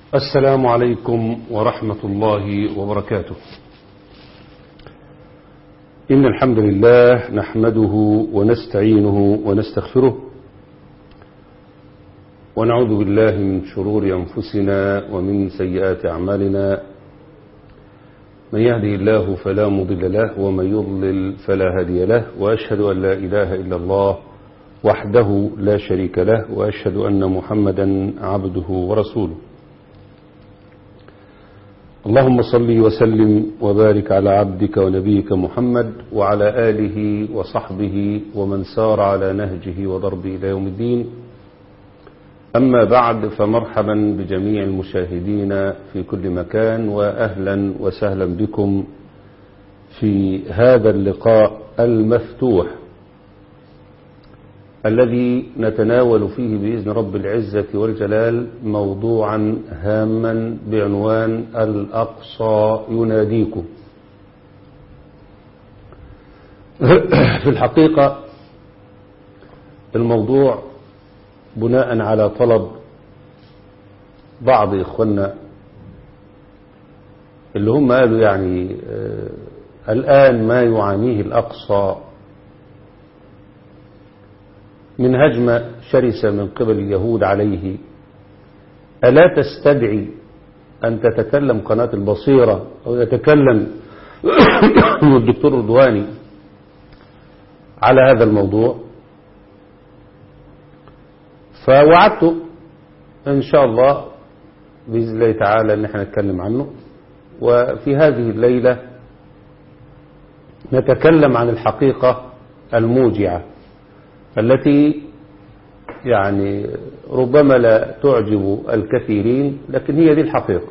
السلام عليكم ورحمة الله وبركاته. إن الحمد لله نحمده ونستعينه ونستغفره ونعوذ بالله من شرور أنفسنا ومن سيئات أعمالنا. من يهده الله فلا مضل له ومن يضلل فلا هادي له، وأشهد أن لا إله إلا الله وحده لا شريك له، وأشهد أن محمدا عبده ورسوله. اللهم صل وسلم وبارك على عبدك ونبيك محمد وعلى آله وصحبه ومن سار على نهجه وضربه إلى يوم الدين. أما بعد، فمرحبا بجميع المشاهدين في كل مكان، وأهلا وسهلا بكم في هذا اللقاء المفتوح الذي نتناول فيه بإذن رب العزة والجلال موضوعا هاما بعنوان الأقصى يناديكم. في الحقيقة الموضوع بناء على طلب بعض إخواننا اللي هم قالوا يعني الآن ما يعانيه الأقصى من هجمة شرسة من قبل اليهود عليه، ألا تستدعي أن تتكلم قناة البصيرة أو يتكلم الدكتور رضواني على هذا الموضوع؟ فوعدته إن شاء الله بإذن الله تعالى أن احنا نتكلم عنه. وفي هذه الليلة نتكلم عن الحقيقة الموجعة التي يعني ربما لا تعجب الكثيرين، لكن هي دي الحقيقة.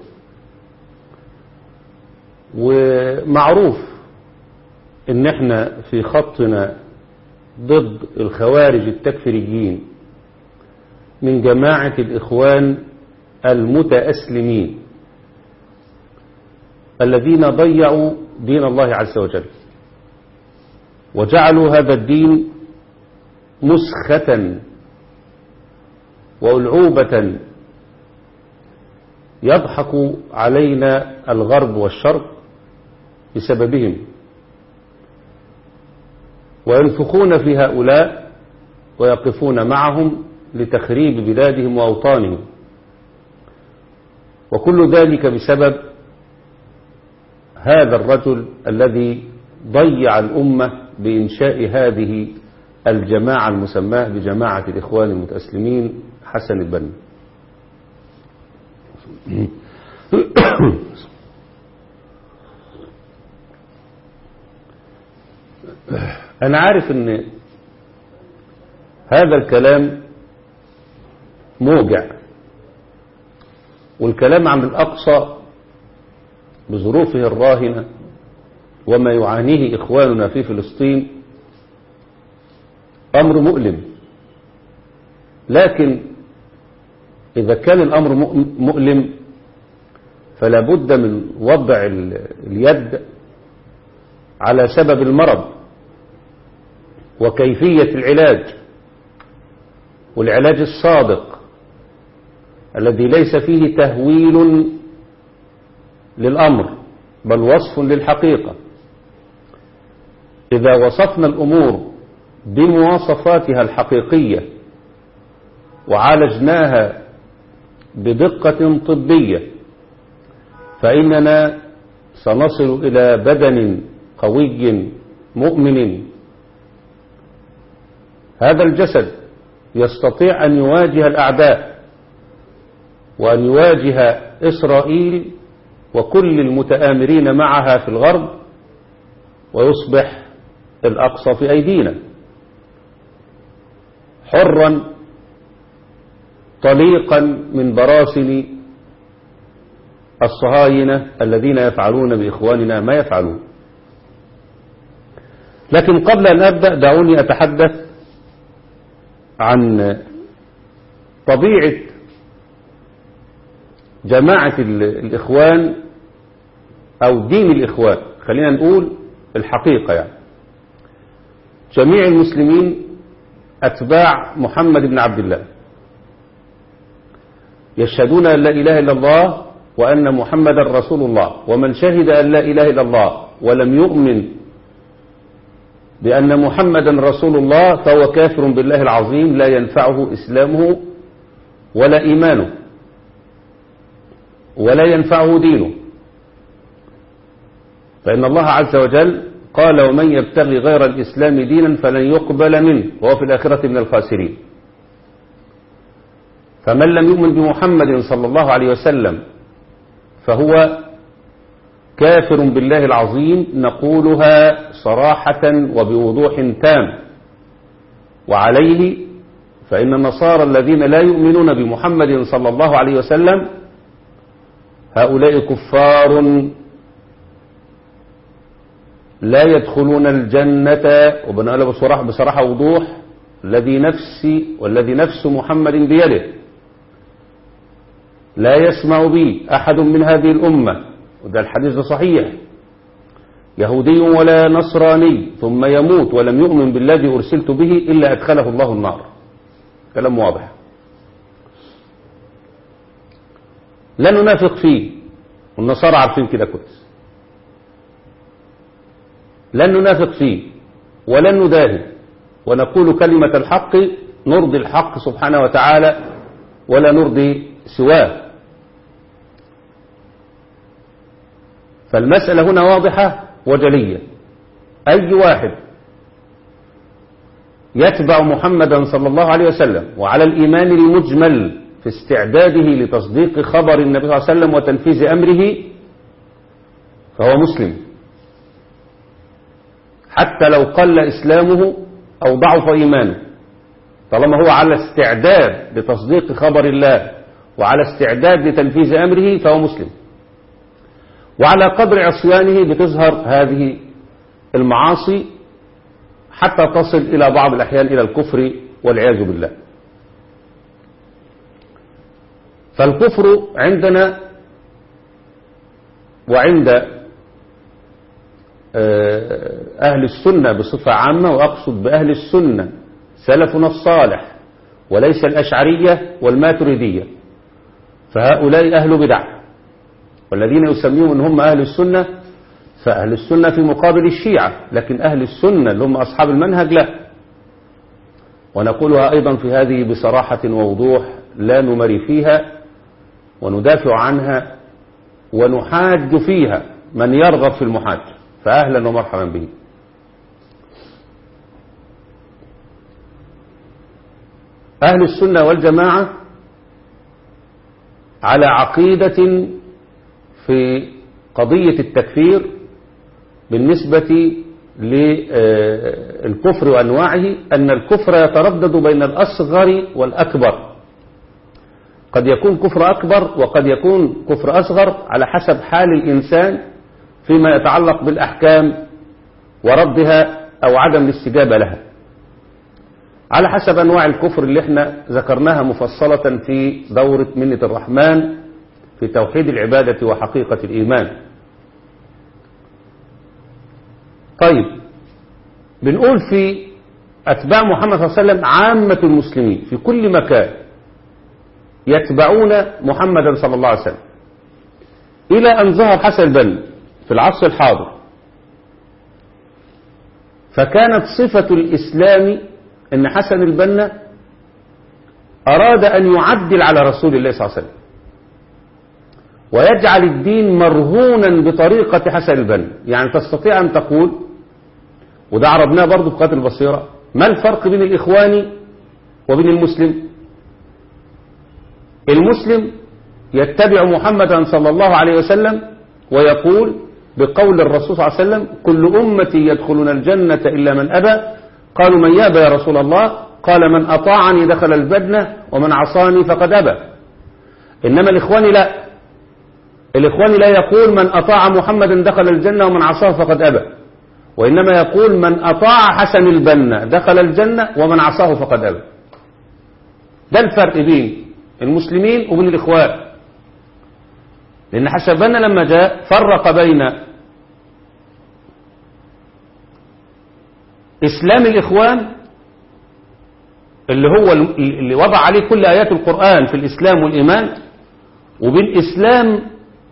ومعروف ان احنا في خطنا ضد الخوارج التكفيريين من جماعة الإخوان المتأسلمين الذين ضيعوا دين الله عز وجل وجعلوا هذا الدين مسخة وألعوبة يضحك علينا الغرب والشرق بسببهم، وينفخون في هؤلاء ويقفون معهم لتخريب بلادهم وأوطانهم، وكل ذلك بسبب هذا الرجل الذي ضيع الأمة بإنشاء هذه الجماعة المسماة بجماعة الإخوان المتأسلمين، حسن البنا. أنا عارف أن هذا الكلام موجع، والكلام عن الأقصى بظروفه الراهنة وما يعانيه إخواننا في فلسطين أمر مؤلم، لكن إذا كان الأمر مؤلم فلا بد من وضع اليد على سبب المرض وكيفية العلاج، والعلاج الصادق الذي ليس فيه تهويل للأمر بل وصف للحقيقة. إذا وصفنا الأمور بمواصفاتها الحقيقية وعالجناها بدقة طبية فإننا سنصل إلى بدن قوي مؤمن. هذا الجسد يستطيع أن يواجه الأعداء وأن يواجه إسرائيل وكل المتآمرين معها في الغرب، ويصبح الأقصى في أيدينا حرا طليقا من براسل الصهاينة الذين يفعلون بإخواننا ما يفعلون. لكن قبل أن أبدأ دعوني أتحدث عن طبيعة جماعة الإخوان أو دين الإخوان. خلينا نقول الحقيقة، يعني جميع المسلمين أتباع محمد بن عبد الله يشهدون أن لا إله إلا الله وأن محمدا رسول الله. ومن شهد أن لا إله إلا الله ولم يؤمن بأن محمدا رسول الله فهو كافر بالله العظيم، لا ينفعه إسلامه ولا إيمانه ولا ينفعه دينه. فإن الله عز وجل قال: ومن يبتغي غير الإسلام دينا فلن يقبل منه وهو في الآخرة من الخاسرين. فمن لم يؤمن بمحمد صلى الله عليه وسلم فهو كافر بالله العظيم، نقولها صراحة وبوضوح تام. وعليه فإن النصارى الذين لا يؤمنون بمحمد صلى الله عليه وسلم هؤلاء كفار لا يدخلون الجنة. وبنقول بصراحة وضوح: الذي نفسي والذي نفس محمد بيده لا يسمع بي أحد من هذه الأمة، وده الحديث ده صحيح، يهودي ولا نصراني ثم يموت ولم يؤمن بالذي أرسلت به إلا أدخله الله النار. كلام واضح، لا ننافق فيه، والنصارى عارفين كده كويس. لن ننافق فيه ولن نداهن، ونقول كلمة الحق، نرضي الحق سبحانه وتعالى ولا نرضي سواه. فالمسألة هنا واضحة وجلية. أي واحد يتبع محمدا صلى الله عليه وسلم وعلى الإيمان المجمل في استعداده لتصديق خبر النبي صلى الله عليه وسلم وتنفيذ أمره فهو مسلم، حتى لو قل إسلامه أو ضعف إيمانه، طالما هو على استعداد لتصديق خبر الله وعلى استعداد لتنفيذ أمره فهو مسلم. وعلى قدر عصيانه بتظهر هذه المعاصي حتى تصل إلى بعض الأحيان إلى الكفر والعياذ بالله. فالكفر عندنا وعند أهل السنة بصفة عامة، وأقصد بأهل السنة سلفنا الصالح وليس الأشعرية والماتريدية، فهؤلاء أهل بدع، والذين يسميهم أن هم أهل السنة فأهل السنة في مقابل الشيعة، لكن أهل السنة اللي هم أصحاب المنهج لا. ونقولها أيضا في هذه بصراحة ووضوح، لا نمري فيها وندافع عنها ونحاج فيها من يرغب في المحاج، فأهلا ومرحبا به. أهل السنة والجماعة على عقيدة في قضية التكفير بالنسبة للكفر وأنواعه، أن الكفر يتردد بين الأصغر والأكبر، قد يكون كفر أكبر وقد يكون كفر أصغر على حسب حال الإنسان فيما يتعلق بالأحكام وردها أو عدم الاستجابة لها، على حسب أنواع الكفر اللي احنا ذكرناها مفصلة في دورة منة الرحمن في توحيد العبادة وحقيقة الإيمان. طيب، بنقول في أتباع محمد صلى الله عليه وسلم عامة المسلمين في كل مكان يتبعون محمدا صلى الله عليه وسلم، إلى أن ظهر حسن البنا في العصر الحاضر. فكانت صفة الإسلام أن حسن البنا أراد أن يعدل على رسول الله صلى الله عليه وسلم ويجعل الدين مرهونا بطريقة حسن البنا. يعني تستطيع أن تقول، وده عرضناه برضو في قناة البصيرة، ما الفرق بين الإخواني وبين المسلم؟ المسلم يتبع محمدا صلى الله عليه وسلم ويقول بقول الرسول صلى الله عليه وسلم: كل أمتي يدخلون الجنة إلا من أبى. قالوا: من يأبى يا رسول الله؟ قال: من أطاعني دخل الجنة ومن عصاني فقد أبى. إنما الإخواني لا، الإخواني لا يقول من أطاع محمدا دخل الجنة ومن عصاه فقد أبى، وإنما يقول من أطاع حسن البنا دخل الجنة ومن عصاه فقد أبى. ده الفرق بين المسلمين وبين الإخوان، لأن حسن البنا لما جاء فرق بين إسلام الإخوان اللي هو اللي وضع عليه كل آيات القرآن في الإسلام والإيمان، وبين إسلام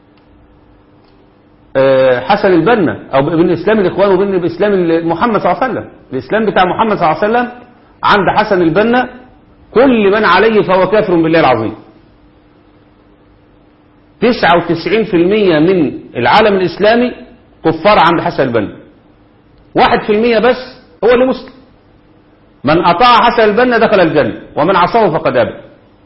حسن البنا، أو بين إسلام الإخوان وبين إسلام محمد صلى الله عليه وسلم. الإسلام بتاع محمد صلى الله عليه وسلم عند حسن البنا كل من عليه فهو كافر بالله العظيم. 99% من العالم الإسلامي كفار عند حسن البنا، 1% بس هو اللي مسلم. من أطاع حسن البنا دخل الجنة ومن عصاه فقد أبى.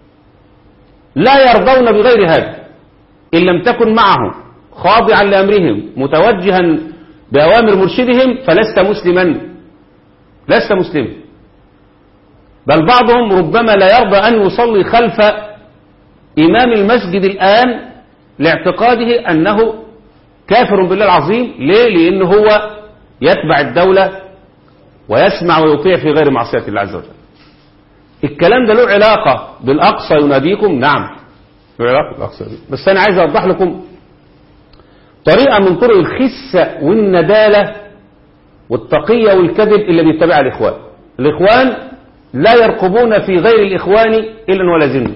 لا يرضون بغير هذا، إن لم تكن معه خاضعا لأمرهم متوجها بأوامر مرشدهم فلست مسلما، لست مسلما. بل بعضهم ربما لا يرضى أن يصلي خلف إمام المسجد الآن لاعتقاده أنه كافر بالله العظيم. ليه؟ لأنه هو يتبع الدولة ويسمع ويطيع في غير معصية الله عز وجل. الكلام ده له علاقة بالأقصى يناديكم؟ نعم له علاقة بالأقصى، بس أنا عايز أوضح لكم طريقة من طرق الخسة والندالة والتقية والكذب اللي بيتبعها الإخوان. الإخوان لا يرقبون في غير الإخوان إلا ولا ذمة،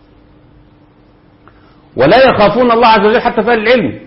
ولا يخافون الله عز وجل حتى في أهل العلم.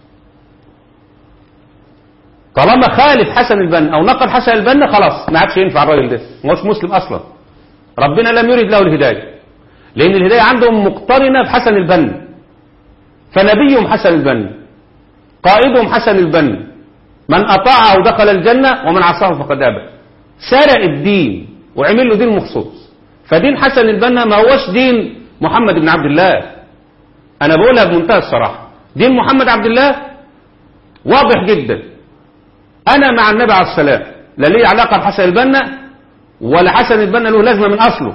طالما خالف حسن البنا أو نقل حسن البنا خلاص ما عادش ينفع الراجل ده، ما هوش مسلم أصلا. ربنا لم يرد له الهداية، لأن الهداية عندهم مقترنة بحسن البنا. فنبيهم حسن البنا، قائدهم حسن البنا، من أطاعه دخل الجنة ومن عصاه فقد أبى. سرق الدين وعمل له دين مخصوص. فدين حسن البنا ما هوش دين محمد بن عبد الله. أنا بقولها بمنتهى الصراحة، دين محمد عبد الله واضح جدا. أنا مع النبي عليه السلام، لا لي علاقة بحسن البنا ولا حسن البنا له لازمة من أصله.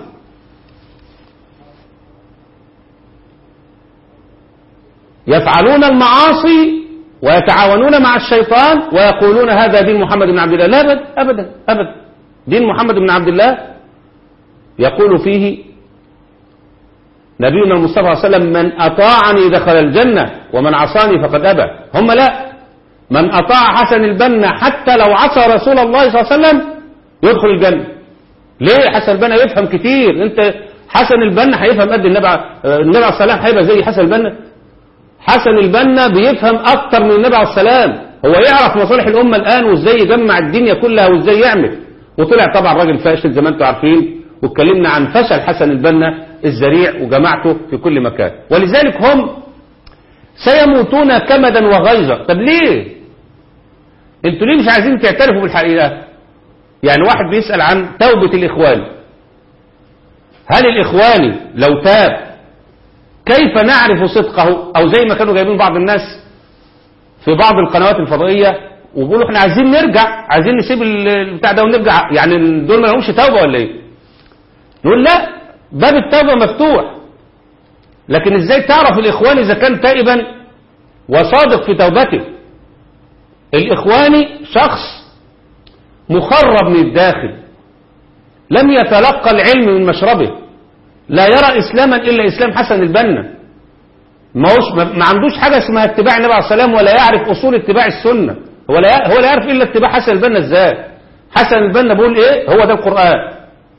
يفعلون المعاصي ويتعاونون مع الشيطان ويقولون هذا دين محمد بن عبد الله. لا أبدا أبدا أبدا. دين محمد بن عبد الله يقول فيه نبينا المصطفى صلى الله عليه وسلم من أطاعني دخل الجنة ومن عصاني فقد أبى. هم لا، من أطاع حسن البنا حتى لو عصى رسول الله صلى الله عليه وسلم يدخل الجنة. ليه؟ حسن البنا يفهم كتير. انت حسن البنا هيفهم قد النبي عليه السلام هيبقى زي حسن البنا؟ حسن البنا بيفهم اكتر من النبي عليه السلام. هو يعرف مصالح الامه الان وازاي يجمع الدنيا كلها وازاي يعمل. وطلع طبعا راجل فاشل زي ما انتم عارفين، واتكلمنا عن فشل حسن البنا الذريع وجماعته في كل مكان. ولذلك هم سيموتون كمدا وغيظا. طب ليه؟ انتوا ليه مش عايزين تعترفوا بالحقيقه؟ يعني واحد بيسأل عن توبة الإخوان، هل الإخواني لو تاب كيف نعرف صدقه؟ أو زي ما كانوا جايبين بعض الناس في بعض القنوات الفضائية وبيقولوا احنا عايزين نرجع، عايزين نسيب البتاع ده ونرجع، يعني دول ما لهمش توبة ولا ايه؟ نقول لا، باب التوبة مفتوح. لكن ازاي تعرف الإخواني إذا كان تائبا وصادق في توبته؟ الإخواني شخص مخرب من الداخل، لم يتلقى العلم من مشربه، لا يرى إسلاما إلا إسلام حسن البنا، ما عندوش حاجة اسمها اتباع النبي عليه السلام، ولا يعرف أصول اتباع السنة. هو لا يعرف إلا اتباع حسن البنا. ازاي؟ حسن البنا بيقول ايه؟ هو ده القرآن.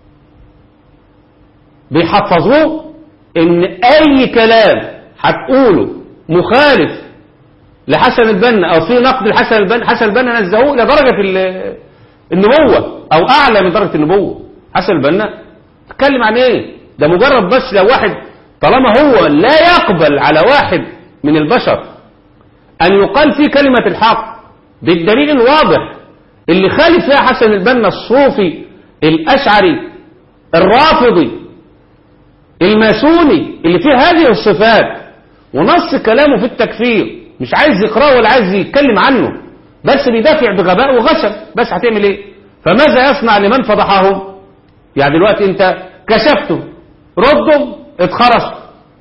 بيحفظوه ان اي كلام هتقوله مخالف لحسن البنا او في نقد لحسن البنا، حسن البنا نزهوه الى درجة النبوة او اعلى من درجة النبوة. حسن البنا تتكلم عن ايه؟ ده مجرد بس لو واحد طالما هو لا يقبل على واحد من البشر ان يقال فيه كلمة الحق بالدليل الواضح اللي خالف فيها حسن البنا الصوفي الاشعري الرافضي الماسوني اللي فيه هذه الصفات، ونص كلامه في التكفير مش عايز يقرأه ولا عايز يتكلم عنه، بس بيدافع بغباء وغشم. بس هتعمل ايه؟ فماذا يصنع لمن فضحهم؟ يعني دلوقتي انت كشفته، ردهم، اتخرجوا.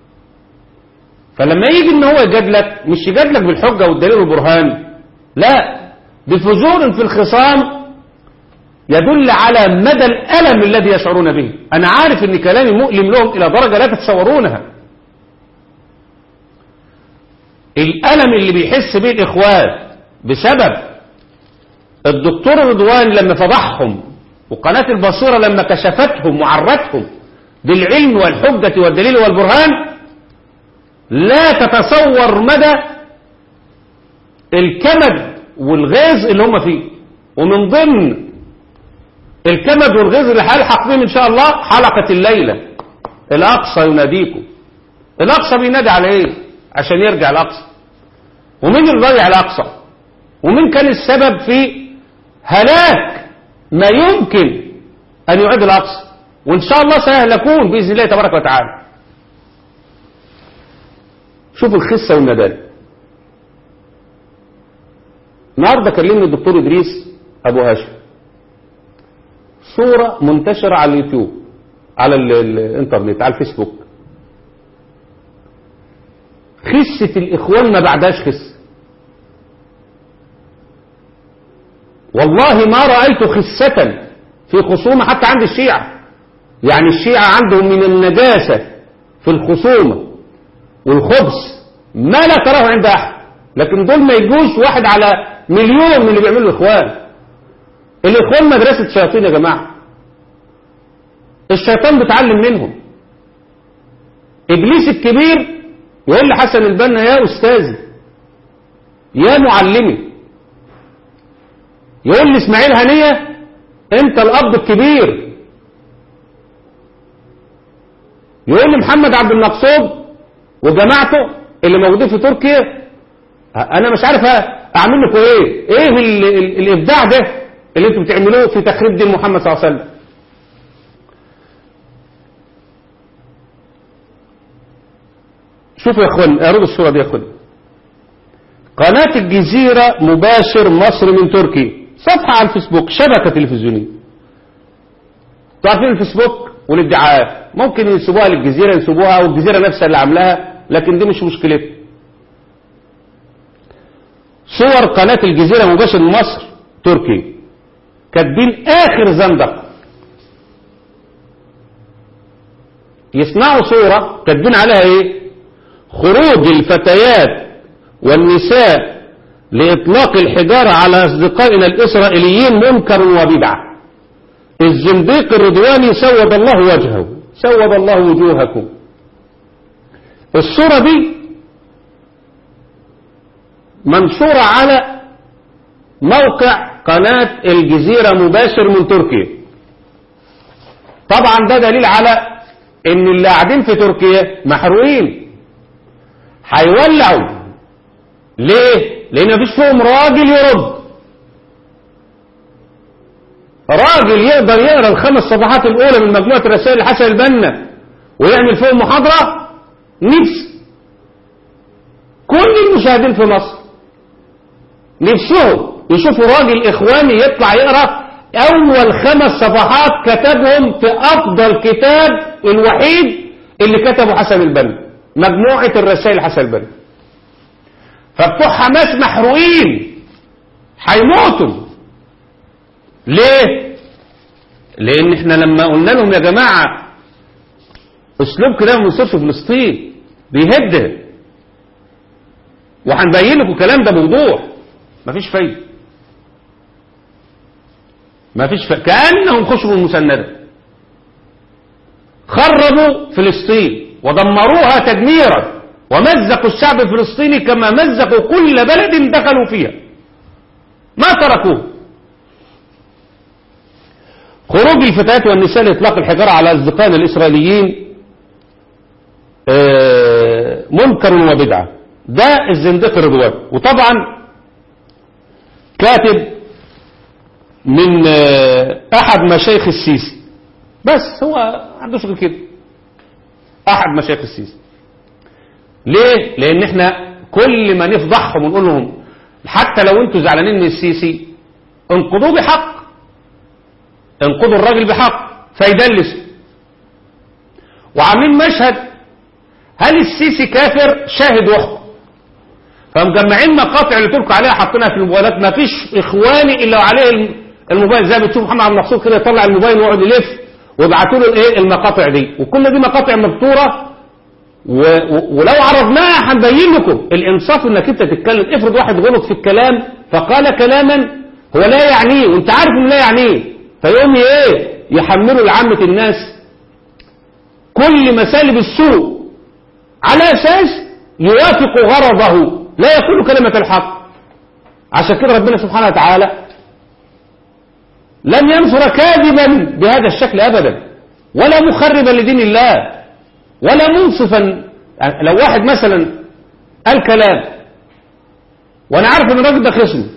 فلما يجي ان هو يجادلك، مش يجادلك بالحجة والدليل والبرهان، لا، بفجور في الخصام يدل على مدى الألم الذي يشعرون به. أنا عارف أن كلامي مؤلم لهم إلى درجة لا تتصورونها. الألم اللي بيحس به الإخوان بسبب الدكتور رضوان لما فضحهم، وقناة البصيرة لما كشفتهم وعرتهم بالعلم والحجة والدليل والبرهان، لا تتصور مدى الكمد والغيظ اللي هم فيه. ومن ضمن الكمد والغيظ اللي هيلحق بهم ان شاء الله حلقة الليلة، الاقصى يناديكم. الاقصى بينادي على ايه؟ عشان يرجع الاقصى. ومين اللي ضيع الاقصى؟ ومين كان السبب في هلاك ما يمكن ان يعيد الاقصى؟ وان شاء الله سيهلكون باذن الله تبارك وتعالى. شوفوا الخسة والندالة. النهارده كلمني الدكتور ادريس ابو هاشم، صورة منتشرة على اليوتيوب، على الانترنت، على الفيسبوك. خسة الاخوان ما بعدهاش خسة. والله ما رأيت خسة في خصومة حتى عند الشيعة. يعني الشيعة عندهم من النجاسة في الخصومة والخبث ما لا تراه عند أحد، لكن دول ما يجوش واحد على مليون من اللي بيعملوا الإخوان. الإخوان مدرسة شياطين يا جماعة، الشيطان بيتعلم منهم. إبليس الكبير يقول لحسن البنا يا أستاذي يا معلمي، يقول لإسماعيل هنية أنت الأب الكبير، يقول لمحمد عبد المقصود وجماعته اللي موجودين في تركيا انا مش عارف اعمل لكم ايه الابداع ده اللي انتم بتعملوه في تخريب دين محمد صلى الله عليه وسلم. شوفوا يا اخوان، اعرضوا الصوره دي يا اخوان. قناه الجزيره مباشر مصر من تركيا، صفحه على الفيسبوك، شبكه تلفزيونيه. تعرفين الفيسبوك والادعاءات ممكن ينسبوها للجزيره، ينسبوها والجزيره نفسها اللي عاملاها، لكن دي مش مشكلتها. صور قناة الجزيرة مباشر من مصر تركيا، كاتبين آخر زندقة. يصنعوا صورة كاتبين عليها ايه؟ خروج الفتيات والنساء لإطلاق الحجارة على أصدقائنا الإسرائيليين منكر وبدعة. الزنديق الرضواني سود الله وجهه، سود الله وجوهكم. الصورة دي منشورة على موقع قناة الجزيرة مباشر من تركيا. طبعا ده دليل على ان اللي قاعدين في تركيا محروقين، هيولعوا. ليه؟ لان مفيش فيهم راجل يرد، راجل يقدر يقرا الخمس صفحات الاولى من مجموعة رسائل حسن البنا ويعمل فيهم محاضرة. نفس كل المشاهدين في مصر نفسهم يشوفوا راجل إخواني يطلع يقرأ أول 5 صفحات كتبهم في أفضل كتاب الوحيد اللي كتبه حسن البنا، مجموعة الرسائل حسن البنا. فبتوع حماس محروقين هيموتوا. ليه؟ لأن احنا لما قلنا لهم يا جماعة اسلوب كده ما يصيرش فلسطين بيهدها، وهنبين لكم الكلام ده بوضوح، مفيش فايده، مفيش فايده. كأنهم خشبوا المسندة، خربوا فلسطين ودمروها تدميرا، ومزقوا الشعب الفلسطيني كما مزقوا كل بلد دخلوا فيها، ما تركوه. خروج الفتيات والنساء لإطلاق الحجارة على أصدقائنا الإسرائيليين منكر وبدعة، ده الزنديق الرضواني. وطبعا كاتب من أحد مشايخ السيسي، بس هو عنده شغل كده، أحد مشايخ السيسي. ليه؟ لأن احنا كل ما نفضحهم ونقول لهم حتى لو انتوا زعلانين من السيسي انقضوه بحق، انقضوا الراجل بحق، فيدلسوا. وعاملين مشهد هل السيسي كافر؟ شاهد واحكم. فمجمعين مقاطع اللي تركوا عليها حاطينها في الموبايلات، ما فيش اخواني الا عليه الموبايل، زي ما بتشوف محمد عبد المقصود كده يطلع الموبايل ويقعد يلف ويبعتوا له الايه المقاطع دي، وكل دي مقاطع مبتوره. ولو عرضناها هنبين لكم الانصاف انك انت تتكلم. افرض واحد غلط في الكلام فقال كلاما هو لا يعنيه وانت عارف انه لا يعنيه، فيقوم ايه يحملوا لعامة الناس كل مسالب السوء على اساس يوافق غرضه لا يقول كلمة الحق. عشان كده ربنا سبحانه وتعالى لم ينصر كاذبا بهذا الشكل أبدا، ولا مخربا لدين الله، ولا منصفا. لو واحد مثلا قال كلام وانا عارف ان الراجل ده خصم،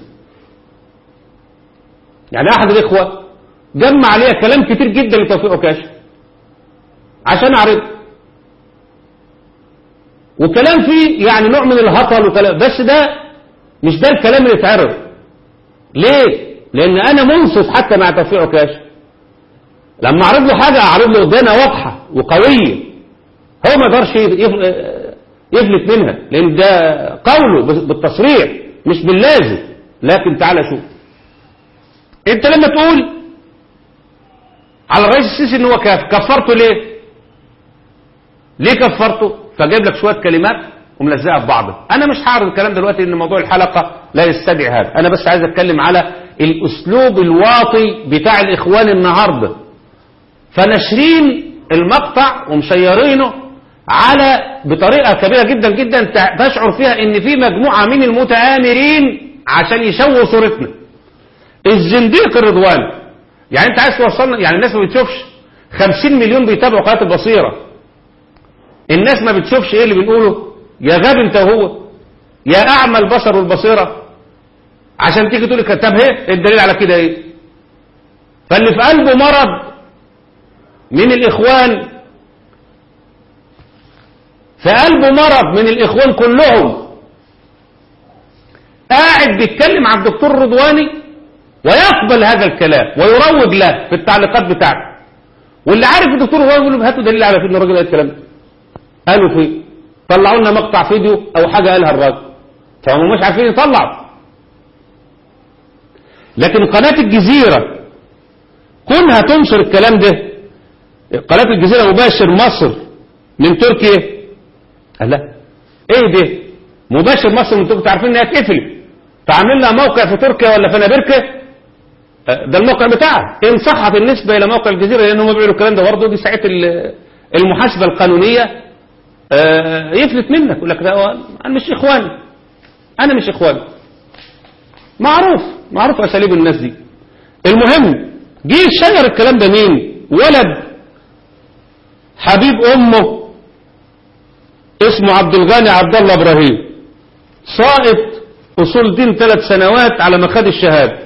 يعني احد الاخوه جمع عليها كلام كتير جدا لتوفيق عكاشة عشان اعرضه، وكلام فيه يعني نوع من الهطل وكلام، بس ده مش ده الكلام اللي اتعرض. ليه؟ لان انا منصف حتى مع توفيق عكاشة، لما اعرض له حاجه اعرض له قدامها واضحه وقويه، هو ما يقدرش يفلت منها، لان ده قوله بالتصريح مش باللازم. لكن تعالى شوف، انت لما تقول على الرئيس السيسي ان هو كافر، كفرته ليه كفرته؟ فجايب لك شويه كلمات وملزقها في بعضها. انا مش هعرض الكلام دلوقتي لان موضوع الحلقه لا يستدعي هذا، انا بس عايز اتكلم على الاسلوب الواطي بتاع الاخوان النهارده. فنشرين المقطع ومشيرينه على بطريقه كبيره جدا جدا تشعر فيها ان في مجموعه من المتآمرين عشان يشوهوا صورتنا. الزنديق الرضواني، يعني انت عايز توصلنا، يعني الناس ما بتشوفش 50 مليون بيتابعوا قناه البصيره، الناس ما بتشوفش ايه اللي بنقوله؟ يا غبي انت وهو، يا اعمى البصر والبصيره، عشان تيجي تقول طب ايه الدليل على كده ايه؟ فاللي في قلبه مرض من الاخوان، في قلبه مرض من الاخوان كلهم، قاعد بيتكلم عن الدكتور الرضواني ويقبل هذا الكلام ويروج له في التعليقات بتاعته، واللي عارف الدكتور الرضواني يقول له هاتوا دليل على ان الراجل قال الكلام ده. قالوا فيه طلعوا لنا مقطع فيديو او حاجه قالها الراجل، فهم مش عارفين يطلعوا. لكن قناه الجزيره كونها تنشر الكلام ده، قناه الجزيره مباشر مصر من تركيا، قال لا ايه ده مباشر مصر من تركيا؟ عارفين انها اتقفلت، فعاملين لها موقع في تركيا ولا في نابركه، ده الموقع بتاعها ان صحت النسبه الى موقع الجزيره، لانهم بيعملوا الكلام ده برضه. دي ساعه المحاسبه القانونيه يفلت منك يقول لك ده انا مش اخواني، انا مش اخواني. معروف اساليب الناس دي. المهم جه شجر الكلام ده مين؟ ولد حبيب امه اسمه عبد الغني عبد الله ابراهيم، ساقط اصول دين 3 سنوات على ما خد الشهاده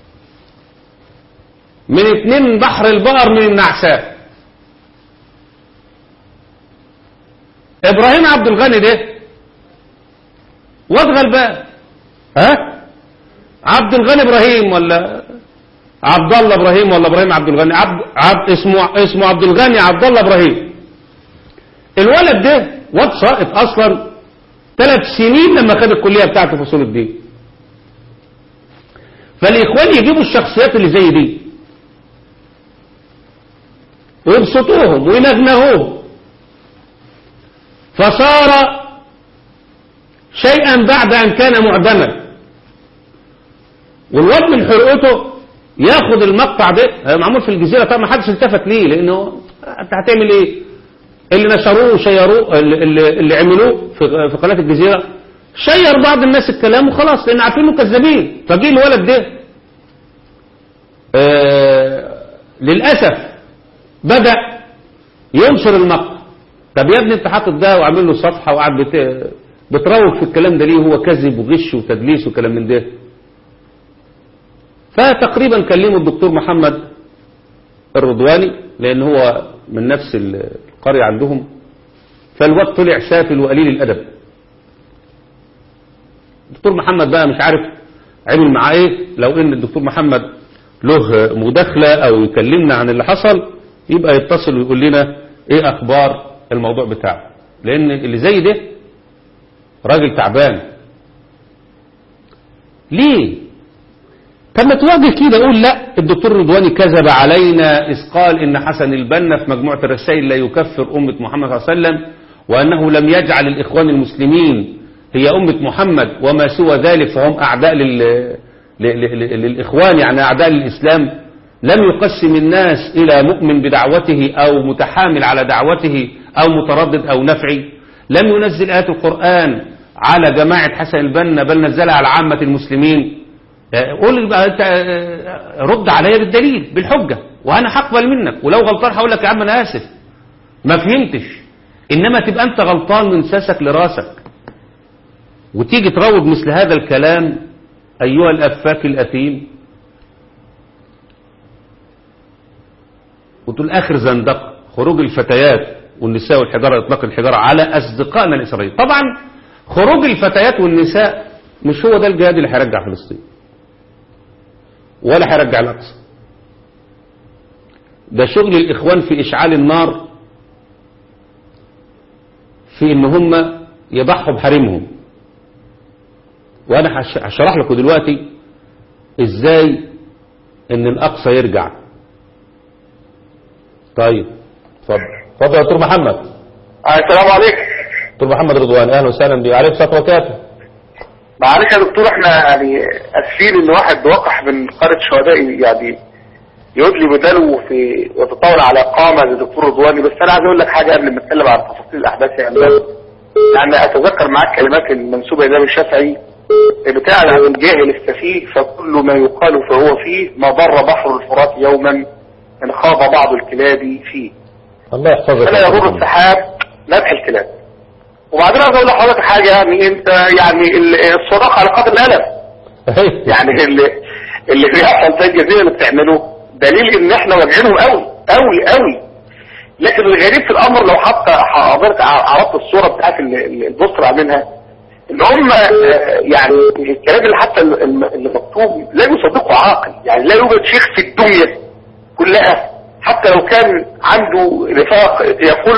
من 2 بحر البقر من النعساء. ابراهيم عبد الغني ده واد غلبان، عبد الغني ابراهيم ولا عبد الله ابراهيم ولا ابراهيم عبد الغني، اسمه عبد الغني عبد الله ابراهيم. الولد ده واد ساقط اصلا 3 سنين لما خد الكليه بتاعته في اصول الدين. فالاخوان يجيبوا الشخصيات اللي زي دي ويبسطوهم وينغنغوهم، فصار شيئا بعد ان كان معدما. والواد من حرقته ياخد المقطع ده معمول في الجزيره، طبعا ما حدش التفت ليه، لانه انت هتعمل ايه؟ اللي نشروه وشيروه اللي عملوه في قناه الجزيره، شير بعض الناس الكلام وخلاص، لان عارفين انه كذابين. فجي الولد ده للاسف بدا ينشر المقطع. طب يا ابني انت حاطط ده وعامل له صفحه وقاعد بتروج في الكلام ده ليه؟ هو كذب وغش وتدليس وكلام من ده. فتقريبا كلموا الدكتور محمد الرضواني لان هو من نفس القريه عندهم، فالواد طلع سافل وقليل الادب. الدكتور محمد بقى مش عارف عمل معاه ايه. لو ان الدكتور محمد له مداخله او يكلمنا عن اللي حصل يبقى يتصل ويقول لنا ايه اخبار الموضوع بتاعه، لان اللي زي ده راجل تعبان. ليه؟ طب ما تواجه كده قول لا الدكتور الرضواني كذب علينا إذ قال إن حسن البنا في مجموعة الرسائل لا يكفر أمة محمد صلى الله عليه وسلم، وأنه لم يجعل الإخوان المسلمين هي أمة محمد وما سوى ذلك فهم أعداء للإخوان، يعني أعداء للإسلام. لم يقسم الناس إلى مؤمن بدعوته أو متحامل على دعوته أو متردد أو نفعي. لم ينزل آيات القرآن على جماعة حسن البنا بل نزلها على عامة المسلمين. قول بقى انت، رد عليا بالدليل بالحجة وانا هقبل منك، ولو غلطان هقول لك يا عم انا اسف ما فهمتش. انما تبقى انت غلطان من ساسك لراسك وتيجي تروج مثل هذا الكلام ايها الافاك الاثيم، وتقول اخر زندق خروج الفتيات والنساء والحجارة، اطلاق الحجارة على اصدقائنا الاسرائيليين. طبعا خروج الفتيات والنساء مش هو ده الجهاد اللي هيرجع فلسطين ولا هيرجع الاقصى. ده شغل الاخوان في اشعال النار، في ان هم يضحوا بحريمهم. وانا هشرح لكم دلوقتي ازاي ان الاقصى يرجع. طيب اتفضل يا دكتور محمد. السلام عليكم. دكتور محمد رضوان، اهلا وسهلا بك. عليكم الصلاه والسلام. معلش يا دكتور، احنا يعني اسفين ان واحد وقح من قاره الشهداء يعني يدلي بداله في وتطاول على قامه للدكتور رضواني. بس انا عايز اقول لك حاجه قبل ما اتكلم عن تفاصيل الاحداث يا امام. يعني اتذكر معاك كلمات المنسوبه الى الامام الشافعي بتاع عن الجاهل السفيه فكل ما يقال فهو فيه، ما ضر بحر الفرات يوما ان خاض بعض الكلاب فيه. الله يحفظك. فلا يضر السحاب نبح الكلاب. وبعدين عايز اقول لحضرتك حاجه، يعني انت يعني الصداقه على قدر الالم. يعني اللي بيحصل زي الجزيره اللي بتعمله دليل ان احنا واجعينهم قوي قوي قوي. لكن الغريب في الامر لو حتى حضرتك عرضت الصوره بتاعت البوستر عاملينها، ان هم يعني الكلام اللي حتى اللي مكتوب لا يصدقه عاقل. يعني لا يوجد شيخ في الدنيا كلها حتى لو كان عنده رفاق يقول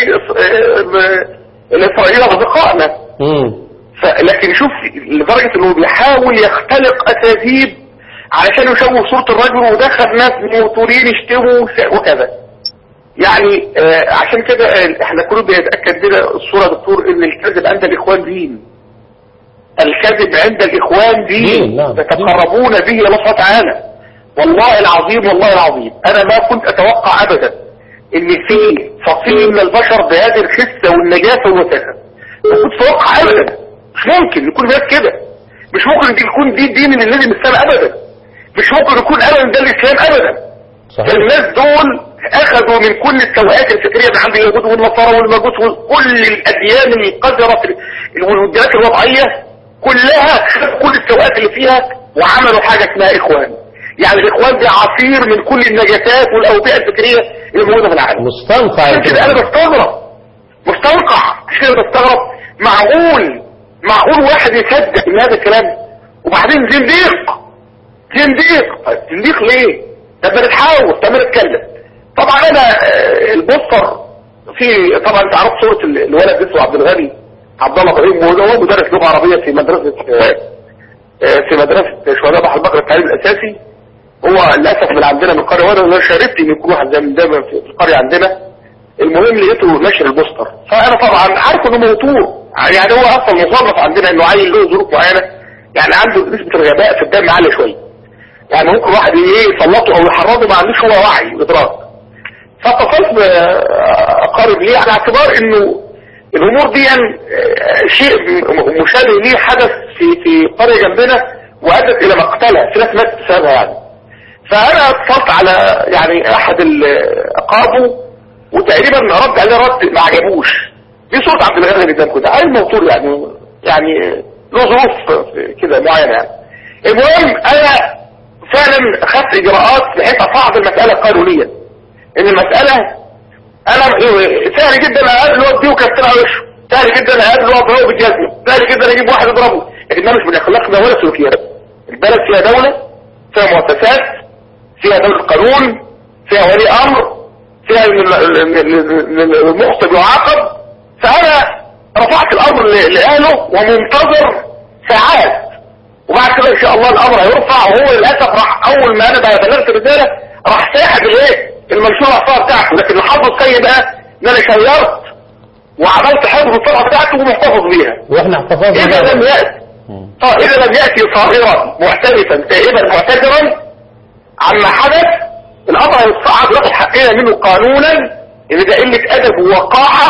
الإسرائيل أصدقائنا. لكن شوف لدرجة انه بيحاول يختلق أساليب علشان يشوه صورة الرجل، ودخل ناس موتورين يشتموا وكذا. يعني عشان كده احنا كله بيتأكد لنا الصورة دكتور ان الكذب عند الإخوان دين. الكذب عند الإخوان دين تتقربون به إلى الله سبحانه وتعالى. والله العظيم والله العظيم انا ما كنت اتوقع ابدا ان في فصيل من البشر بهذه الخسه والنجاسه والوساخه. ما كنت اتوقع ابدا. مش ممكن يكون ناس كده. مش ممكن يكون دي الدين اللي نزل من السماء ابدا. مش ممكن يكون ابدا ده الاسلام ابدا. صحيح. الناس دول اخذوا من كل السوءات الفكريه اللي عند اليهود والنصارى والمجوس وكل الاديان القذره والديانات الوضعيه كلها، كل السوءات اللي فيها وعملوا حاجه اسمها اخوان. يعني الاخوان دي عصير من كل النجاسات والاوبئه الفكريه اللي موجوده في العالم. مستنقع كده. انا بستغرب مش كده بستغرب. معقول واحد يصدق ان هذا الكلام؟ وبعدين زنديق ليه؟ طب نتحاول، طب نتكلم. طبعا انا البوستر في طبعا انت عرفت صوره الولد اسمه عبد الغني عبد الله ابراهيم، وهو مدرس لغه عربيه في مدرسه شهداء بحر البقره التعليم الاساسي. هو للاسف من عندنا من القريه، وانا شاركت ان يكون واحد زي من ده في القريه عندنا. المهم لقيته نشر البوستر، فانا طبعا عارف انه موتور. يعني هو اصلا مصنف عندنا انه عيل له ظروف معينه، يعني عنده نسبه الغباء في الدم عاليه شويه. يعني ممكن واحد يسلطه او يحرضه ما عندوش هو وعي وادراك. فاتصلت بأقارب ليه على اعتبار انه الامور دي يعني شيء مشابه ليه حدث في قريه جنبنا وادت الى مقتلة، في ناس ماتت بسببها يعني. فانا اتصلت على يعني احد اقاربه وتقريبا رد عليه رد ما عجبوش. دي صوت عبد الغني اللي قدامكم ده عيل موتور، يعني له ظروف كده معينه يعني. المهم انا فعلا خدت اجراءات بحيث اصعد المساله قانونيا. ان المساله انا سهل جدا اقابل واد دي وكسر على وشه، سهل جدا اقابل واد هو بالجزمه، سهل جدا اجيب واحد اضربه. لكن ده مش من اخلاقنا ولا سلوكيات. البلد فيها دوله، فيها مؤسسات، فيها دولة قانون، فيها ولي امر، فيها المخطئ يعاقب. فانا رفعت الامر لاهله ومنتظر ساعات، وبعد كده ان شاء الله الامر هيرفع. وهو للاسف راح اول ما انا بلغت الرساله راح ساحب المنشور العصا بتاعته. لكن الحظ السيء بقى ان انا شيرت وعملت حفظ الطبعه بتاعته ومحتفظ بيها. واحنا احتفظنا اذا لم ياتي صاغرا محترفا تائبا معتذرا عما حدث، الامر هيتصعد وياخد حقنا منه قانونا. ان ده قله ادب ووقاحه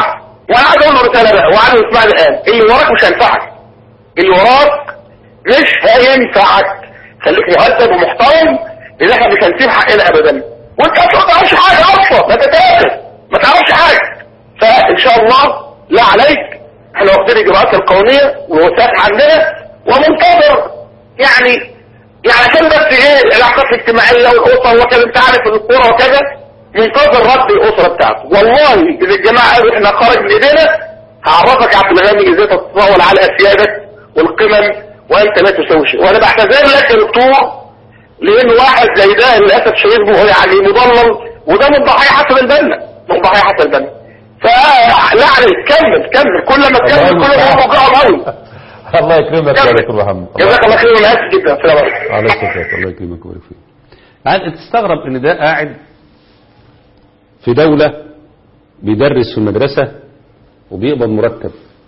وانا عايز اقول له رساله بقى وعايز يسمعني الان، اللي وراك مش هينفعك، اللي وراك مش هينفعك، خليك مؤدب ومحترم لان احنا مش هنسيب حقنا ابدا، وانت ما تعرفش حاجه اصلا، ما تتاكد ما تعرفش حاجه. فان شاء الله لا عليك، احنا واخدين الاجراءات القانونيه والوثائق عندنا ومنتظر يعني عشان بس ايه العلاقات الاجتماعيه والاسره وكذا، انت عارف الكوره وكذا، منتظر رد الاسره بتاعته. والله اذا الجماعه قالوا احنا خرج من ايدينا هعرفك يا عبد الغني ازاي تتطاول على اسيادك والقمم وانت لا تسوي شيء. وانا بعتذر لك يا دكتور لان واحد زي ده للاسف شايفه يعني مضلل، وده من ضحايا حسن البنا، من ضحايا حسن البنا. فلا عليك كمل كل ما تكمل كل ما هو موقعه قوي. الله يكرمك يا دكتور محمد، جزاك الله خير وانا اسف جدا. السلام عليكم. عليكم السلام. الله يكرمك ويبارك فيك. يعني تستغرب ان ده قاعد في دولة بيدرس في المدرسة وبيقبض مرتب،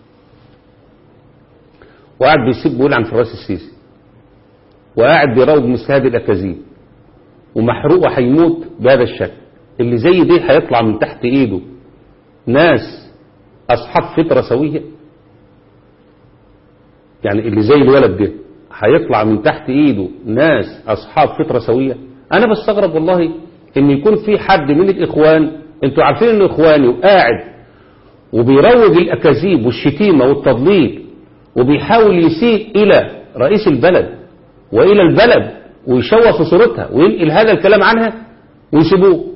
وقاعد بيسيب بيقول عن فراس السيسي، وقاعد بيراود مثل هذه الأكاذيب، ومحروق وهيموت بهذا الشكل. اللي زي دي هيطلع من تحت ايده ناس اصحاب فطرة سوية؟ يعني اللي زي الولد ده هيطلع من تحت ايده ناس اصحاب فطرة سوية؟ انا بستغرب والله ان يكون في حد من الاخوان، انتوا عارفين ان اخواني وقاعد وبيروج الاكاذيب والشتيمة والتضليل وبيحاول يسيء الى رئيس البلد والى البلد ويشوه في صورتها وينقل هذا الكلام عنها ويسيبوه.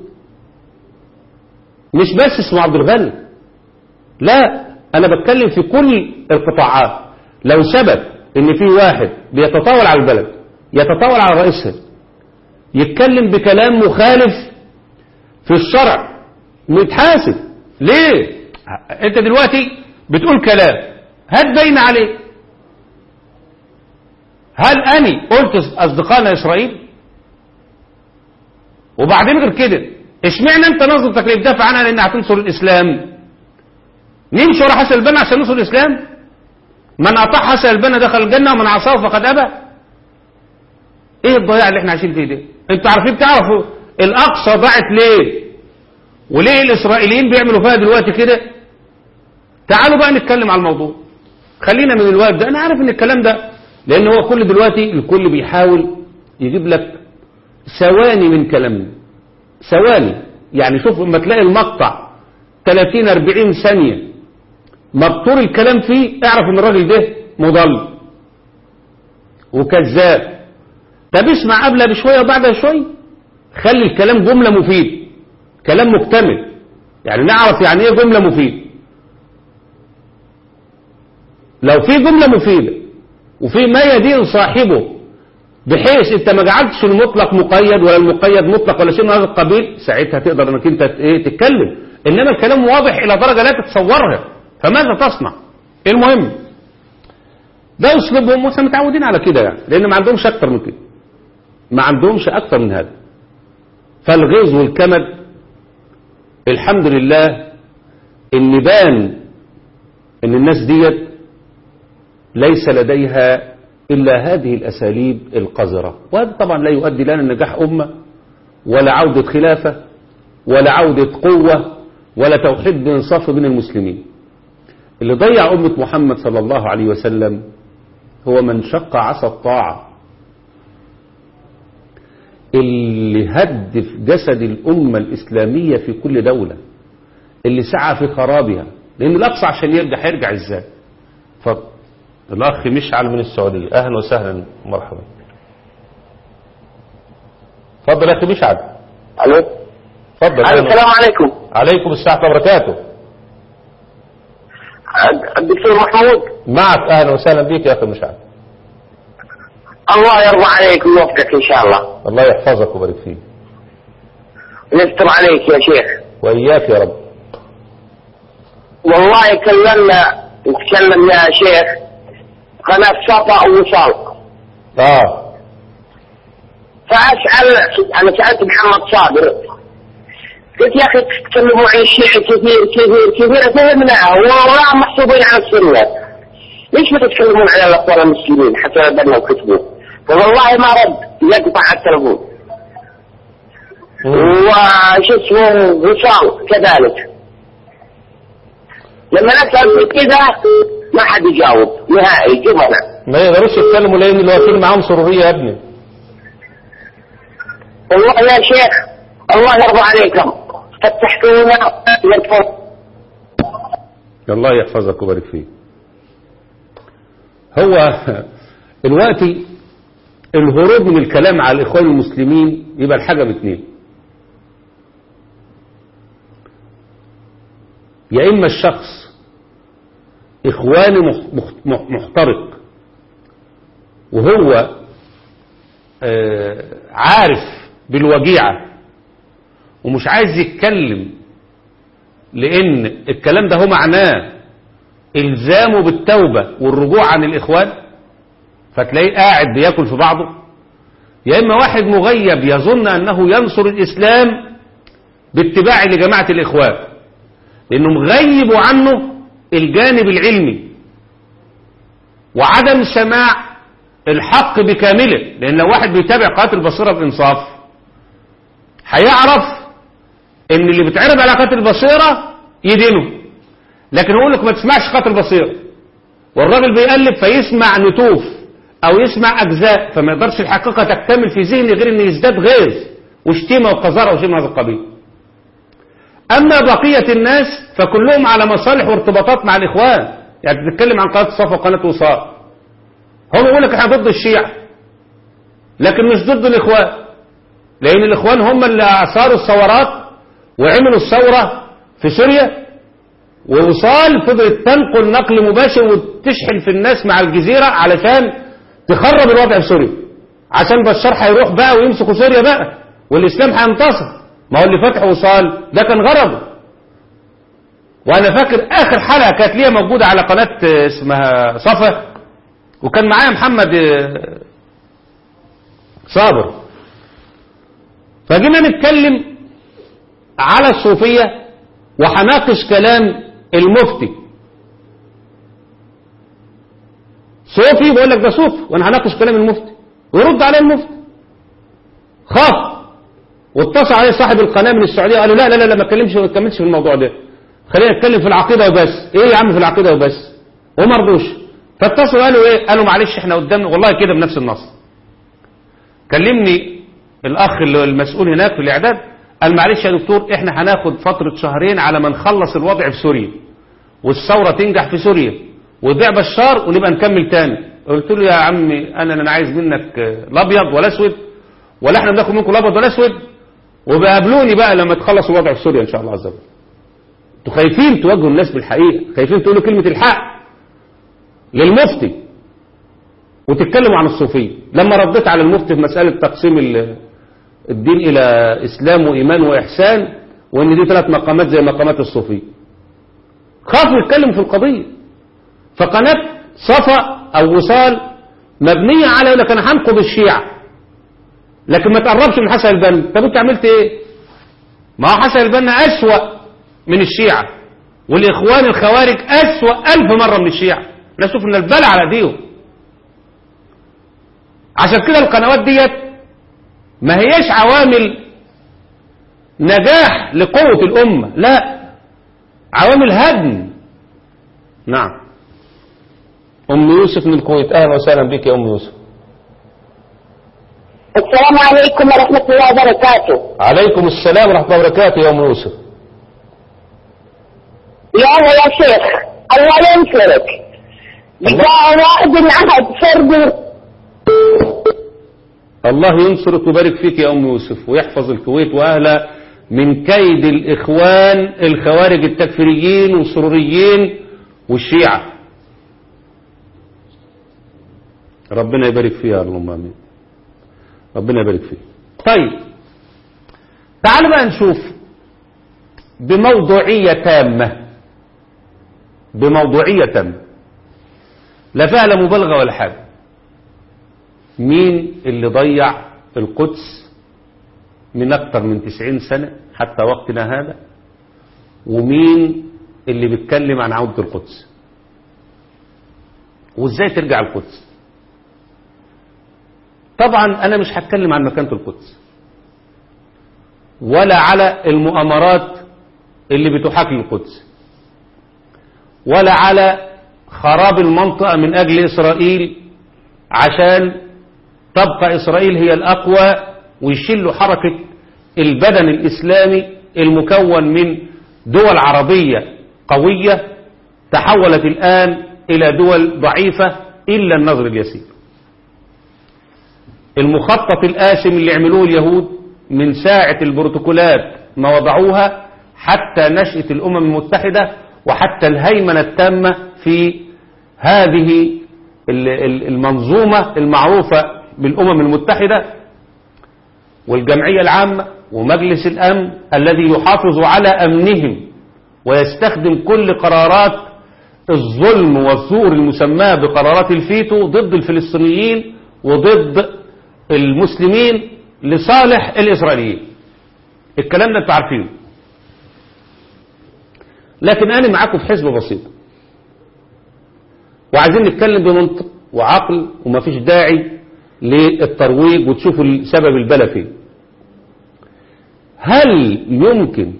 مش بس اسمه عبد الغني، لا، انا بتكلم في كل القطاعات. لو ثبت ان في واحد بيتطاول على البلد، يتطاول على رئيسها، يتكلم بكلام مخالف في الشرع، نتحاسب. ليه؟ انت دلوقتي بتقول كلام هتبين عليه. هل أنا قلت أصدقائنا إسرائيل؟ وبعدين غير كده اشمعنى انت نظرتك اللي بتدافع عنها لانها هتنصر الاسلام؟ نمشي ورا حسن البنا عشان ننصر الاسلام؟ من اطاع حسن البنا دخل الجنه ومن عصاه فقد ابى. ايه الضياع اللي احنا عايشين فيه ده؟ انتوا عارفين تعرفوا الاقصى ضاعت ليه وليه الاسرائيليين بيعملوا فيها دلوقتي كده؟ تعالوا بقى نتكلم على الموضوع. خلينا من الوقت ده، انا عارف ان الكلام ده لان هو كل دلوقتي الكل بيحاول يجيب لك ثواني من كلامنا، ثواني. يعني شوف لما تلاقي المقطع 30-40 ثانية مبطور الكلام فيه، اعرف ان الراجل ده مضل وكذاب. طب اسمع قبلها بشوية وبعدها شوية، خلي الكلام جملة مفيد، كلام مكتمل، يعني نعرف يعني ايه جملة مفيد. لو في جملة مفيدة وفي ما يدين صاحبه بحيث انت ما جعلتش المطلق مقيد ولا المقيد مطلق ولا شيء من هذا القبيل، ساعتها تقدر انك انت تتكلم. انما الكلام واضح الى درجة لا تتصورها، فماذا تصنع؟ المهم ده اسلوبهم واحنا متعودين على كده، يعني لان ما عندهمش اكتر من كده، ما عندهمش اكتر من هذا. فالغيظ والكمد الحمد لله ان بان ان الناس ديت ليس لديها إلا هذه الأساليب القذرة، وهذا طبعا لا يؤدي لنا نجاح أمة ولا عودة خلافة ولا عودة قوة ولا توحيد انصاف بين المسلمين. اللي ضيع أمة محمد صلى الله عليه وسلم هو من شق عصا الطاعة، اللي هدف جسد الأمة الإسلامية في كل دولة، اللي سعى في خرابها، لأن الأقصى عشان يرجع إزاي؟ اتفضل. الأخ مشعل من السعودية، أهلا وسهلا مرحبا. اتفضل يا أخي مشعل. ألو. اتفضل. السلام عليكم. عليكم السلام وبركاته. الدكتور محمود معك، أهلا وسهلا بك يا أخي مشعل. الله يرضى عليك ويوفقك إن شاء الله. الله يحفظك ويبارك فيك. نستر عليك يا شيخ. وإياك يا رب. والله نتكلم يا شيخ قناة صفا ووصال. فأسأل، أنا سألت محمد صابر، قلت يا أخي تتكلموا عن الشيعة كثير فهمناه ولا محسوبين على السنة، ليش ما تتكلمون على الأخوان المسلمين حتى بدنا وكتبوا؟ فوالله ما رد، يقطع التلفون. وش اسمه وصال كذلك، لما نسأل في كده ما حد يجاوب نهائي جبنا. ما يقدروش يتكلموا لان الوكيل معاهم سرورية يا ابني. والله يا شيخ الله يرضى عليكم فتحتونا يدفع. الله يحفظك ويبارك فيك. هو دلوقتي الهروب من الكلام على الإخوان المسلمين يبقى الحاجة باثنين، يا إما الشخص إخواني محترق وهو عارف بالوجيعة ومش عايز يتكلم لأن الكلام ده هو معناه إلزامه بالتوبة والرجوع عن الإخوان، فتلاقيه قاعد بياكل في بعضه، يا إما واحد مغيب يظن أنه ينصر الإسلام باتباع لجماعة الإخوان لأنه مغيب عنه الجانب العلمي وعدم سماع الحق بكامله. لأن لو واحد بيتابع قناة البصيرة بإنصاف هيعرف ان اللي بيتعرض على قناة البصيرة يدينه، لكن يقول لك ما تسمعش قناة البصيرة، والراجل بيقلب فيسمع نتوف او يسمع اجزاء، فما يقدرش الحقيقة تكتمل في ذهنه غير ان يزداد غيظ وشتيمة وقذارة وشيء من هذا القبيل. اما بقية الناس فكلهم على مصالح وارتباطات مع الاخوان. يعني تتكلم عن قناة الصفا وقناة وصال، هم يقول لك احنا ضد الشيعة لكن مش ضد الاخوان، لان الاخوان هم اللي اثاروا الثورات وعملوا الثورة في سوريا، ووصال فضلت تنقل نقل مباشر وتشحن في الناس مع الجزيرة علشان تخرب الوضع في سوريا، عشان بشار هيروح بقى ويمسكوا سوريا بقى والإسلام هينتصر. ما هو اللي فتح وصال ده كان غرضه. وأنا فاكر آخر حلقة كانت ليها موجودة على قناة اسمها صفا، وكان معايا محمد صابر، فجينا نتكلم على الصوفية وهناقش كلام المفتي. صوفي بقول لك ده صوفي وانا هناقش كلام المفتي ويرد عليه المفتي. خاف واتصل عليه صاحب القناة من السعودية قال له لا لا لا ما تكلمش في الموضوع ده، خلينا نتكلم في العقيدة وبس. ايه يا عم في العقيدة وبس؟ وما رضوش. فاتصلوا قالوا ايه؟ قالوا معلش احنا قدامنا والله كده بنفس النص. كلمني الاخ المسؤول هناك في الاعداد قال معلش يا دكتور احنا هناخد فترة شهرين على ما نخلص الوضع في سوريا والثورة تنجح في سوريا ويضيع بشار ونبقى نكمل تاني. قلت له يا عمي انا لا عايز منك الابيض ولا اسود، ولا احنا بناخد منكم الابيض ولا اسود، وبقابلوني بقى لما تخلصوا الوضع في سوريا ان شاء الله عز وجل. انتوا خايفين تواجهوا الناس بالحقيقة، خايفين تقولوا كلمة الحق للمفتي وتتكلموا عن الصوفية. لما رديت على المفتي في مسألة تقسيم الدين إلى إسلام وإيمان وإحسان وإن دي 3 مقامات زي مقامات الصوفية، خافوا يتكلموا في القضية. فقناة صفا أو وصال مبنية على يقول لك أنا هنقض الشيعة لكن ما تقربش من حسن البنا. طب أنت عملت إيه؟ ما هو حسن البنا أسوأ من الشيعة والإخوان الخوارج أسوأ 1000 مرة من الشيعة. نشوف إن البلع على ديهم. عشان كده القنوات ديت ما هيش عوامل نجاح لقوة الأمة، لا عوامل هدم. نعم. أم يوسف من الكويت، أهلا وسهلا بك يا أم يوسف. السلام عليكم ورحمة الله وبركاته. عليكم السلام ورحمة الله وبركاته يا أم يوسف. يا شيخ الله ينصرك بجاء واحد العهد فرد. الله ينصرك ويبارك فيك يا أم يوسف ويحفظ الكويت وأهلها من كيد الإخوان الخوارج التكفيريين والسروريين والشيعة. ربنا يبارك فيها اللهم آمين. ربنا يبارك فيها. طيب تعالوا بقى نشوف بموضوعية تامة، بموضوعية تامة لا فيها لا مبالغة ولا حاجة، مين اللي ضيع القدس من أكثر من 90 سنة حتى وقتنا هذا، ومين اللي بيتكلم عن عودة القدس وازاي ترجع القدس. طبعا أنا مش هتكلم عن مكانة القدس ولا على المؤامرات اللي بتحاكي القدس ولا على خراب المنطقة من أجل إسرائيل عشان تبقى إسرائيل هي الأقوى ويشيلوا حركة البدن الإسلامي المكون من دول عربية قوية تحولت الآن إلى دول ضعيفة إلا النظر اليسير. المخطط الآثم اللي عملوه اليهود من ساعة البروتوكولات ما وضعوها حتى نشأة الأمم المتحدة وحتى الهيمنة التامة في هذه المنظومة المعروفة بالأمم المتحدة والجمعية العامة ومجلس الأمن الذي يحافظ على أمنهم ويستخدم كل قرارات الظلم والزور المسماة بقرارات الفيتو ضد الفلسطينيين وضد المسلمين لصالح الإسرائيليين. الكلام ده انتوا عارفينه. لكن أنا معاكم في حسبة بسيطة وعايزين نتكلم بمنطق وعقل ومفيش داعي للترويج وتشوفوا السبب البلا فيه. هل يمكن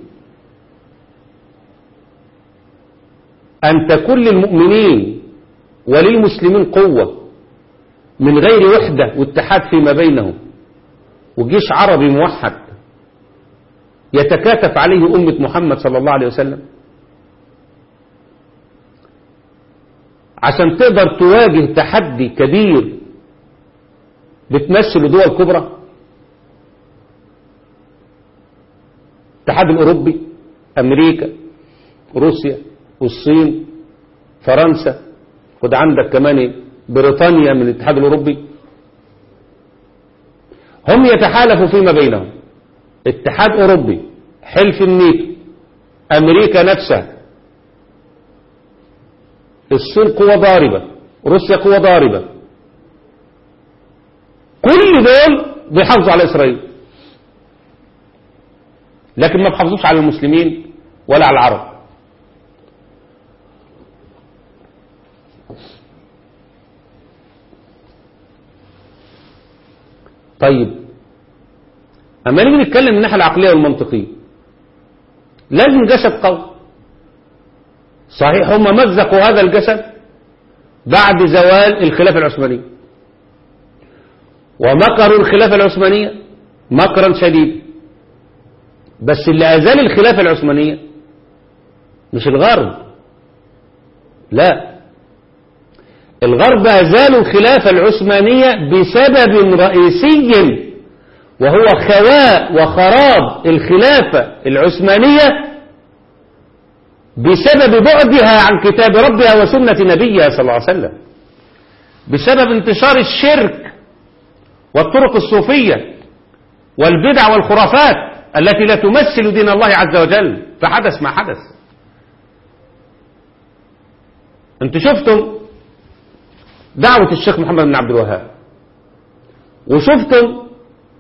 أن تكون للمؤمنين وللمسلمين قوة من غير وحدة واتحاد فيما بينهم وجيش عربي موحد يتكاتف عليه أمة محمد صلى الله عليه وسلم عشان تقدر تواجه تحدي كبير بتمثل دول كبرى؟ الاتحاد الأوروبي، أمريكا، روسيا والصين، فرنسا، خد عندك كمان بريطانيا من الاتحاد الأوروبي، هم يتحالفوا فيما بينهم. اتحاد أوروبي، حلف الناتو، أمريكا نفسها، الصين قوة ضاربة، روسيا قوة ضاربة، كل دول بيحافظوا على إسرائيل لكن ما بيحافظوش على المسلمين ولا على العرب. طيب أما نيجي نتكلم من الناحية العقلية والمنطقية لازم جسد قوي. صحيح هم مزقوا هذا الجسد بعد زوال الخلافة العثمانية ومكروا الخلافة العثمانية مكرا شديدا، بس اللي أزال الخلافة العثمانية مش الغرب، لا، الغرب أزالوا الخلافة العثمانية بسبب رئيسي وهو خواء وخراب الخلافة العثمانية بسبب بعدها عن كتاب ربها وسنة نبيها صلى الله عليه وسلم، بسبب انتشار الشرك والطرق الصوفية والبدع والخرافات التي لا تمثل دين الله عز وجل، فحدث ما حدث. انتوا شفتم دعوة الشيخ محمد بن عبد الوهاب وشفتم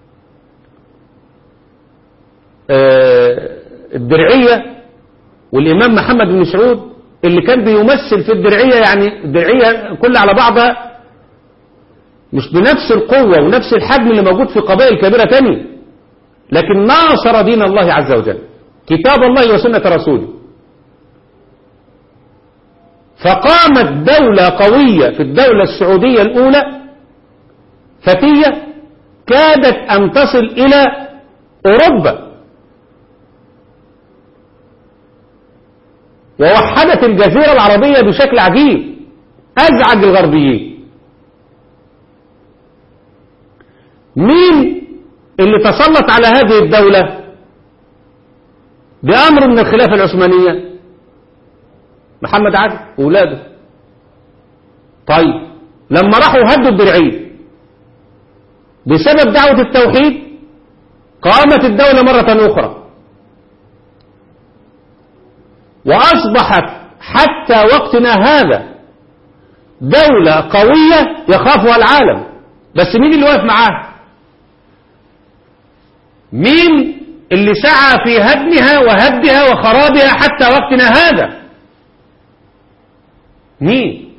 الدرعية والإمام محمد بن سعود اللي كان بيمثل في الدرعية، يعني الدرعية كل على بعضها مش بنفس القوة ونفس الحجم اللي موجود في قبائل كبيرة تانية، لكن ناصر دين الله عز وجل كتاب الله وسنة رسوله. فقامت دولة قوية في الدولة السعودية الأولى فتية كادت أن تصل إلى أوروبا ووحدت الجزيرة العربية بشكل عجيب أزعج الغربيين. مين اللي تسلط على هذه الدولة بأمر من الخلافة العثمانية؟ محمد علي وولاده. طيب لما راحوا هدوا الدرعية بسبب دعوة التوحيد قامت الدولة مرة أخرى وأصبحت حتى وقتنا هذا دولة قوية يخافها العالم. بس مين اللي واقف معاها؟ مين اللي سعى في هدمها وهدها وخرابها حتى وقتنا هذا؟ مين؟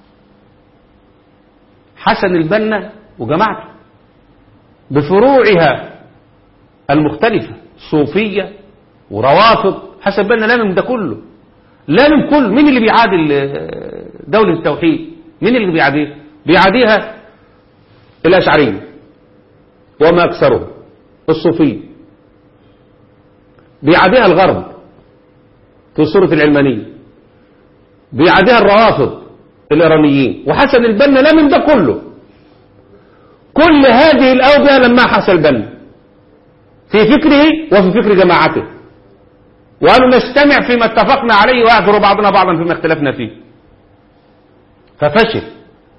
حسن البنا وجماعته بفروعها المختلفة، صوفية وروافض. حسن البنا لا من ده كله، لا من كل. مين اللي بيعادي دولة التوحيد؟ مين اللي بيعاديها؟ بيعاديها الأشعرية وما أكثرهم، الصوفية. بيعاديها الغرب في صورة العلمانية، بيعاديها الروافض الإيرانيين، وحسن البنا لا من ده كله. كل هذه الأوجه لما حسن البنا في فكره وفي فكر جماعته، وقالوا نجتمع فيما اتفقنا عليه ويعذر بعضنا بعضا فيما اختلفنا فيه. ففشل.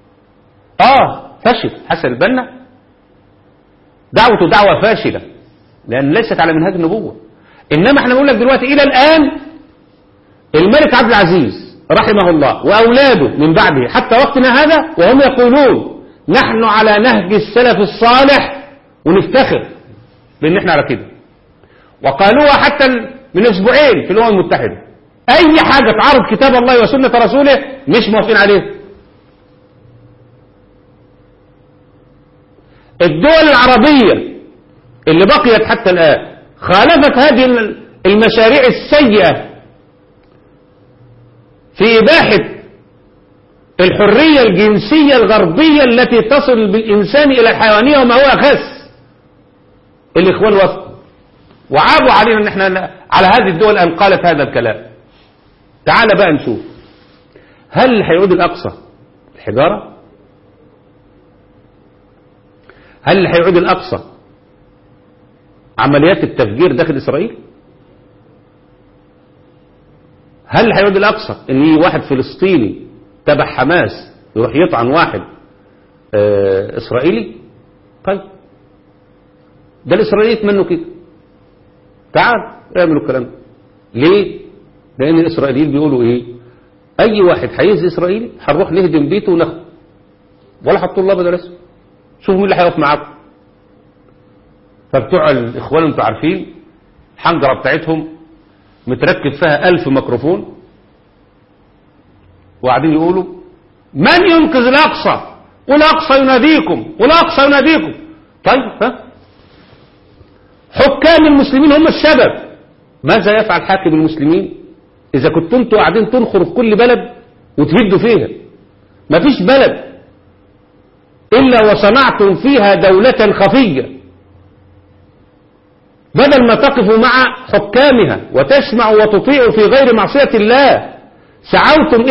فشل حسن البنا، دعوته دعوة فاشلة لأن ليست على منهج النبوة. إنما احنا نقول لك دلوقتي إلى الآن الملك عبد العزيز رحمه الله وأولاده من بعده حتى وقتنا هذا وهم يقولون نحن على نهج السلف الصالح، ونفتخر بأن احنا على كده. وقالوها حتى من أسبوعين في الأمم المتحدة، أي حاجة تعارض كتاب الله وسنة رسوله مش موافقين عليه. الدول العربية اللي بقيت حتى الآن خالفت هذه المشاريع السيئة في إباحة الحرية الجنسية الغربية التي تصل بالإنسان إلى الحيوانية وما هو أخس. الإخوان وافقوا وعابوا علينا أن احنا على هذه الدول أن قالت هذا الكلام. تعال بقى نشوف، هل هيعود الأقصى الحجارة؟ هل هيعود الأقصى عمليات التفجير داخل إسرائيل؟ هل هيعود الأقصى إن يجي واحد فلسطيني تبع حماس يروح يطعن واحد إسرائيلي؟ طيب ده الإسرائيليين يتمنوا كده. تعال اعملوا الكلام ده. ليه؟ لأن الإسرائيليين بيقولوا إيه؟ أي واحد هيأذي إسرائيلي هنروح نهدم بيته وناخده، ولا حطوا الله بدل اسمه. شوفوا مين اللي هيقف معاكم. فبتوع الإخوان انتوا عارفين الحنجرة بتاعتهم متركب فيها 1000 ميكروفون، وقاعدين يقولوا من ينقذ الأقصى؟ والأقصى يناديكم، والأقصى يناديكم. طيب حكام المسلمين هم السبب. ماذا يفعل حاكم المسلمين إذا كنتوا انتوا قاعدين تنخروا في كل بلد وتهدوا فيها؟ مفيش بلد إلا وصنعتم فيها دولة خفية، بدل ما تقفوا مع حكامها وتسمعوا وتطيعوا في غير معصية الله سعيتم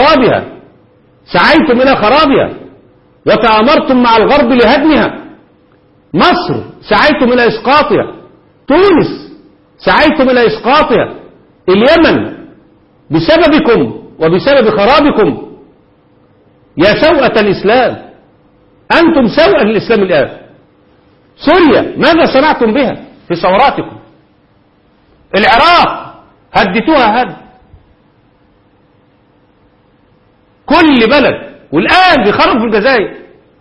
إلى خرابها وتآمرتم مع الغرب لهدمها. مصر سعيتم إلى إسقاطها، تونس سعيتم إلى إسقاطها، اليمن بسببكم وبسبب خرابكم. يا سوءة الإسلام، أنتم سوءة للإسلام الآن. سوريا ماذا صنعتم بها في ثوراتكم؟ العراق هدتوها هد، كل بلد، والآن بيخرجوا في الجزائر.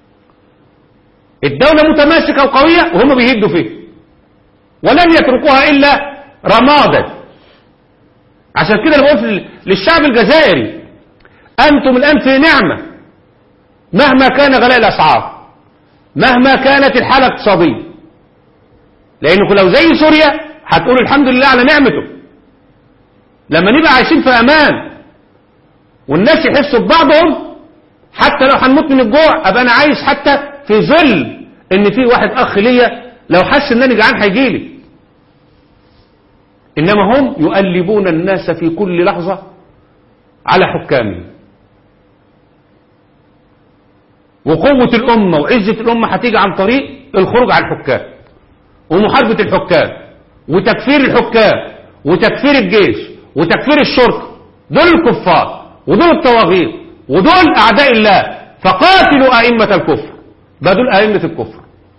الدولة متماسكة وقوية وهم بيهدوا فيه، ولن يتركوها إلا رمادا. عشان كده أنا بقول للشعب الجزائري أنتم الآن في نعمة، مهما كان غلاء الأسعار، مهما كانت الحالة الاقتصادية، لأنكم لو زي سوريا هتقولوا الحمد لله على نعمته. لما نبقى عايشين في أمان والناس يحسوا ببعضهم، حتى لو هنموت من الجوع أبقى أنا عايش حتى في ظل إن في واحد أخ ليا لو حس إن أنا جعان هيجيلي. إنما هم يؤلبون الناس في كل لحظة على حكامهم. وقوة الأمة وعزة الأمة هتيجي عن طريق الخروج على الحكام ومحاربة الحكام وتكفير الحكام وتكفير الجيش وتكفير الشرطة. دول الكفار ودول الطواغيت ودول أعداء الله، فقاتلوا أئمة الكفر. بقى دول أئمة الكفر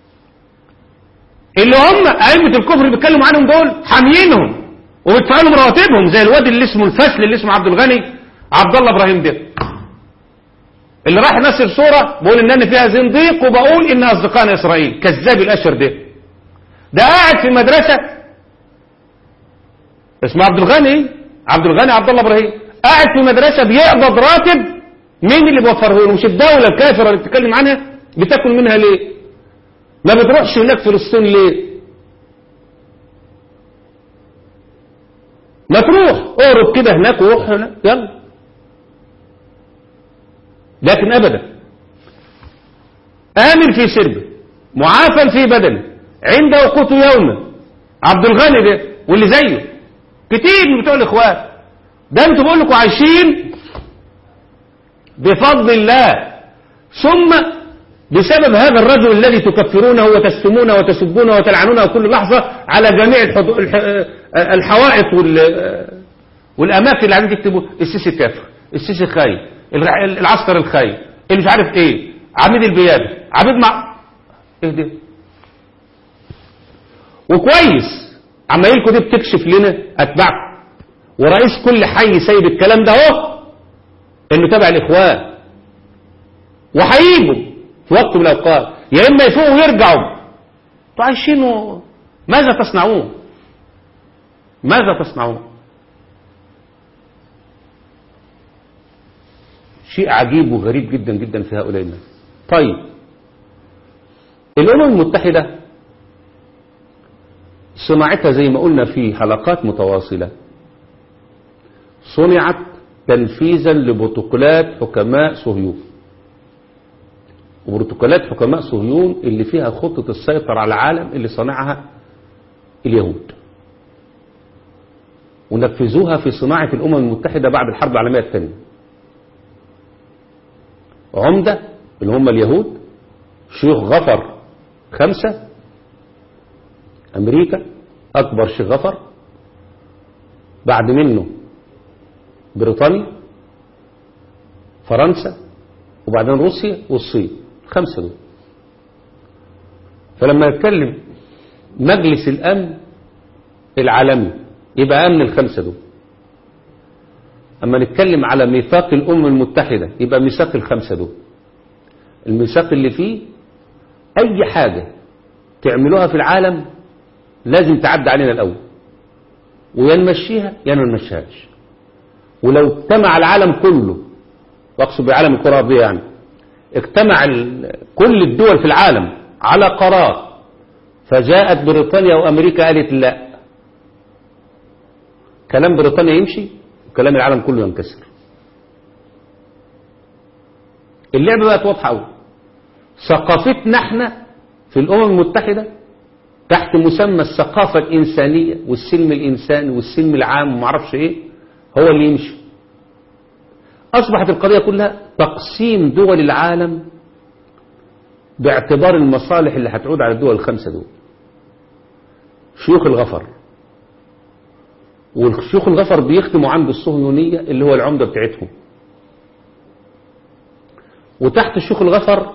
اللي هم أئمة الكفر اللي بيتكلموا عنهم، دول حاميينهم وبيدفعوا لهم رواتبهم، زي الواد اللي اسمه الفاسل اللي اسمه عبد الغني عبد الله ابراهيم ده، اللي راح نشر صورة بقول ان انا فيها زنديق وبقول ان اصدقائنا اسرائيل. كذاب الاشهر ده قاعد في مدرسة اسمه عبد الغني عبد الله ابراهيم، قاعد في مدرسة بيقبض راتب. مين اللي بيوفره له؟ مش الدولة الكافرة اللي بتتكلم عنها. بتاكل منها ليه؟ ما بتروحش هناك فلسطين ليه؟ ما تروح. اقرب كده هناك وروح هناك يلا. لكن ابدا، آمن في سربه معافى في بدنه عنده قوت يومه. عبد الغني ده واللي زيه كتير من بتوع الاخوان ده، انتوا بقول لكم عايشين بفضل الله، ثم بسبب هذا الرجل الذي تكفرونه وتشتمونه وتسبونه وتلعنونه كل لحظة على جميع الحوائط والأماكن اللي عايزين تكتبوا السيسي كافر، السيسي خايب، العسكر الخايب، اللي مش عارف ايه، عميد البيادة، عميد مع ايه ده. وكويس عمايلكم دي بتكشف لنا اتباعكم، ورئيس كل حي سايب الكلام ده اهو انه تبع الاخوان، وهيجوا في وقت من الاوقات يا اما يفوقوا ويرجعوا. انتوا عايشين ماذا تصنعون؟ ماذا تصنعون؟ شيء عجيب وغريب جدا جدا في هؤلاء الناس. طيب الامم المتحدة صناعتها زي ما قلنا في حلقات متواصلة صنعت تنفيذا لبروتوكولات حكماء صهيون، وبروتوكولات حكماء صهيون اللي فيها خطة السيطرة على العالم اللي صنعها اليهود، ونفذوها في صناعة الأمم المتحدة بعد الحرب العالمية الثانية. عمدة اللي هم اليهود، شيخ غفر 5 أمريكا أكبر شيخ غفر، بعد منه بريطانيا، فرنسا، وبعدين روسيا والصين، 5 دول. فلما يتكلم مجلس الأمن العالمي يبقى أمن ال5 دول. أما نتكلم على ميثاق الأمم المتحدة يبقى ميثاق ال5 دول. الميثاق اللي فيه أي حاجة تعملوها في العالم لازم تعدي علينا الأول، ويا نمشيها يا ما نمشيهاش. ولو اجتمع العالم كله، واقصد بعالم الكرة الأرضية يعني، اجتمع كل الدول في العالم على قرار فجاءت بريطانيا وأمريكا قالت لا، كلام بريطانيا يمشي وكلام العالم كله ينكسر. اللعبة بقت واضحة قوي. ثقافتنا احنا في الأمم المتحدة تحت مسمى الثقافة الإنسانية والسلم الإنساني والسلم العام ومعرفش ايه هو اللي يمشي. أصبحت القضية كلها تقسيم دول العالم باعتبار المصالح اللي هتعود على الدول ال5 دول. شيوخ الغفر، والشيوخ الغفر بيختموا عند الصهيونية اللي هو العمدة بتاعتهم، وتحت الشيوخ الغفر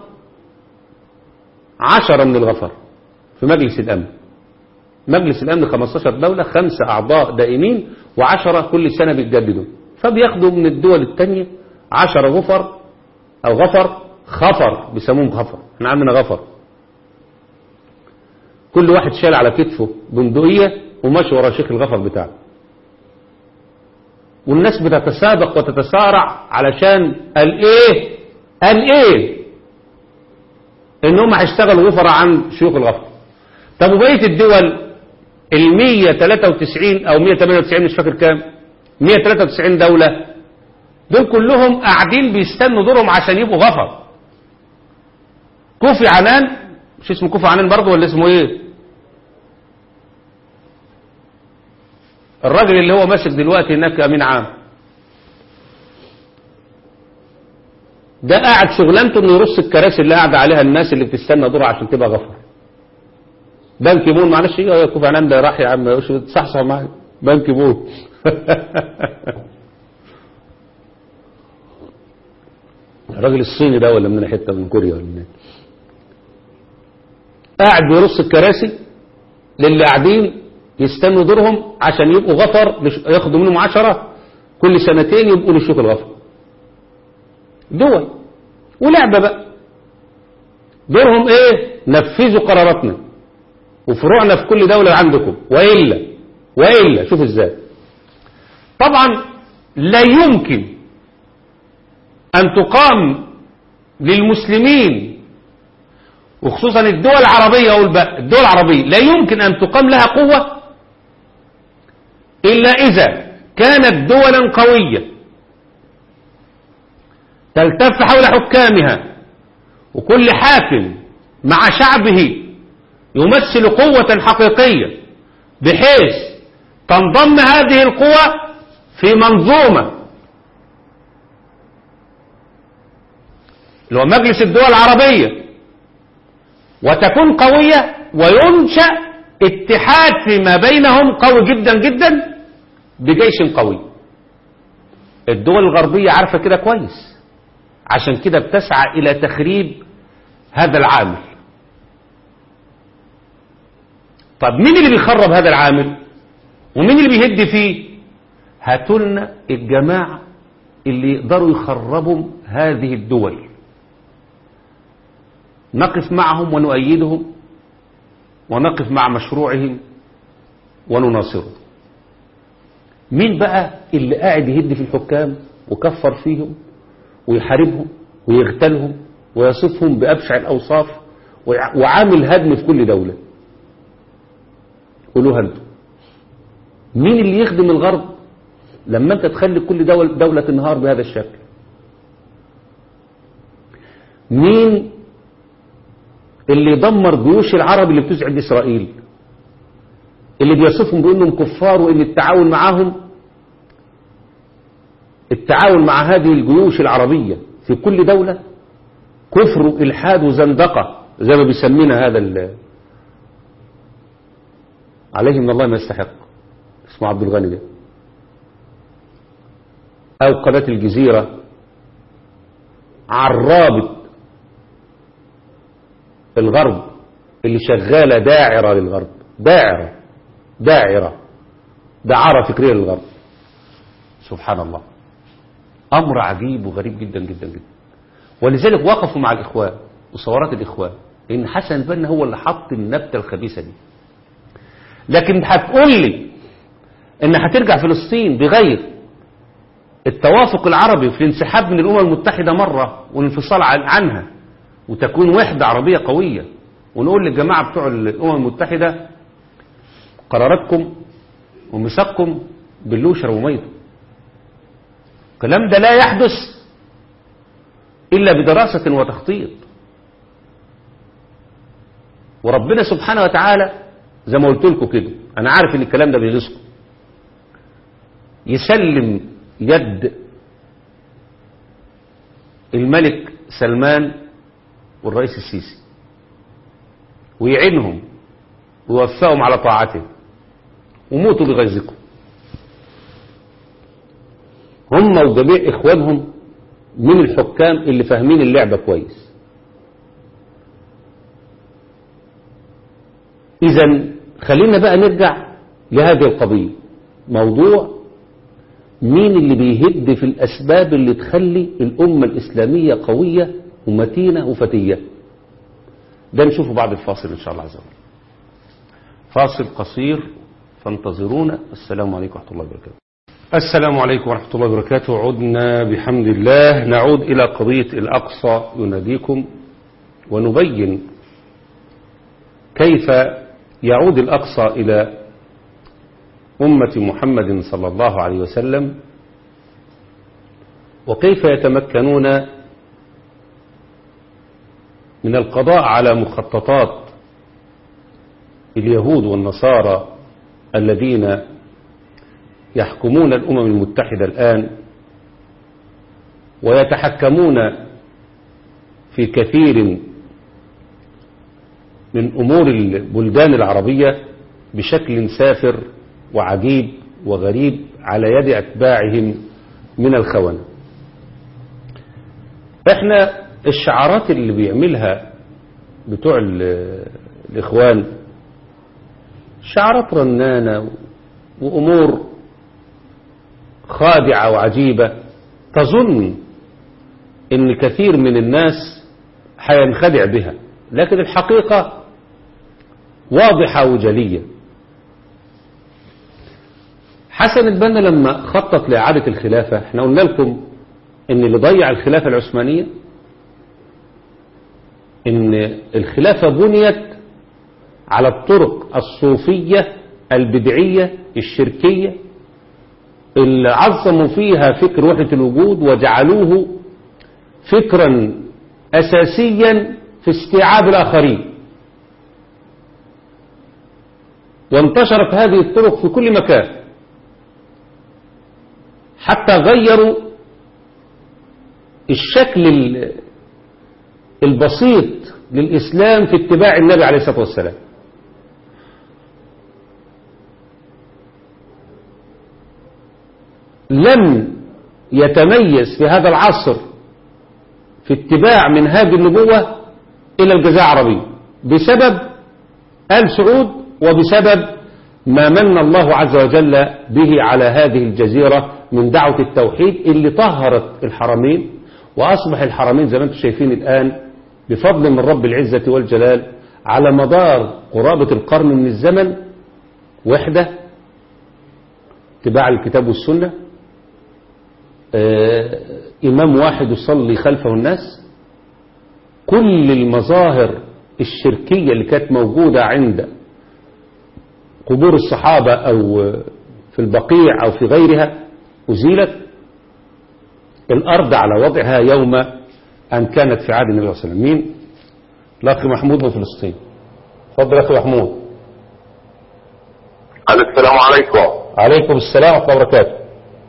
10 من الغفر في مجلس الأمن. مجلس الأمن 15 دولة، 5 أعضاء دائمين و10 كل سنة بيتجددوا، فبياخدوا من الدول التانية 10 غفر أو خفر بيسموهم غفر، احنا عندنا غفر. كل واحد شال على كتفه بندقية وماشي ورا شيخ الغفر بتاعه، والناس بتتسابق وتتسارع علشان قال ايه انهم هيشتغلوا غفرة عن شيوخ الغفر. طب وبقية الدول 193 او 198 مش فاكر كام، 193 دولة دول كلهم قاعدين بيستنوا دورهم عشان يبقوا غفر. كوفي عنان، مش اسمه كوفي عنان برضه ولا اسمه ايه الراجل اللي هو ماسك دلوقتي هناك امين عام ده، قاعد شغلانته انه يرص الكراسي اللي قاعده عليها الناس اللي بتستنى دورها عشان تبقى غفر. بان كيمون معلش ايه يا كوفي عنان ده راح يا عم تصحصح معايا بان كيمون الراجل الصيني ده ولا من حته من كوريا ولا منين، قاعد بيرص الكراسي للي قاعدين يستنوا دورهم عشان يبقوا غفر، ياخدوا منهم 10 كل سنتين يبقوا للشيوخ الغفر. دول ولعبة بقى دورهم ايه؟ نفذوا قراراتنا وفروعنا في كل دولة عندكم، وإلا شوف ازاي. طبعا لا يمكن أن تقام للمسلمين وخصوصا الدول العربية، أقول بقى الدول العربية لا يمكن أن تقام لها قوة إلا إذا كانت دولا قوية تلتف حول حكامها، وكل حاكم مع شعبه يمثل قوة حقيقية، بحيث تنضم هذه القوى في منظومة اللي هو مجلس الدول العربية، وتكون قوية، وينشأ اتحاد فيما بينهم قوي جدا جدا بجيش قوي. الدول الغربية عارفة كده كويس، عشان كده بتسعى إلى تخريب هذا العامل. طب مين اللي بيخرب هذا العامل ومين اللي بيهد فيه؟ هاتولنا الجماعة اللي يقدروا يخربوا هذه الدول، نقف معهم ونؤيدهم ونقف مع مشروعهم ونناصره. مين بقى اللي قاعد يهد في الحكام وكفر فيهم ويحاربهم ويغتالهم ويصفهم بأبشع الأوصاف وعامل هدم في كل دولة؟ قولوها انتم. مين اللي يخدم الغرب لما انت تخلي كل دولة تنهار بهذا الشكل؟ مين اللي يدمر جيوش العرب اللي بتزعج إسرائيل، اللي بيصفهم بأنهم كفار، وإن التعاون مع هذه الجيوش العربية في كل دولة كفر وإلحاد وزندقة زي ما بيسمينا هذا عليه من الله ما يستحق، اسمه عبد الغني ده، أو قناة الجزيرة عرابة الغرب اللي شغالة داعرة للغرب، دعارة فكرية للغرب. سبحان الله، أمر عجيب وغريب جدا جدا جدا. ولذلك وقفوا مع الإخوان وثورات الإخوان، لأن حسن البنا هو اللي حط النبتة الخبيثة دي. لكن هتقول لي إن هترجع فلسطين بغير التوافق العربي في الانسحاب من الأمم المتحدة مرة والانفصال عنها وتكون وحدة عربية قوية، ونقول للجماعة بتوع الأمم المتحدة قراراتكم ومساقكم باللوشر وميته؟ الكلام ده لا يحدث إلا بدراسة وتخطيط. وربنا سبحانه وتعالى زي ما قلت لكم كده، أنا عارف إن الكلام ده بيغيظكم، يسلم يد الملك سلمان والرئيس السيسي ويعينهم ويوفقهم على طاعته، وموتوا بغيظكم هم وجميع إخوانهم من الحكام اللي فاهمين اللعبة كويس. إذن خلينا بقى نرجع لهذه القضية، موضوع مين اللي بيهد في الأسباب اللي تخلي الأمة الإسلامية قوية ومتينة وفتية. ده نشوفه بعد الفاصل إن شاء الله عز وجل. فاصل قصير فانتظرونا. السلام عليكم ورحمة الله وبركاته. السلام عليكم ورحمة الله وبركاته. عدنا بحمد الله، نعود إلى قضية الأقصى يناديكم، ونبين كيف يعود الأقصى إلى أمة محمد صلى الله عليه وسلم، وكيف يتمكنون من القضاء على مخططات اليهود والنصارى الذين يحكمون الأمم المتحدة الآن ويتحكمون في كثير من أمور البلدان العربية بشكل سافر وعجيب وغريب على يد أتباعهم من الخونة. احنا الشعارات اللي بيعملها بتوع الإخوان شعارات رنانة وأمور خادعة وعجيبة، تظن ان كثير من الناس هينخدع بها، لكن الحقيقة واضحة وجلية. حسن البنا لما خطط لإعادة الخلافة، احنا قلنا لكم ان اللي ضيع الخلافة العثمانية ان الخلافة بنيت على الطرق الصوفية البدعية الشركية اللي عظموا فيها فكر وحدة الوجود وجعلوه فكرا أساسيا في استيعاب الآخرين، وانتشرت هذه الطرق في كل مكان حتى غيروا الشكل البسيط للإسلام في اتباع النبي عليه الصلاة والسلام. لم يتميز في هذا العصر في اتباع منهاج النبوة إلى الجزيرة العربية بسبب آل سعود وبسبب ما من الله عز وجل به على هذه الجزيرة من دعوة التوحيد اللي طهرت الحرمين، وأصبح الحرمين زي ما انتم شايفين الآن بفضل من رب العزة والجلال على مدار قرابة القرن من الزمن وحدة، اتباع الكتاب والسنة، إمام واحد يصلي خلفه الناس. كل المظاهر الشركية اللي كانت موجودة عند قبور الصحابة أو في البقيع أو في غيرها أزيلت. الأرض على وضعها يوم أن كانت في عهد النبي صلى الله عليه وسلم. مين؟ الأخ محمود من فلسطين. اتفضل يا أخي محمود. السلام عليكم. عليكم السلام ورحمة الله وبركاته.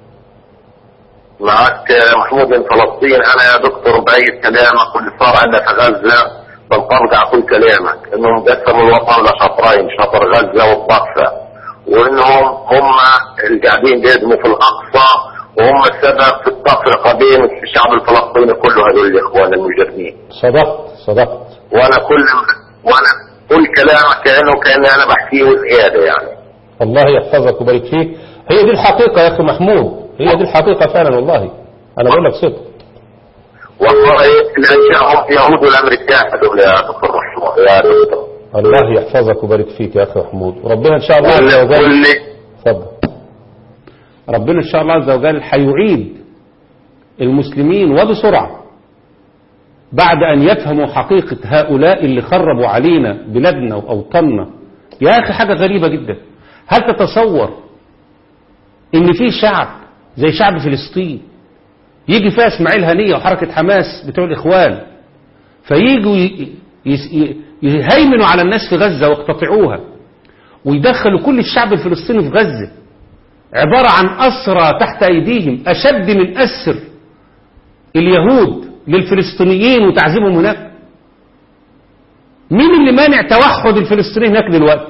معك محمود من فلسطين. أنا يا دكتور بأيد كلامك واللي صار عندنا في غزة، بنطبق كل كلامك إنهم قسموا الوطن لشطرين، شطر غزة والضفة، وإنهم هم اللي قاعدين بيهدموا في الأقصى وهم السبب في التفرقة بين الشعب الفلسطيني كله، هذول الإخوان المجرمين. صدقت. وأنا كل كلامك كأني أنا بحكيه زيادة يعني. الله يحفظك ويبارك فيك. هي دي الحقيقة يا أخي محمود، هي دي الحقيقة فعلا والله، أنا بقول لك صدق. والله الأشياء يهود والأمريكان هذول يا دكتور محمود يا دكتور. الله يحفظك ويبارك فيك يا أخي محمود. وربنا إن شاء الله عز وجل اتفضل. ربنا إن شاء الله عز وجل هيعيد المسلمين وبسرعة بعد أن يفهموا حقيقة هؤلاء اللي خربوا علينا بلادنا وأوطاننا. يا أخي حاجة غريبة جدا، هل تتصور إن في شعب زي شعب فلسطين يجي فيها إسماعيل هنية وحركة حماس بتوع الإخوان فييجوا يهيمنوا على الناس في غزة ويقتطعوها ويدخلوا كل الشعب الفلسطيني في غزة عبارة عن أسرى تحت أيديهم أشد من أسر اليهود للفلسطينيين وتعذيبهم هناك؟ مين اللي مانع توحد الفلسطينيين هناك دلوقتي؟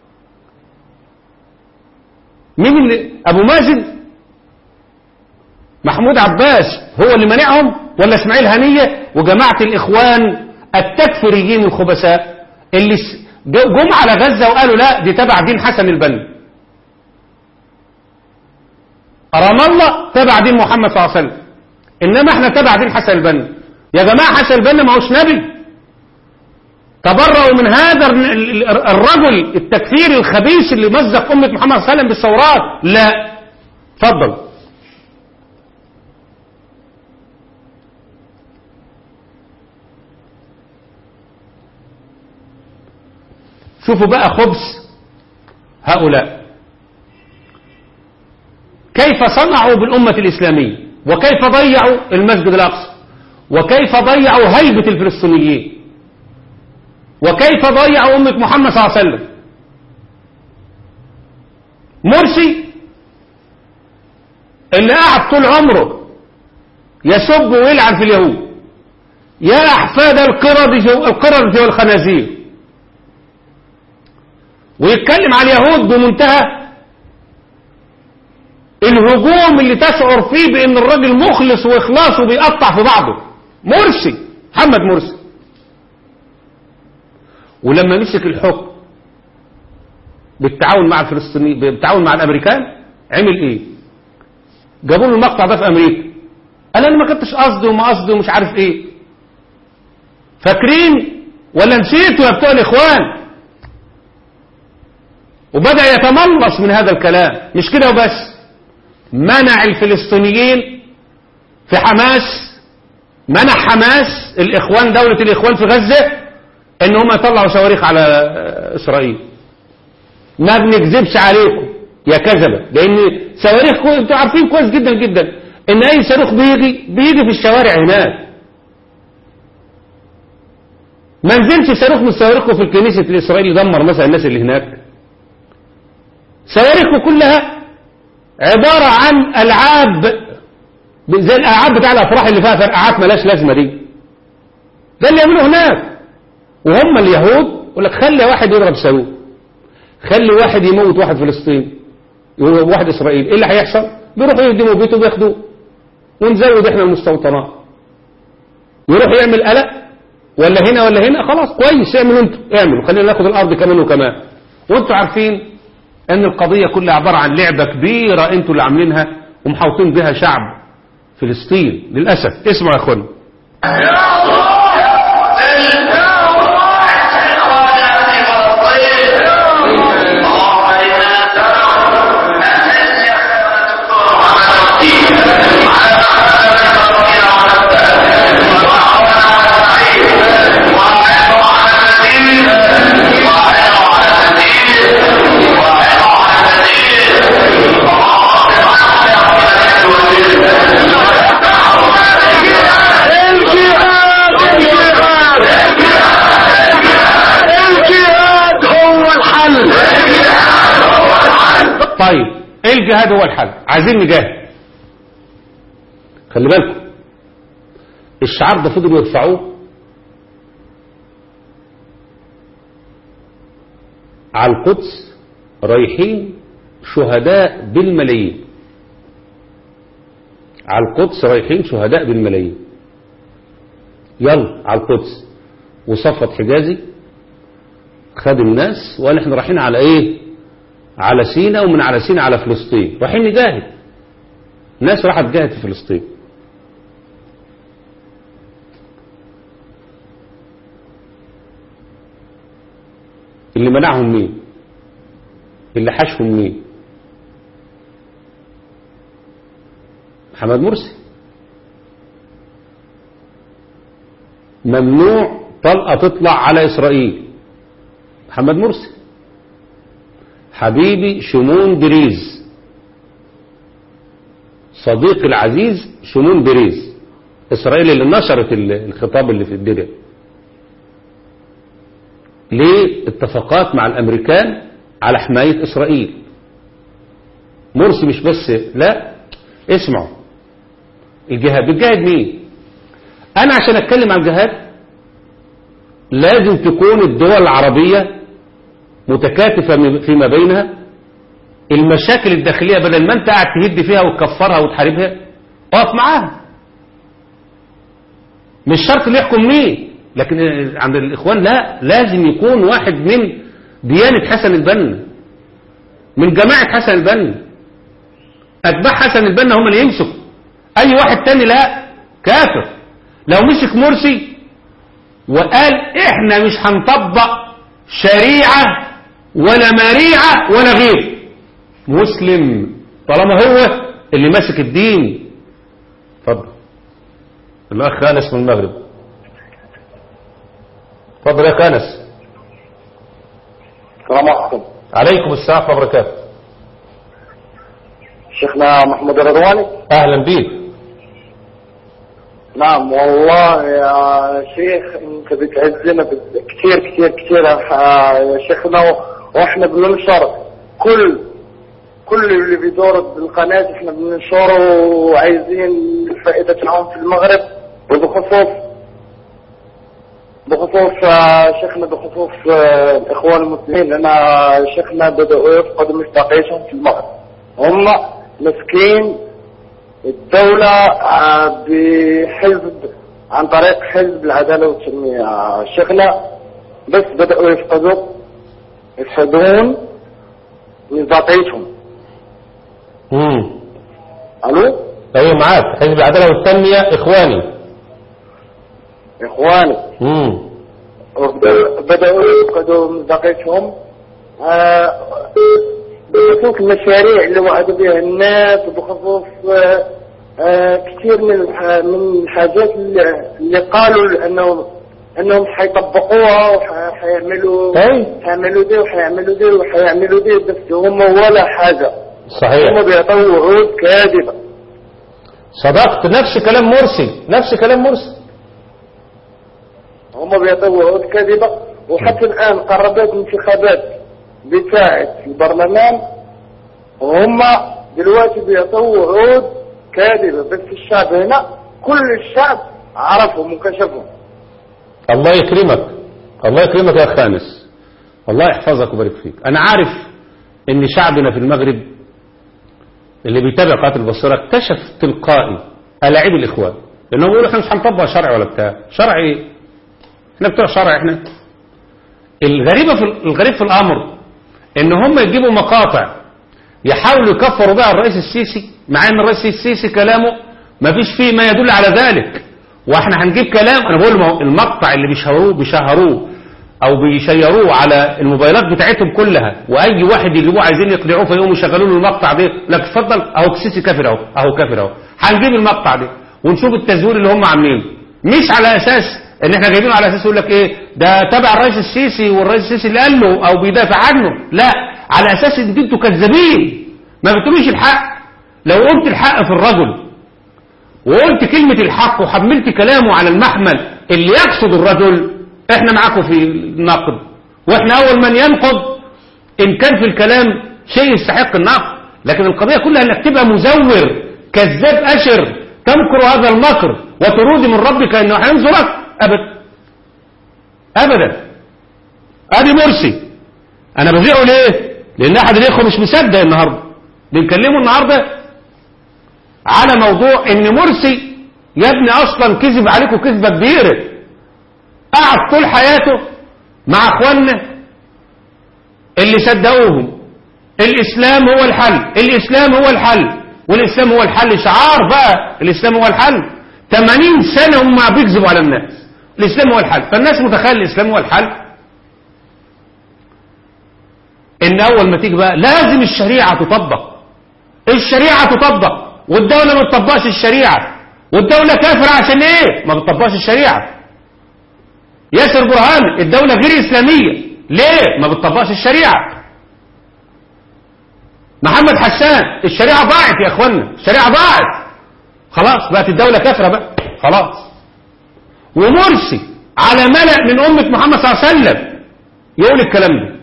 مين اللي؟ أبو مازن؟ محمود عباس هو اللي مانعهم، ولا اسماعيل هنية وجماعة الإخوان التكفيريين الخبثاء اللي جم على غزة وقالوا لا دي تبع دين حسن البنا، رام الله تبع دين محمد صلى الله عليه وسلم، إنما احنا تبع دين حسن البنا. يا جماعة حسن البنا ما هوش نبي، تبرأوا من هذا الرجل التكفيري الخبيث اللي مزق أمة محمد صلى الله عليه وسلم بالثورات. لا اتفضل. شوفوا بقى خبث هؤلاء كيف صنعوا بالأمة الإسلامية، وكيف ضيعوا المسجد الأقصى، وكيف ضيعوا هيبة الفلسطينيين، وكيف ضيعوا أمة محمد صلى الله عليه وسلم. مرسي اللي قاعد طول عمره يسب ويلعن في اليهود، يا أحفاد القردة والخنازير، ويتكلم على اليهود بمنتهى الهجوم اللي تشعر فيه بأن الراجل مخلص وإخلاصه بيقطع في بعضه. مرسي، محمد مرسي، ولما مسك الحكم بالتعاون مع الفلسطينيين بالتعاون مع الأمريكان عمل إيه؟ جابوا له المقطع ده في أمريكا، قال أنا ما كنتش قصدي وما قصدي ومش عارف إيه. فاكرين ولا نسيتوا يا بتوع الإخوان؟ وبدأ يتملص من هذا الكلام. مش كده وبس، منع الفلسطينيين في حماس، منع حماس الإخوان دولة الإخوان في غزة إن هم يطلعوا صواريخ على إسرائيل. ما بنكذبش عليكم، يا كذبة. لأن صواريخ انتوا عارفين كويس جدا جدا إن أي صاروخ بيجي في الشوارع هناك. ما نزلش صاروخ من صواريخه في الكنيسة الإسرائيلي دمر مثلا الناس اللي هناك. صواريخه كلها عبارة عن ألعاب زي الألعاب بتاع الأفراح اللي فيها فرقعات ملاش لازمة دي. ده اللي يعملوه هناك. وهم اليهود يقول لك خلي واحد يضرب صاروخ، خلي واحد يموت واحد فلسطين، واحد إسرائيل، إيه اللي هيحصل؟ بيروحوا يهدموا بيته وبياخدوه ونزود إحنا المستوطنات. يروح يعمل قلق ولا هنا ولا هنا، خلاص كويس اعملوا انتوا، اعملوا خلينا ناخد الأرض كمان وكمان. وانتوا عارفين ان القضية كلها عبارة عن لعبة كبيرة انتوا اللي عاملينها ومحاوطين بها شعب فلسطين للأسف. اسمعوا يا اخوان. طيب ايه الجهاد هو الحل؟ عايزين نجاهد. خلي بالكم الشعار ده فضلوا يرفعوه على القدس، رايحين شهداء بالملايين. على القدس رايحين شهداء بالملايين. يلا على القدس. وصفت حجازي خد الناس وقال احنا رايحين على ايه؟ على سيناء، ومن على سيناء على فلسطين، رايحين نجاهد. الناس راحت تجاهد في فلسطين. اللي منعهم مين؟ اللي حشهم مين؟ محمد مرسي. ممنوع طلقة تطلع على إسرائيل. محمد مرسي. حبيبي شمون دريز، صديقي العزيز شمون دريز، إسرائيل اللي نشرت الخطاب اللي في الدنيا. ليه اتفاقات مع الأمريكان على حماية إسرائيل. مرسي مش بس، لا اسمعوا الجهاد. بتجاهد مين؟ أنا عشان أتكلم عن الجهاد لازم تكون الدول العربية متكاتفة فيما بينها. المشاكل الداخلية بدل ما انت قاعد تهد فيها وتكفرها وتحاربها، اقف معاها. مش شرط اللي يحكم مين، لكن عند الإخوان لا، لازم يكون واحد من ديانة حسن البنا، من جماعة حسن البنا. أتباع حسن البنا هم اللي يمسكوا، أي واحد تاني لا، كافر. لو مسك مرسي وقال احنا مش هنطبق شريعة ولا مريعة ولا غير، مسلم طالما هو اللي ماسك الدين. اتفضل الأخ أنس من المغرب. اتفضل يا أنس. السلام عليكم. عليكم السلام ورحمة الله وبركاته. شيخنا محمود الرضواني. أهلا بيك. نعم والله يا شيخ انت بتعزنا كثير كثير كثير يا شيخنا، واحنا بننشر كل اللي بيدور بالقناة احنا بننشره وعايزين الفائدة العام في المغرب. وبخصوص شيخنا بخصوص الاخوان المسلمين، انا شيخنا بدأوا يفقدوا مصداقيتهم في المغرب. هم مسكين الدولة بحزب عن طريق حزب العدالة والتنمية. شيخنا بس بدأوا يفقدون مصداقيتهم. الو ايوه معاك. حزب العدالة والتنمية اخواني. بدأوا يفقدوا مصداقيتهم بخصوص المشاريع اللي وعدوا بها الناس، وبخصوص كثير من الحاجات اللي قالوا انهم حيطبقوها وحيعملوا دي وحيعملوا دي وحيعملوا دي، بس هم ولا حاجة. صحيح. هم بيعطوا وعود كاذبة. صدقت، نفس كلام مرسي، نفس كلام مرسي. هم بيعطوا وعود كاذبة، وحتى الآن قربت الانتخابات بتاعت البرلمان وهم دلوقتي بيعطوا وعود كاذبة، بس الشعب هنا كل الشعب عرفهم وكشفهم. الله يكرمك، الله يكرمك يا خامس، الله يحفظك ويبارك فيك. أنا عارف إن شعبنا في المغرب اللي بيتابع قناة البصيرة اكتشف تلقائي ألاعيب الإخوان، لأنهم بيقولوا إحنا مش هنطبق شرع ولا بتاع. شرع إيه؟ إحنا بتوع شرع إحنا. الغريب في الأمر إن هم يجيبوا مقاطع يحاولوا يكفروا بها الرئيس السيسي، مع إن الرئيس السيسي كلامه ما فيش فيه ما يدل على ذلك. وإحنا هنجيب كلام، أنا بقول المقطع اللي بيشهروه او بيشيروه على الموبايلات بتاعتهم كلها، واي واحد يجيبوه عايزين يقنعوه فيقوموا يشغلوا له المقطع ده، لك اتفضل اهو السيسي كافر اهو، اهو كافر اهو. هنجيب المقطع ده ونشوف التزوير اللي هم عاملينه، مش على اساس ان احنا جايبينه على اساس يقول لك ايه ده تبع الرئيس السيسي والرئيس السيسي اللي قال له او بيدافع عنه، لا، على اساس ان انتوا كذابين ما بتقولوش الحق. لو قلت الحق في الرجل وقلت كلمة الحق وحملت كلامه على المحمل اللي يقصد الرجل، احنا معاكم في النقد، واحنا اول من ينقد ان كان في الكلام شيء يستحق النقد. لكن القضية كلها انك تبقى مزور كذاب اشر تمكر هذا المكر وترود من ربك انه هينصرك، ابدا. ادي مرسي، انا بذيعه ليه؟ لان احد الاخوه مش مصدق النهارده بنكلمه النهارده على موضوع ان مرسي يا ابني اصلا كذب عليكم كذبه كبيره. قعد طول حياته مع اخواننا اللي صدقوهم الاسلام هو الحل، الاسلام هو الحل، والاسلام هو الحل شعار بقى، الاسلام هو الحل. 80 سنه هم بيكذبوا على الناس الاسلام هو الحل، فالناس متخيل الاسلام هو الحل. ان اول ما تيجي بقى لازم الشريعه تطبق، الشريعه تطبق، والدوله ما تطبقش الشريعه، والدوله كافره عشان ايه؟ ما بتطبقش الشريعه. ياسر برهان الدولة غير إسلامية ليه؟ ما بتطبقش الشريعة. محمد حسان الشريعة ضاعت يا اخوانا، الشريعة ضاعت خلاص، بقت الدولة كافرة بقى خلاص. ومرسي على ملأ من أمة محمد صلى الله عليه وسلم يقول الكلام ده.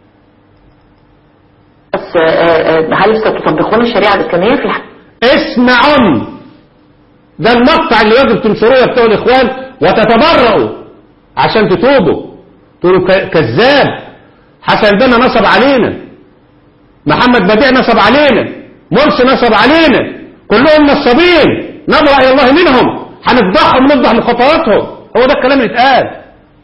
بس هل ستطبقون الشريعة الإسلامية في اسمعوا، ده المقطع اللي يجب تنشروه بتوع الإخوان وتتبرؤوا عشان تتوبوا، تقولوا كذاب، حسن البنا نصب علينا، محمد بديع نصب علينا، مرسي نصب علينا، كلهم نصابين، نبرأ إلى الله منهم، هنفضحهم ونفضح من خطواتهم. هو ده الكلام اللي اتقال،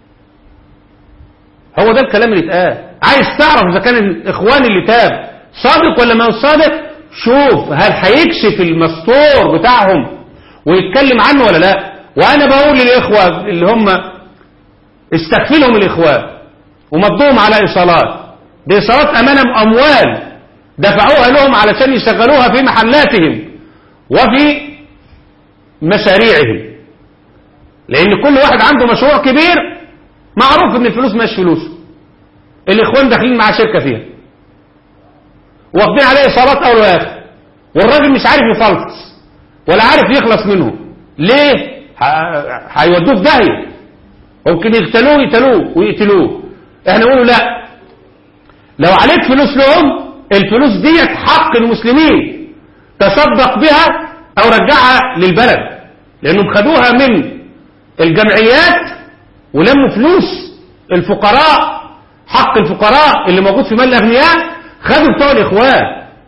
هو ده الكلام اللي اتقال. عايز تعرف إذا كان الإخوان اللي تاب صادق ولا ما صادق؟ شوف هل هيكشف المستور بتاعهم ويتكلم عنه ولا لا. وأنا بقول للإخوة اللي هم استغفلهم الإخوان ومضوهم على إيصالات، دي إيصالات أمانة أموال دفعوها لهم علشان يشغلوها في محلاتهم وفي مشاريعهم، لأن كل واحد عنده مشروع كبير معروف إن الفلوس مش فلوسه، الإخوان داخلين مع شركة فيها واخدين عليه إيصالات أول وآخر، والراجل مش عارف يفلص ولا عارف يخلص منهم. ليه؟ هيودوه في داهية، ممكن يقتلوه ويقتلوه. احنا نقولوا لا، لو عليك فلوس لهم، الفلوس ديت حق المسلمين، تصدق بها او رجعها للبلد، لانهم خدوها من الجمعيات ولموا فلوس الفقراء، حق الفقراء اللي موجود في مال الاغنياء خدوا بتوع الاخوان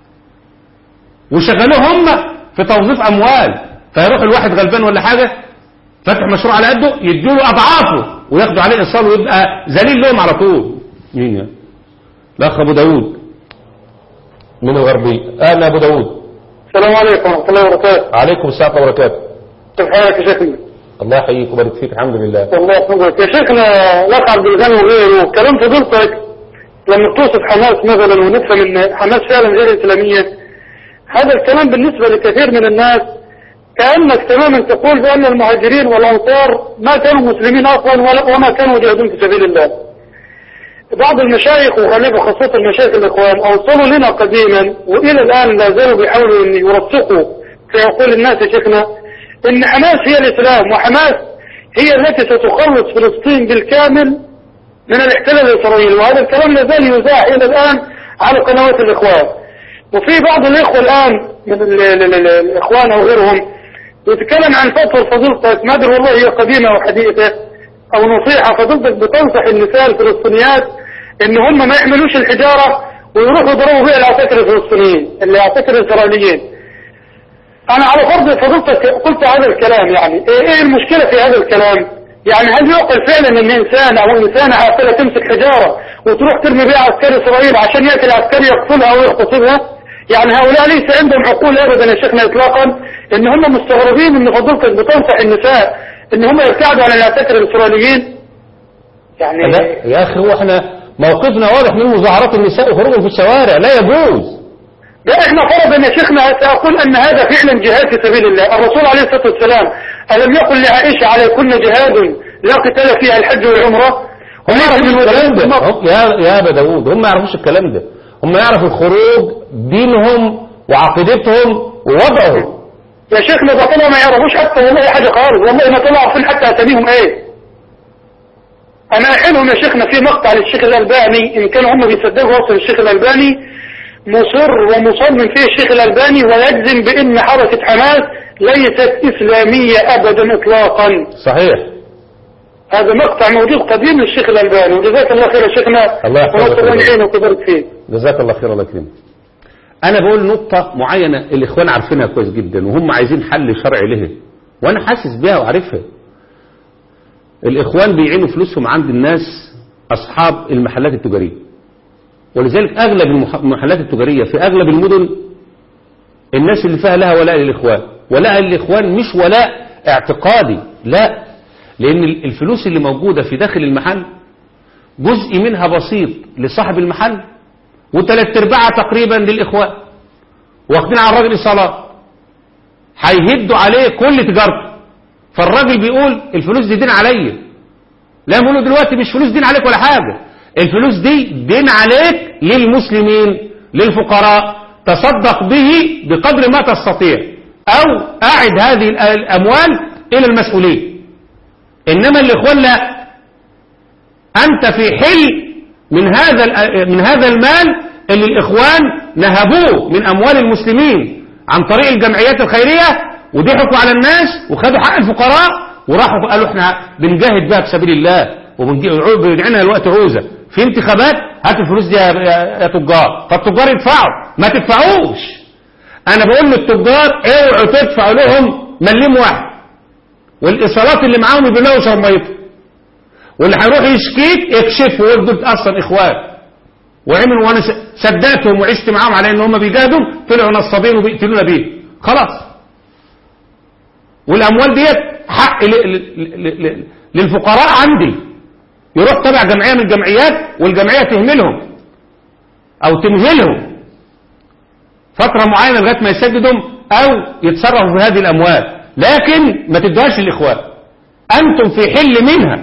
وشغلوه هم في توظيف اموال. فيروح الواحد غلبان ولا حاجه فتح مشروع على قده يدوا له اضعافه وياخدوا عليه ايصال ويبقى ذليل لهم على طول. مين يا الاخ ابو داوود من الغربي؟ انا ابو داوود. السلام عليكم ورحمه الله وبركاته. عليكم السلام ورحمه الله وبركاته. كيف حالك يا شيخنا؟ الله يحييك ويبارك فيك. الحمد لله. الله يحفظك يا شيخنا. لك عبد الغني وغيره كلام فضيلتك لما بتوصف حماس مثلا ونفهم ان حماس فعلا غير اسلاميه، هذا الكلام بالنسبه لكثير من الناس كأنك تماما تقول بأن المهاجرين والأنصار ما كانوا مسلمين أصلا وما كانوا يجاهدون في سبيل الله. بعض المشايخ وغالبا خاصة المشايخ الإخوان أوصلوا لنا قديما وإلى الآن لا زالوا بيحاولوا أن يرسخوا في عقول الناس يا شيخنا أن حماس هي الإسلام، وحماس هي التي ستخلص فلسطين بالكامل من الاحتلال الإسرائيلي، وهذا الكلام لا زال يذاع إلى الآن على قنوات الإخوان. وفي بعض الإخوة الآن من الإخوان أو غيرهم يتكلم عن فتوى فضيلتك، ما أدري والله هي قديمة أو حديثة أو نصيحة، فضيلتك بتنصح النساء الفلسطينيات إن هم ما يحملوش الحجارة ويروحوا يضربوا بها العساكر الفلسطينيين العساكر الإسرائيليين. أنا على فرض فضيلتك قلت هذا الكلام، يعني إيه المشكلة في هذا الكلام؟ يعني هل يعقل فعلا ان انسان او انسانة عاقلة تمسك حجارة وتروح ترمي بها عسكري اسرائيل عشان يأتي العسكري يقتلها او يغتصبها؟ يعني هؤلاء ليس عندهم عقول ابدا يا شيخنا اطلاقا، ان هم مستغربين ان فضيلتك بتنصح النساء ان هم يرتعدوا على العساكر الاسرائيليين. يعني يا اخي هو احنا موقفنا واضح من مظاهرات النساء وخروجهم في الشوارع، لا يجوز. لا احنا فرضا يا شيخنا سأقول ان هذا فعلا جهاد في سبيل الله. الرسول عليه الصلاة والسلام ألم يقل لعائشة عليكن جهاد لا قتال فيها الحج والعمرة؟ هم يعرفوا الكلام ده يا أبا داود، هم ما يعرفوش الكلام ده، هم يعرفوا الخروج دينهم وعقيدتهم ووضعهم. يا شيخنا ده طلعوا ما يعرفوش حتى والله حاجة خالص، والله ما طلعوا عارفين حتى أساميهم ايه. انا احلهم يا شيخنا في مقطع للشيخ الألباني، ان كانوا هم بيصدقوا وصل الشيخ الألباني مصر ومصمم فيه الشيخ الألباني ويجزم بان حركة حماس ليست إسلامية أبدا إطلاقا. صحيح. هذا مقطع موجود قديم للشيخ الألباني، وجزاك الله خير يا شيخنا. الله يحفظك ويبارك فيك. جزاك الله خير. الله يكرمك. أنا بقول نقطة معينة الإخوان عارفينها كويس جدا وهم عايزين حل شرعي له، وأنا حاسس بها وعارفها. الإخوان بيعينوا فلوسهم عند الناس أصحاب المحلات التجارية، ولذلك أغلب المحلات التجارية في أغلب المدن الناس اللي فيها لها ولاء للإخوان. ولاء للإخوان مش ولاء اعتقادي، لا، لأن الفلوس اللي موجودة في داخل المحل جزء منها بسيط لصاحب المحل وثلاث ارباعها تقريبا للإخوان، واخدين على الراجل إيصالات هيهدوا عليه كل تجارته. فالراجل بيقول الفلوس دي دين عليا، لا بيقولوا دلوقتي مش فلوس دين عليك ولا حاجة، الفلوس دي دين عليك للمسلمين للفقراء، تصدق به بقدر ما تستطيع او اعد هذه الاموال الى المسؤولين. انما الاخوان لا، انت في حل من هذا المال اللي الاخوان نهبوه من اموال المسلمين عن طريق الجمعيات الخيرية وضحكوا على الناس وخدوا حق الفقراء وراحوا قالوا احنا بنجاهد بها في سبيل الله وبندعينا الوقت عوزة في انتخابات، هاتوا الفلوس دي يا تجار. فالتجار يدفعوا، ما تدفعوش. انا بقول للتجار اوعوا تدفعوا لهم مليم واحد، والايصالات اللي معاهم يبلغوا شرميتهم، واللي هيروح يشكيك اكشفوا ويقول دول اصلا اخوان وعملوا، وانا صدقتهم وعشت معاهم على ان هم بيجاهدوا طلعوا نصابين وبيقتلونا بيه خلاص. والاموال ديت حق للفقراء عندي، يروح تبع جمعية من الجمعيات والجمعية تهملهم او تمهلهم فترة معينة لغاية ما يسددهم او يتصرفوا في هذه الاموال، لكن ما تدوهاش للاخوان. انتم في حل منها،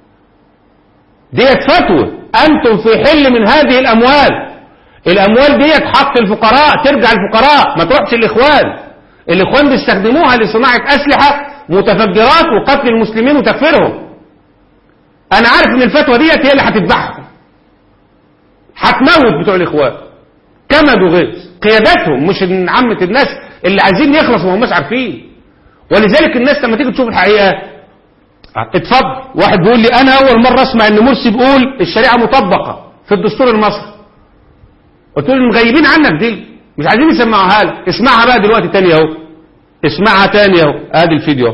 ديت فتوى، انتم في حل من هذه الاموال ديت حق الفقراء، ترجع الفقراء ما تروحش الاخوان. الاخوان بيستخدموها لصناعة اسلحة متفجرات وقتل المسلمين وتكفيرهم. انا عارف ان الفتوى ديت هي اللي هتذبحهم، هتموت بتوع الاخوان كما بغيظ قياداتهم، مش عامة الناس اللي عايزين يخلصوا وهم مش عارفين. ولذلك الناس لما تيجي تشوف الحقيقة اتفضل. واحد بيقول لي انا اول مرة اسمع ان مرسي بيقول الشريعة مطبقة في الدستور المصري. قلت له مغيبين عنك دي، مش عايزين يسمعوها لك. اسمعها بقى دلوقتي تاني اهو، اسمعها تاني اهو، ادي الفيديو.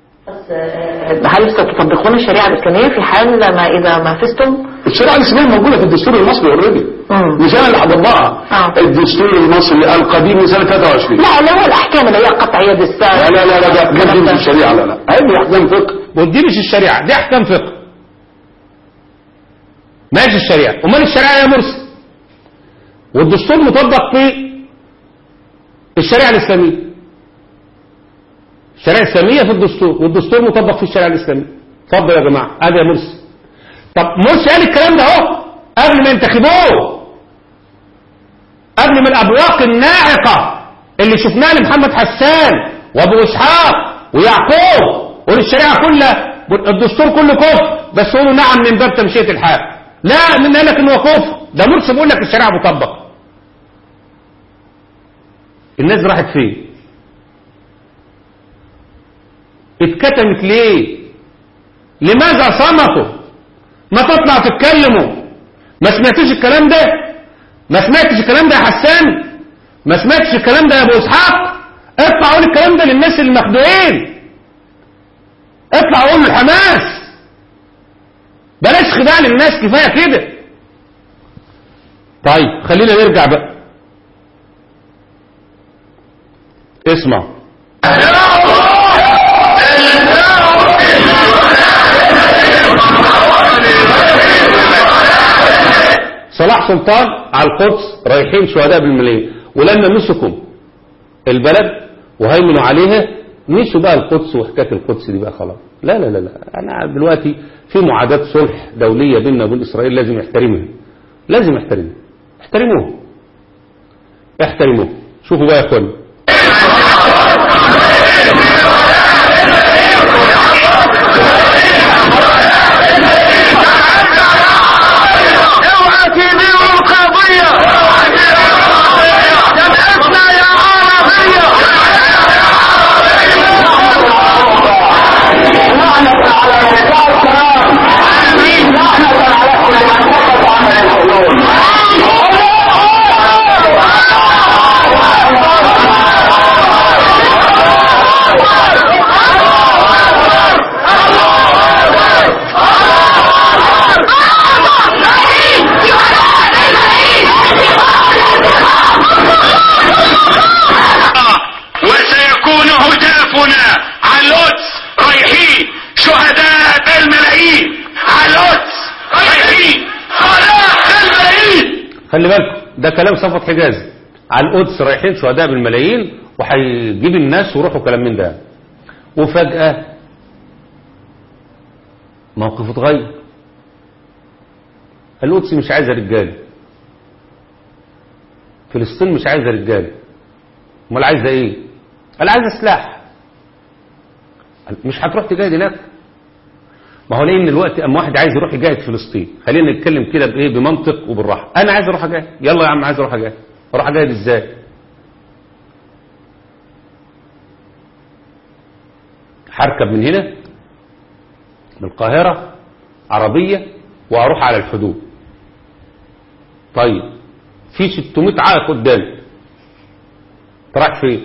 هل ستطبقون الشريعة الإسلامية في حال ما إذا ما فزتم؟ الشريعة الإسلامية موجودة في الدستور المصري اوريدي، مش أنا اللي هطبقها. الدستور المصري القديم من سنة 23. لا هو الأحكام اللي هي قطع يد السارق. لا دي مش الشريعة، لا هذه أحكام فقه. ودي مش الشريعة، دي أحكام فقه. ماشي الشريعة، أمال الشريعة يا مرسي؟ والدستور مطبق في الشريعة الإسلامية. الشريعة الإسلامية في الدستور، والدستور مطبق في الشريعة الإسلامية. اتفضل يا جماعة، ادي يا مرسي. طب مرسي قال الكلام ده اهو، قبل ما ينتخبوه، قبل ما الأبواق الناعقة اللي شفناها لمحمد حسان وأبو إسحاق ويعقوب وللشريعة كلها الدستور كله كفر، بس قولوا نعم من باب تمشية الحال. لا، من قال لك إنه كفر؟ ده مرسي بيقول لك الشريعة مطبق. الناس راحت فين؟ اتكتمت ليه؟ لماذا صمتوا؟ ما تطلع تتكلموا. ما سمعتش الكلام ده؟ ما سمعتش الكلام ده يا حسان؟ ما سمعتش الكلام ده يا ابو اسحاق؟ اطلع قول الكلام ده للناس المخدوعين، اطلع قول للحماس، بلاش خداع للناس، كفايه كده. طيب خلينا نرجع بقى، اسمع. صلاح سلطان على القدس رايحين شهداء بالملايين، ولما مسكوا البلد وهيمنوا عليها نسوا بقى القدس وحكايه القدس دي بقى خلاص. لا لا لا لا، انا دلوقتي في معاهدات صلح دوليه بيننا وبين اسرائيل لازم يحترمها، لازم يحترمها. احترموها احترموها. شوفوا بقى يا اخوان، خلي بالكم ده كلام صفوت حجازي على القدس رايحين شهداء بالملايين وهيجيب الناس وروحوا كلام من ده. وفجأة موقفه اتغير، القدس مش عايزه رجاله، فلسطين مش عايزه رجاله، امال عايزه ايه؟ قال عايزه سلاح. مش هتروح تجاهد هناك؟ ما هو لان الوقت اما واحد عايز يروح يجاهد فلسطين، خلينا نتكلم كده بايه، بمنطق وبالراحه. انا عايز اروح اجاهد، يلا يا عم عايز اروح اجاهد، اروح اجاهد ازاي؟ هركب من هنا من القاهره عربيه واروح على الحدود. طيب في 600 عائق قدامي، رايح فين؟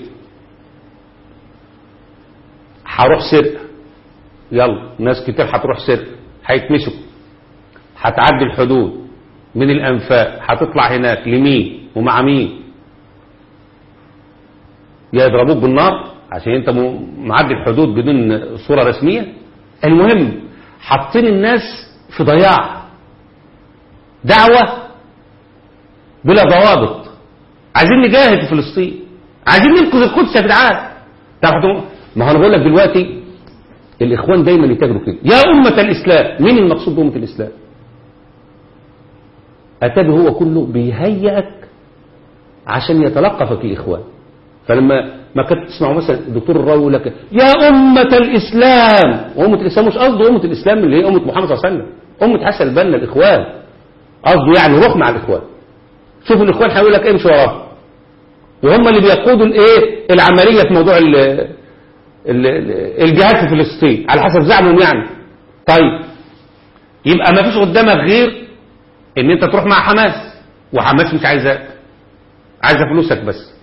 هروح سرقه، يلا ناس كتير هتروح سرقه، هيتمسكوا، هتعدي الحدود من الانفاق، هتطلع هناك لمين ومع مين؟ يا يضربوك بالنار عشان انت معدي الحدود بدون صوره رسميه. المهم حاطين الناس في ضياع، دعوه بلا ضوابط. عايزين نجاهد في فلسطين، عايزين ننقذ القدس يا جدعان. ما هو انا بقول لك دلوقتي الاخوان دايما يتاجروا كده، يا امه الاسلام. مين المقصود بامه الاسلام؟ اتابع هو كله بيهيئك عشان يتلقفك الاخوان. فلما ما كنت تسمعوا مثلا الدكتور الراوي يقول لك يا امه الاسلام، وامه الاسلام مش قصده امه الاسلام اللي هي امه محمد صلى الله عليه وسلم، امه حسن البنا الاخوان، قصده يعني روح مع الاخوان. شوفوا الاخوان هيقول لك امشي وراهم، وهم اللي بيقودوا الايه العمليه في موضوع الجهاد في فلسطين على حسب زعمهم يعني. طيب يبقى ما فيش قدامك غير ان انت تروح مع حماس، وحماس مش عايزاك، عايزه فلوسك بس.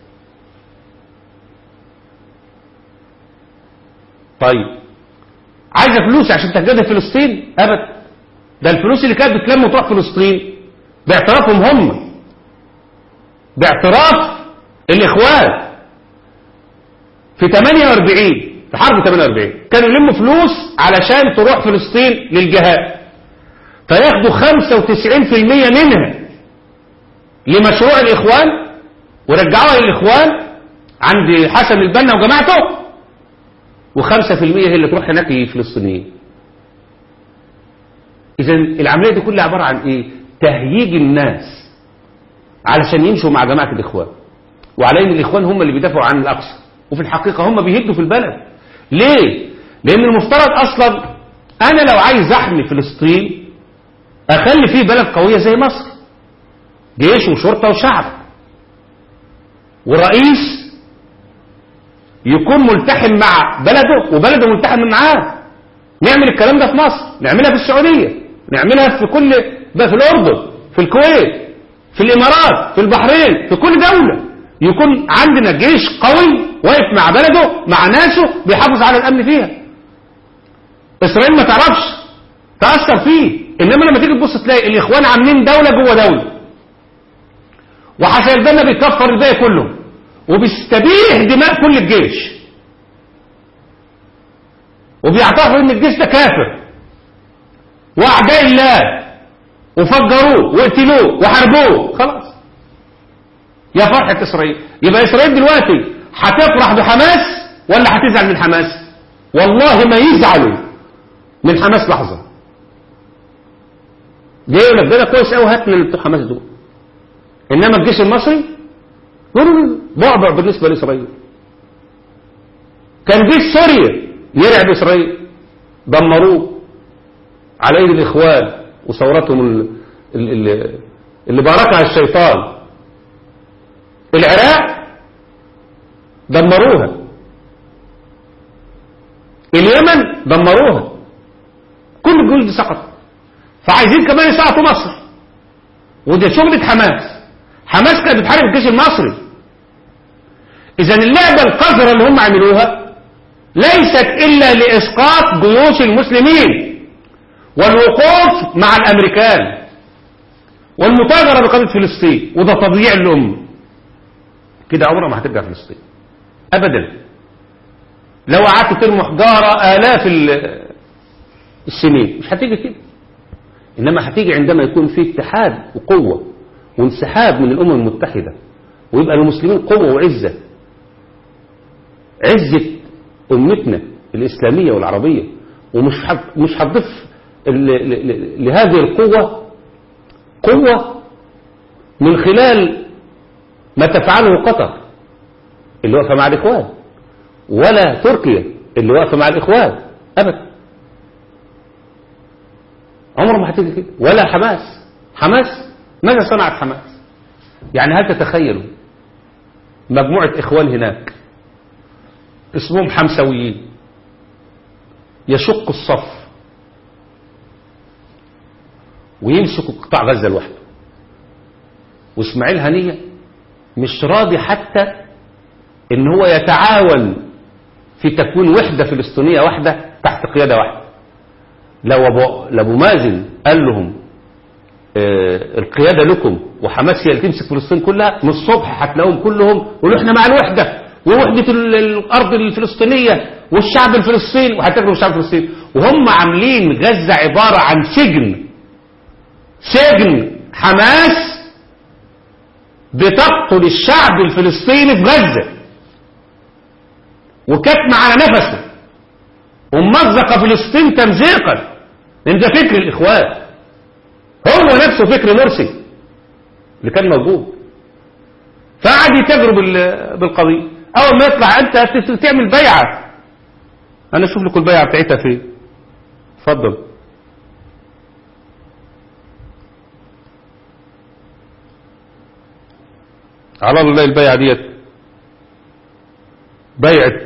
طيب عايزه فلوس عشان تجاهد في فلسطين؟ ابدا، ده الفلوس اللي كانت بتلم وتروح فلسطين باعترافهم هم، باعتراف الاخوان في 48 في حرب 48 كانوا يلموا فلوس علشان تروح فلسطين للجهاد، فياخدوا 95% منها لمشروع الاخوان ورجعوها للاخوان عند حسن البنا وجماعته، و5% هي اللي تروح هناك للفلسطينيين. اذا العمليه دي كلها عباره عن ايه؟ تهييج الناس علشان يمشوا مع جماعة الإخوان، وعلى ان الإخوان هم اللي بيدافعوا عن الأقصى، وفي الحقيقة هم بيهدوا في البلد. ليه؟ لأن المفترض أصلا أنا لو عايز أحمي فلسطين أخلي فيه بلد قوية زي مصر، جيش وشرطة وشعب، ورئيس يكون ملتحم مع بلده وبلده ملتحم معاه. نعمل الكلام ده في مصر، نعملها في السعودية، نعملها في في الأردن، في الكويت، في الإمارات، في البحرين، في كل دولة يكون عندنا جيش قوي واقف مع بلده مع ناسه بيحافظ على الأمن فيها. إسرائيل ما تعرفش تأثر فيه، إنما لما تيجي تبص تلاقي الإخوان عاملين دولة جوه دولة، وحسن البنا بيكفر الباقي كله وبيستبيح دماء كل الجيش، وبيعترفوا ان الجيش ده كافر واعداء الله وفجروه واقتلوه وحاربوه. خلاص يا فرحة اسرائيل. يبقى اسرائيل دلوقتي هتفرح بحماس ولا هتزعل من حماس؟ والله ما يزعلوا من حماس لحظة. ليه؟ يقول لك ده كويس قوي، هات من حماس دول. انما الجيش المصري بعبع بالنسبة لإسرائيل. كان جيش سوريا يرعب إسرائيل، دمروه على ايدي الإخوان وثورتهم اللي باركها الشيطان. العراق دمروها، اليمن دمروها، كل الجيوش دي سقطت، فعايزين كمان يسقطوا مصر. وده شغلة حماس. حماس كانت بتحارب الجيش المصري. إذا اللعبة القذرة اللي هم عملوها ليست إلا لإسقاط جيوش المسلمين والوقوف مع الأمريكان والمتاجرة بقضية فلسطين، وده تضييع الأمة. كده عمرها ما هترجع فلسطين أبدا. لو قعدت ترمي حجارة آلاف السنين مش هتيجي كده. إنما هتيجي عندما يكون في اتحاد وقوة وانسحاب من الأمم المتحدة، ويبقى المسلمين قوة وعزة، عزة أمتنا الإسلامية والعربية. ومش هتضيف لهذه القوة قوة من خلال ما تفعله قطر اللي واقفة مع الإخوان، ولا تركيا اللي واقفة مع الإخوان أبدا. عمره ما هتيجي كده. ولا حماس ماذا صنعت حماس؟ يعني هل تتخيلوا مجموعة إخوان هناك اسمهم حمسويين يشق الصف ويمسكوا قطاع غزة لوحده، واسماعيل هنية مش راضي حتى ان هو يتعاون في تكوين وحدة فلسطينية واحدة تحت قيادة واحدة. لو ابو مازن قال لهم القيادة لكم وحماس هي اللي تمسك فلسطين كلها، من الصبح هتلاقوهم كلهم يقولوا احنا مع الوحدة ووحدة الأرض الفلسطينية والشعب الفلسطيني، وهتاكلوا الشعب الفلسطيني. وهم عاملين غزة عبارة عن سجن حماس بتقتل الشعب الفلسطيني في غزة وكتم على نفسه وممزق فلسطين تمزيقا، لأن ده فكر الإخوان، هو نفسه فكر مرسي اللي كان موجود. فقعد يتجرب بالقضية. أول ما يطلع أنت تعمل بيعة، أنا أشوف لكم البيعة بتاعتها فين. اتفضل. على الله البيعة ديت بيعة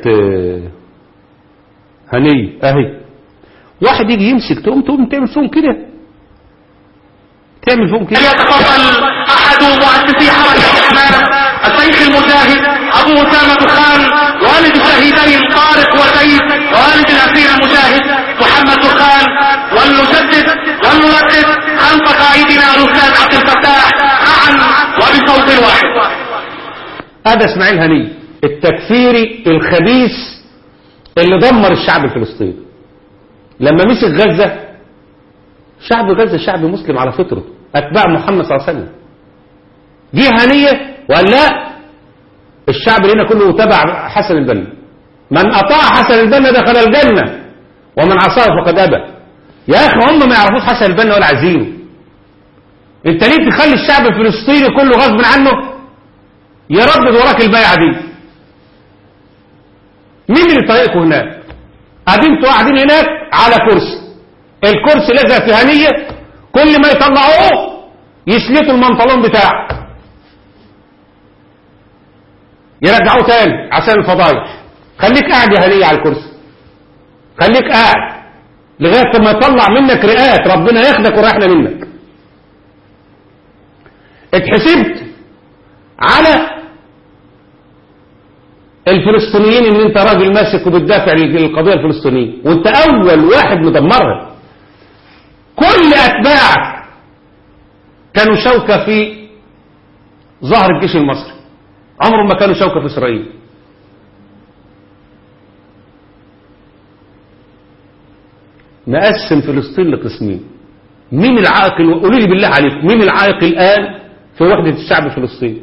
هنية أهي. واحد يجي يمسك تقوم تعمل فيهم كده، يتفضل أحد مؤسسي حركة الإسلام الشيخ المجاهد أبو أسامة خان، والد الشهيدين طارق وسيد، والد الأسير المجاهد محمد خان، ولنسدد ولنركز خلف قائدنا الأستاذ عبد الفتاح معا وبصوت واحد. هذا اسماعيل هنية التكفيري الخبيث اللي دمر الشعب الفلسطيني. لما مسك غزة، شعب غزة شعب مسلم على فطرته، أتباع محمد صلى الله عليه وسلم. جه هنية وقال لا، الشعب هنا كله تبع حسن البنا، من أطاع حسن البنا دخل الجنة ومن عصاه فقد أبى. يا أخي هم ما يعرفوش حسن البنا ولا عايزينه. انت ليه تخلي الشعب الفلسطيني كله غصب عنه يردد وراك البيعة دي؟ مين اللي طريقكم هناك؟ انتوا قاعدين هناك على كرسي، الكرسي لازق في هنية، كل ما يطلعوه يسلتوا المنطلون بتاعه يرجعوه تاني عشان الفضايح. خليك قاعد يا هنية على الكرسي، خليك قاعد لغاية ما يطلع منك رئات ربنا ياخدك وريحنا منك. اتحسبت على الفلسطينيين ان انت راجل ماسك وبتدافع للقضية الفلسطينية، وانت اول واحد مدمرها. كل اتباعك كانوا شوكة في ظهر الجيش المصري، عمرهم ما كانوا شوكة في اسرائيل. نقسم فلسطين لقسمين. مين العائق؟ قولوا لي بالله عليكم، مين العائق الآن في وحدة الشعب الفلسطيني؟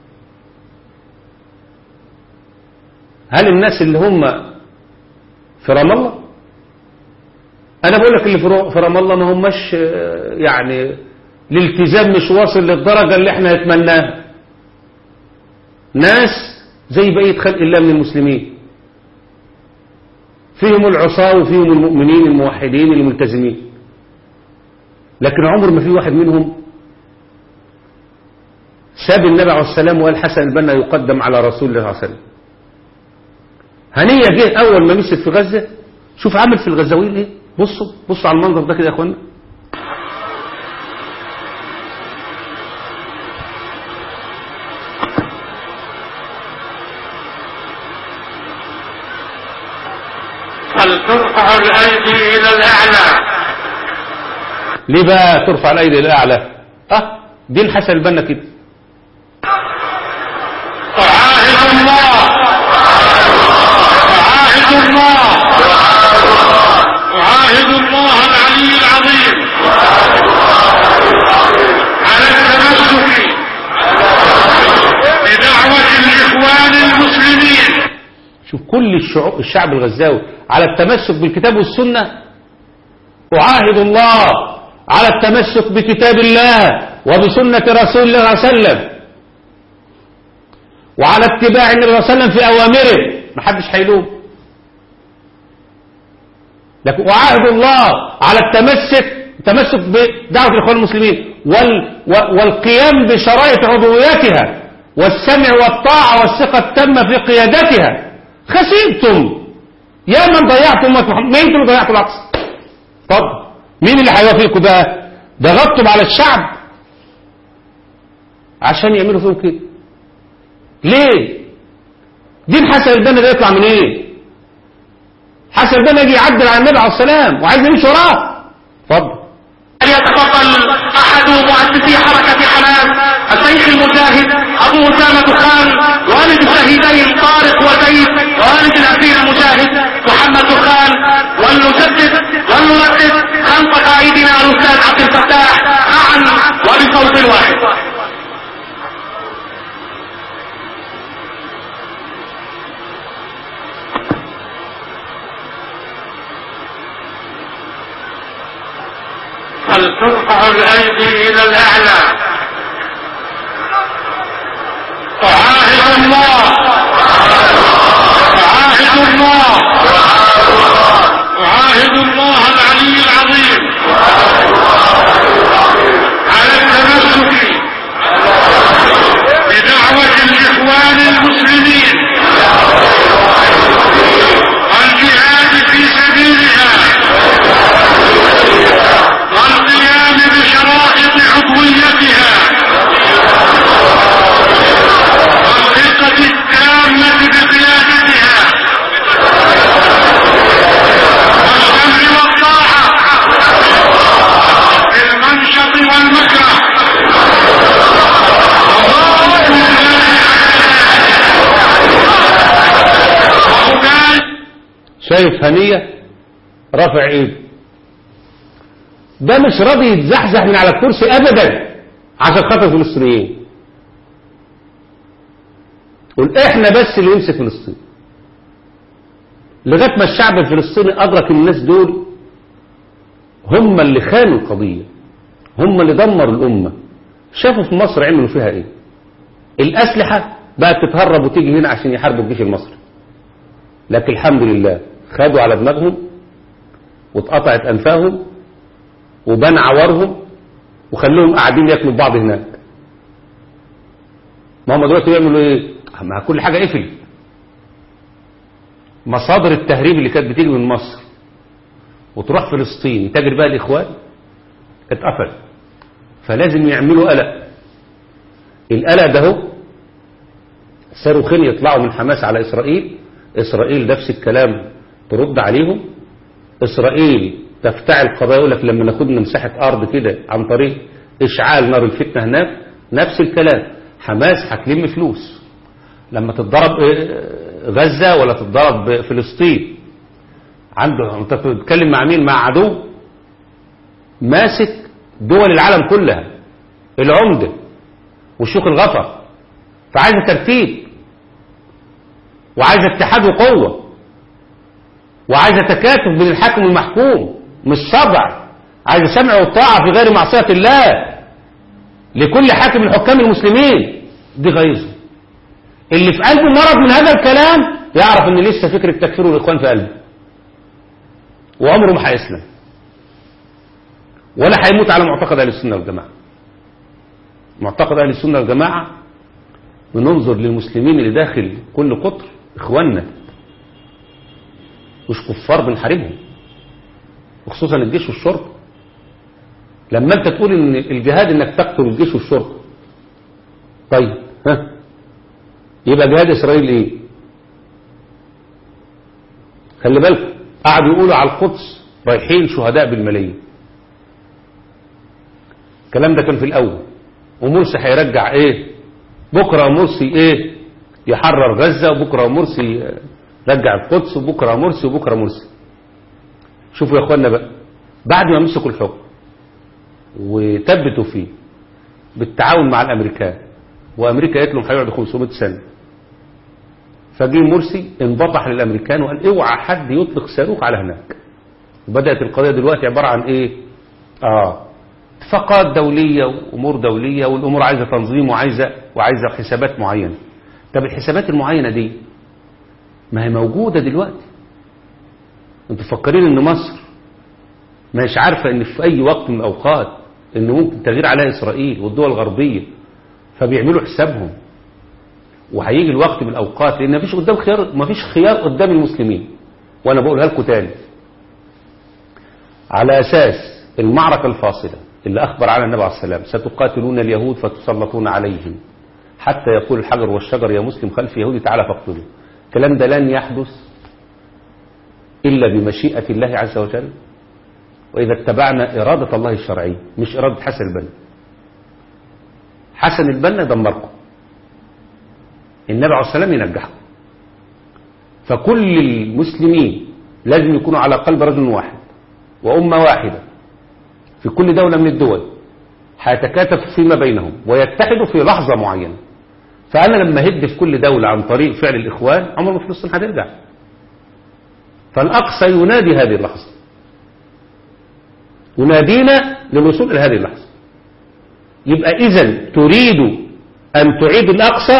هل الناس اللي هم في رام الله؟ أنا بقول لك اللي في رام الله ما هماش يعني الالتزام مش واصل للدرجة اللي احنا نتمناها. ناس زي بقية خلق الله من المسلمين، فيهم العصاة وفيهم المؤمنين الموحدين الملتزمين، لكن عمر ما في واحد منهم ساب النبي عليه السلام وقال حسن البنا يقدم على رسول الله صلى الله عليه وسلم. هنية جه أول ما مسك في غزة، شوف عمل في الغزاويين إيه. بصوا على المنظر ده كده يا أخوانا. ترفع الأيدي إلى الأعلى. ليه بقى ترفع الأيدي إلى الأعلى؟ دين حسن البنا كده. أعاهد الله العلي العظيم على التمسك بدعوة الإخوان المسلمين. شوف كل الشعب الغزاوي على التمسك بالكتاب والسنة. أعاهد الله على التمسك بكتاب الله وبسنة رسول الله صلى الله عليه وسلم وعلى اتباع النبي صلى الله عليه وسلم في أوامره، محدش هيلوم. لكن أعاهد الله على التمسك بدعوة الإخوان المسلمين والقيام بشرائط عضويتها والسمع والطاعة والثقة التامة في قيادتها. خسيبتم يا من ضيعتم أمة محمد. مين انتم ضيعتوا الأقصى؟ طب مين اللي هيوافقكم بقى؟ ضغطتم على الشعب عشان يعملوا فيهم كده. ليه؟ دين حسن البنا ده يطلع من ايه؟ حسن البنا يجي يعدل على النبي عليه السلام وعايز يمشي وراه. اتفضل. يتفضل احد مؤسسي حركة حماس الشيخ المجاهد ابو اسامة خان والد الشهيدين طارق وزيد والد الاسير المجاهد محمد خان، ولنجدد ولنردد خلف قائدنا الاستاذ عبد الفتاح معا وبصوت واحد. ترفع الأيدي إلى الأعلى. أعاهد الله العلي العظيم على التمسك بدعوة الإخوان المسلمين والجهاد في سبيلها والقيام بشرائط عضويتها والثقة التامة بقيادتها والسمع والطاعة في المنشط والمكره. شايف هنية رافع ايده، ده مش راضي يتزحزح من على الكرسي ابدا عشان خاطر الفلسطينيين. قل احنا بس اللي يمسك فلسطين، لغايه ما الشعب الفلسطيني ادرك الناس دول هم اللي خانوا القضيه، هم اللي دمروا الامه، شافوا في مصر عملوا فيها ايه؟ الأسلحة بقت تتهرب وتيجي هنا عشان يحاربوا الجيش المصري. لكن الحمد لله خدوا على دماغهم واتقطعت أنفاهم وبان عورهم وخلوهم قاعدين ياكلوا بعض هناك. ما هم دلوقتي يعملوا ايه؟ مع كل حاجة قفل. مصادر التهريب اللي كانت بتيجي من مصر وتروح فلسطين يتاجر بقى الإخوان اتقفل. فلازم يعملوا قلق. القلق ده هو صاروخين يطلعوا من حماس على إسرائيل. إسرائيل نفس الكلام ترد عليهم. إسرائيل تفتعل قضايا يقول لك لما ناخدنا مساحة أرض كده عن طريق إشعال نار الفتنة هناك. نفس الكلام حماس هتلم فلوس لما تتضرب غزة ولا تتضرب فلسطين. عنده انت بتتكلم مع مين؟ مع عدو ماسك دول العالم كلها، العمدة والشيخ الغفر. فعايزة ترتيب وعايزة اتحاد وقوة وعايزة تكاتف بين الحاكم والمحكوم، مش صدع. عايزة سمع وطاعة في غير معصية الله لكل حاكم من حكام المسلمين. دي غيظه. اللي في قلبه مرض من هذا الكلام يعرف ان لسه فكرة تكفير الإخوان في قلبه وعمره ما هيسلم ولا هيموت على معتقد أهل السنة والجماعة. معتقد أهل السنة والجماعة بننظر للمسلمين اللي داخل كل قطر إخواننا مش كفار بنحاربهم، وخصوصا الجيش والشرطة. لما انت تقول ان الجهاد انك تقتل الجيش والشرطة، طيب ها يبقى جهاد إسرائيل ايه؟ خلي بالكم قعدوا يقولوا على القدس رايحين شهداء بالملايين. الكلام ده كان في الأول. ومرسي هيرجع ايه؟ بكرة مرسي ايه؟ يحرر غزة، وبكرة مرسي رجع القدس، وبكرة مرسي وبكرة مرسي. شوفوا يا اخوانا بقى، بعد ما مسكوا الحكم وثبتوا فيه بالتعاون مع الامريكان، وامريكا قالت لهم هيقعدوا 500 سنة، فجي مرسي انبطح للامريكان وقال اوعى حد يطلق صاروخ على هناك. وبدأت القضية دلوقتي عبارة عن ايه؟ اتفاقات دولية وامور دولية، والامور عايزة تنظيم وعايزة حسابات معينة. طب الحسابات المعينة دي ما هي موجودة دلوقتي. انتوا فكرين ان مصر مش عارفة ان في اي وقت من الاوقات ان ممكن تغير عليها اسرائيل والدول الغربية، فبيعملوا حسابهم وهيجي الوقت من الاوقات، لان مفيش قدام خيار، مفيش خيار قدام المسلمين. وانا بقولها لكم تاني، على اساس المعركة الفاصلة اللي اخبر عنها النبي عليه السلام، ستقاتلون اليهود فتسلطون عليهم حتى يقول الحجر والشجر يا مسلم خلف يهودي تعالى فاقتله. الكلام ده لن يحدث إلا بمشيئة الله عز وجل، وإذا اتبعنا إرادة الله الشرعية مش إرادة حسن البنا. حسن البنا دمركم، النبي عليه السلام ينجحكم. فكل المسلمين لازم يكونوا على قلب رجل واحد وأمة واحدة في كل دولة من الدول، هيتكاتف فيما بينهم ويتحدوا في لحظة معينة. فأنا لما هد في كل دولة عن طريق فعل الإخوان عمر ما فلسطين هترجع. فالأقصى ينادي هذه اللحظة، ينادينا للوصول إلى هذه اللحظة. يبقى إذن تريد أن تعيد الأقصى،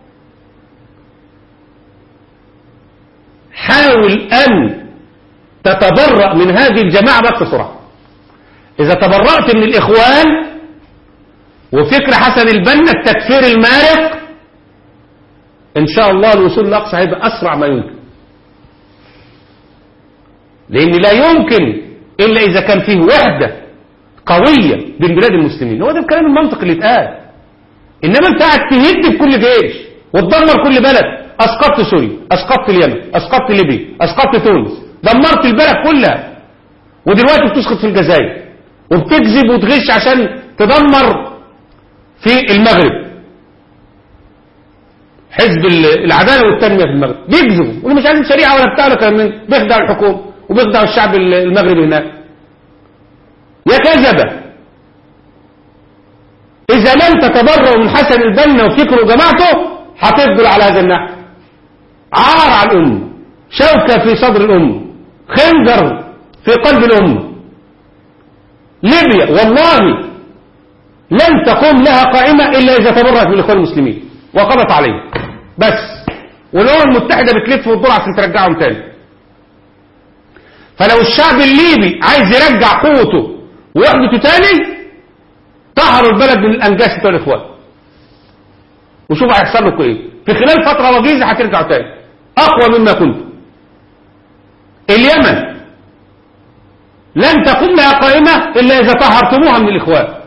حاول أن تتبرأ من هذه الجماعة بأقصى سرعة. إذا تبرأت من الإخوان وفكر حسن البنا التكفير المارق، إن شاء الله الوصول للأقصى هيبقى أسرع ما يمكن. لأن لا يمكن إلا إذا كان فيه وحدة قوية بين بلاد المسلمين. هو ده الكلام المنطقي اللي اتقال. إنما أنت قاعد تهد بكل جيش وتدمر كل بلد. أسقطت سوريا، أسقطت اليمن، أسقطت ليبيا، أسقطت تونس، دمرت البلد كلها، ودلوقتي بتسقط في الجزائر وبتكذب وتغش عشان تدمر في المغرب. حزب العدالة والتنمية في المغرب بيكذبوا ولا مش عايزين شريعة ولا بتاع، كمان بيخدع الحكومة وبيخدع الشعب المغربي هناك. يا كذبة، إذا لم تتبرأوا من حسن البنا وفكره وجماعته هتفضل على هذا النحو. عار على الأمة، شوكة في صدر الأمة، خنجر في قلب الأمة. ليبيا والله لن تقوم لها قائمة إلا إذا تبرأت من الإخوان المسلمين وقضت عليه بس، والأمم المتحدة بتلف وتدور عشان ترجعهم تاني. فلو الشعب الليبي عايز يرجع قوته ويحدثه تاني، طهروا البلد من الأنجاس بتوع الإخوان وشوفوا هيحصل لكم إيه. في خلال فترة وجيزة هترجعوا تاني أقوى مما كنتم. اليمن لن تقوم لها قائمة إلا إذا طهرتموها من الإخوان،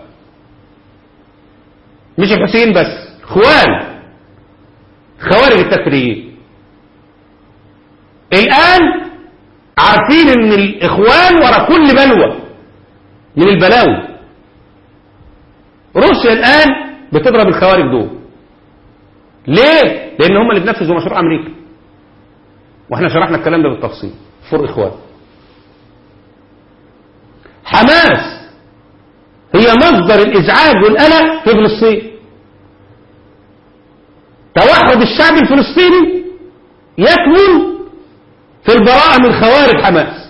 مش الحسين بس، إخوان خوارج التكفيريين. الآن عارفين إن الإخوان ورا كل بلوى من البلاوي. روسيا الآن بتضرب الخوارج دول. ليه؟ لأن هم اللي بنفذوا مشروع أمريكا، وإحنا شرحنا الكلام ده بالتفصيل. فور إخوان. حماس هي مصدر الإزعاج والقلق في فلسطين. توحد الشعب الفلسطيني يكمن في البراءة من خوارج حماس.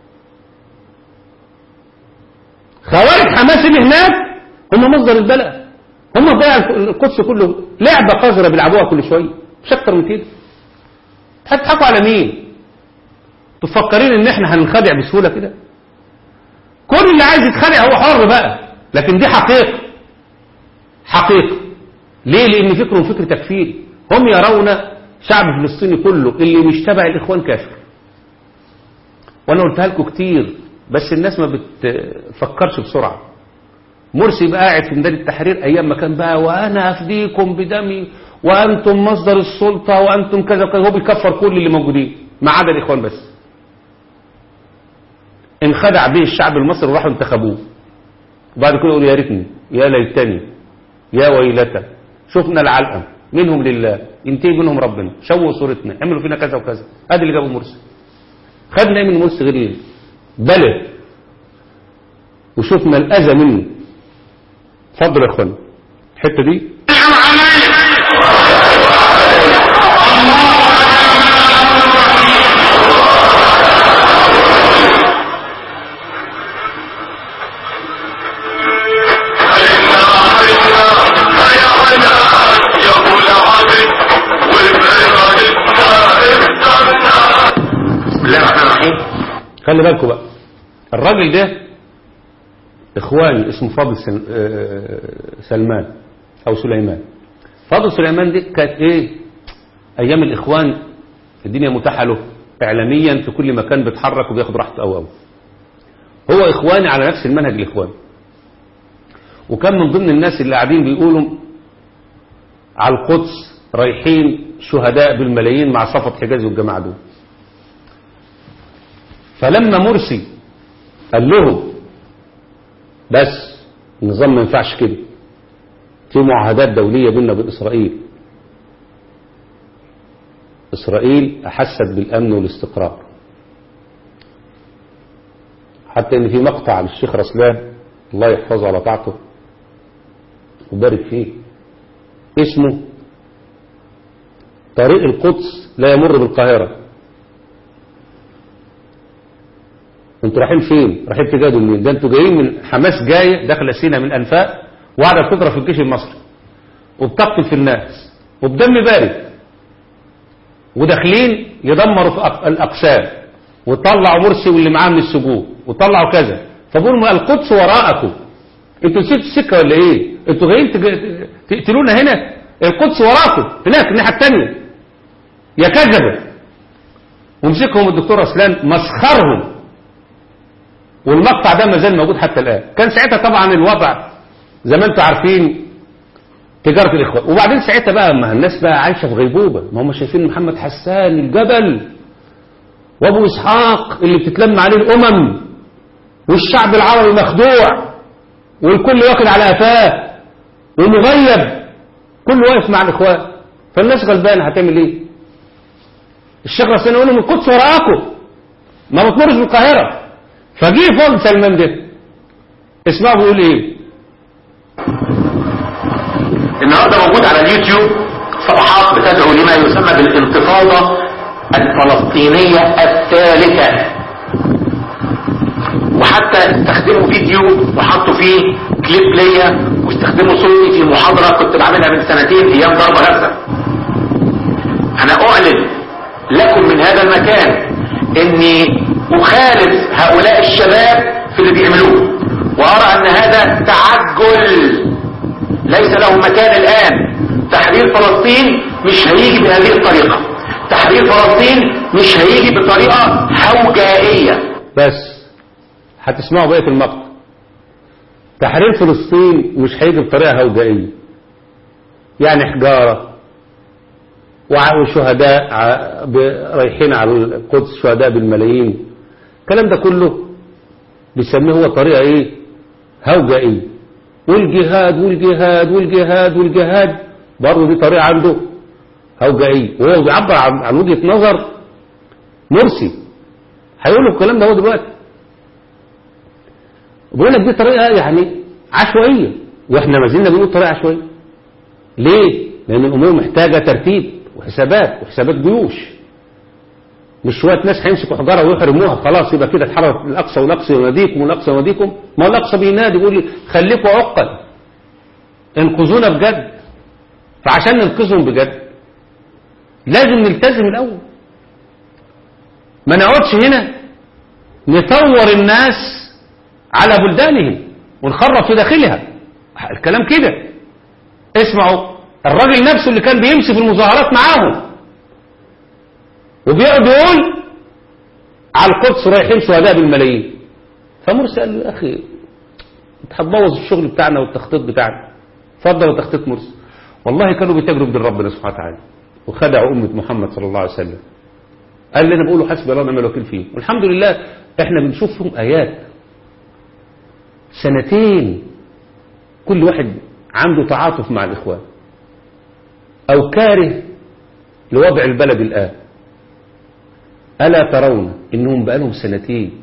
خوارج حماس اللي هناك هم مصدر البلاء، هم ضيع القدس كله. لعبة قذرة بيلعبوها كل شوية، مش أكتر من كده. هتضحكوا على مين؟ تفكرين ان احنا هننخدع بسهولة كده؟ كل اللي عايز يتخدع هو حر بقى، لكن دي حقيقة. حقيقة. ليه؟ لان فكرهم فكر تكفيري. هم يرون شعب فلسطيني كله اللي مش تبع الاخوان كافر. وانا قلتها لكم كتير، بس الناس ما بتفكرش بسرعة. مرسي بقى قاعد في ميدان التحرير ايام ما كان بقى وانا افديكم بدمي وانتم مصدر السلطة وانتم كذا وكذا، هو بيكفر كل اللي موجودين ما عدا الاخوان بس. انخدع به الشعب المصري وراحوا انتخبوه، وبعد كده يقولوا يا ريتني، يا ليتني، يا ويلتى، شفنا العلقم منهم لله، ينتهي منهم ربنا، شوهوا صورتنا، عملوا فينا كذا وكذا. ادي اللي جابوا مرسي. خدنا ايه من مرسي غير بلد، وشفنا الاذى منه. اتفضل يا اخوانا الحته دي. خلي بالكم بقى، الراجل ده اخواني اسمه فاضل سلمان او سليمان. فاضل سليمان دي كانت ايه ايام الاخوان، الدنيا متاحه له اعلاميا في كل مكان، بيتحرك وبياخد راحته او هو اخواني على نفس المنهج الاخوان. وكان من ضمن الناس اللي قاعدين بيقولوا على القدس رايحين شهداء بالملايين مع صفوت حجازي والجماعه دول. فلما مرسي قال لهم بس النظام ما ينفعش كده، في معاهدات دولية بيننا وبين إسرائيل. إسرائيل أحست بالأمن والاستقرار، حتى إن في مقطع للشيخ رسلان الله يحفظه على طاعته وبارك فيه، اسمه طريق القدس لا يمر بالقاهرة. انتوا رايحين فين؟ رايحين تجادوا منين؟ ده انتوا جايين من حماس، جايه داخله سينا من الانفاق وقاعده بتضرب في الجيش المصري وبتقتل في الناس وبدم بارد، وداخلين يدمروا في الاقسام وطلعوا مرسي واللي معاه من السجون وطلعوا كذا. فبقولوا القدس وراءكم، انتوا نسيتوا السكه ولا ايه؟ انتوا جايين تقتلونا هنا؟ القدس وراءكم هناك الناحيه الثانيه. يا كذبه. ومسكهم الدكتور رسلان مسخرهم، والمقطع ده ما زال موجود حتى الآن. كان ساعتها طبعا الوضع زي ما انتم عارفين تجارة الإخوان. وبعدين ساعتها بقى ما الناس بقى عايشة في غيبوبة، ما هم شايفين محمد حسان الجبل وابو إسحاق اللي بتتلم عليه الأمم، والشعب العربي مخدوع والكل واكل على قفاه ومغيب، كله واقف مع الإخوان. فالناس غلبانة هتعمل ايه؟ الشيخ رسول يقول لهم القدس وراءكم ما بتمرش بالقاهرة. فجيه فاضل سلمان ده اسمعوا بيقول ايه. النهارده موجود على اليوتيوب صفحات بتدعو لما يسمى بالانتفاضة الفلسطينية الثالثة، وحتى استخدموا فيديو وحطوا فيه كليب ليا واستخدموا صوتي في محاضرة كنت بعملها من 2 سنين ايام ضرب غزة. انا اعلن لكم من هذا المكان اني اخالف هؤلاء الشباب في اللي بيعملوه، وارى ان هذا تعجل ليس له مكان الان. تحرير فلسطين مش هيجي بهذه الطريقة، تحرير فلسطين مش هيجي بطريقة هوجائية. بس هتسمعوا بقية المقطع. تحرير فلسطين مش هيجي بطريقة هوجائية، يعني حجارة وشهداء رايحين على القدس، شهداء بالملايين، الكلام ده كله بيسميه هو طريقة ايه؟ هوجائية. والجهاد والجهاد والجهاد والجهاد برضه دي طريقة عنده هوجائية، وهو بيعبر عن وجهة نظر مرسي. هيقول له الكلام ده هو دلوقتي، بيقول لك دي طريقة يعني عشوائية، واحنا ما زلنا بنقول طريقة عشوائية. ليه؟ لأن الأمور محتاجة ترتيب وحسابات جيوش. مش شوية ناس هيمسكوا حجارة ويحرموها خلاص يبقى كده اتحرر الأقصى والأقصى يناديكم والأقصى يناديكم. ما الأقصى بينادي بيقول لي خليكوا عقل، انقذونا بجد. فعشان ننقذهم بجد لازم نلتزم الأول، ما نقعدش هنا نطور الناس على بلدانهم ونخرب في داخلها. الكلام كده. اسمعوا الراجل نفسه اللي كان بيمشي في المظاهرات معاهم وبيقعد يقول على القدس رايحين شهداء بالملايين. فمرسي قال له يا اخي انت هتبوظ الشغل بتاعنا والتخطيط بتاعنا. اتفضل تخطيط مرسي. والله كانوا بيتاجروا بدين ربنا سبحانه وتعالى وخدعوا أمة محمد صلى الله عليه وسلم. قال لنا بقولوا حسبي الله ونعم الوكيل فيه، والحمد لله احنا بنشوف فيهم آيات. 2 سنين كل واحد عنده تعاطف مع الإخوان أو كاره لوضع البلد الآن. ألا ترون إنهم بقالهم 2 سنين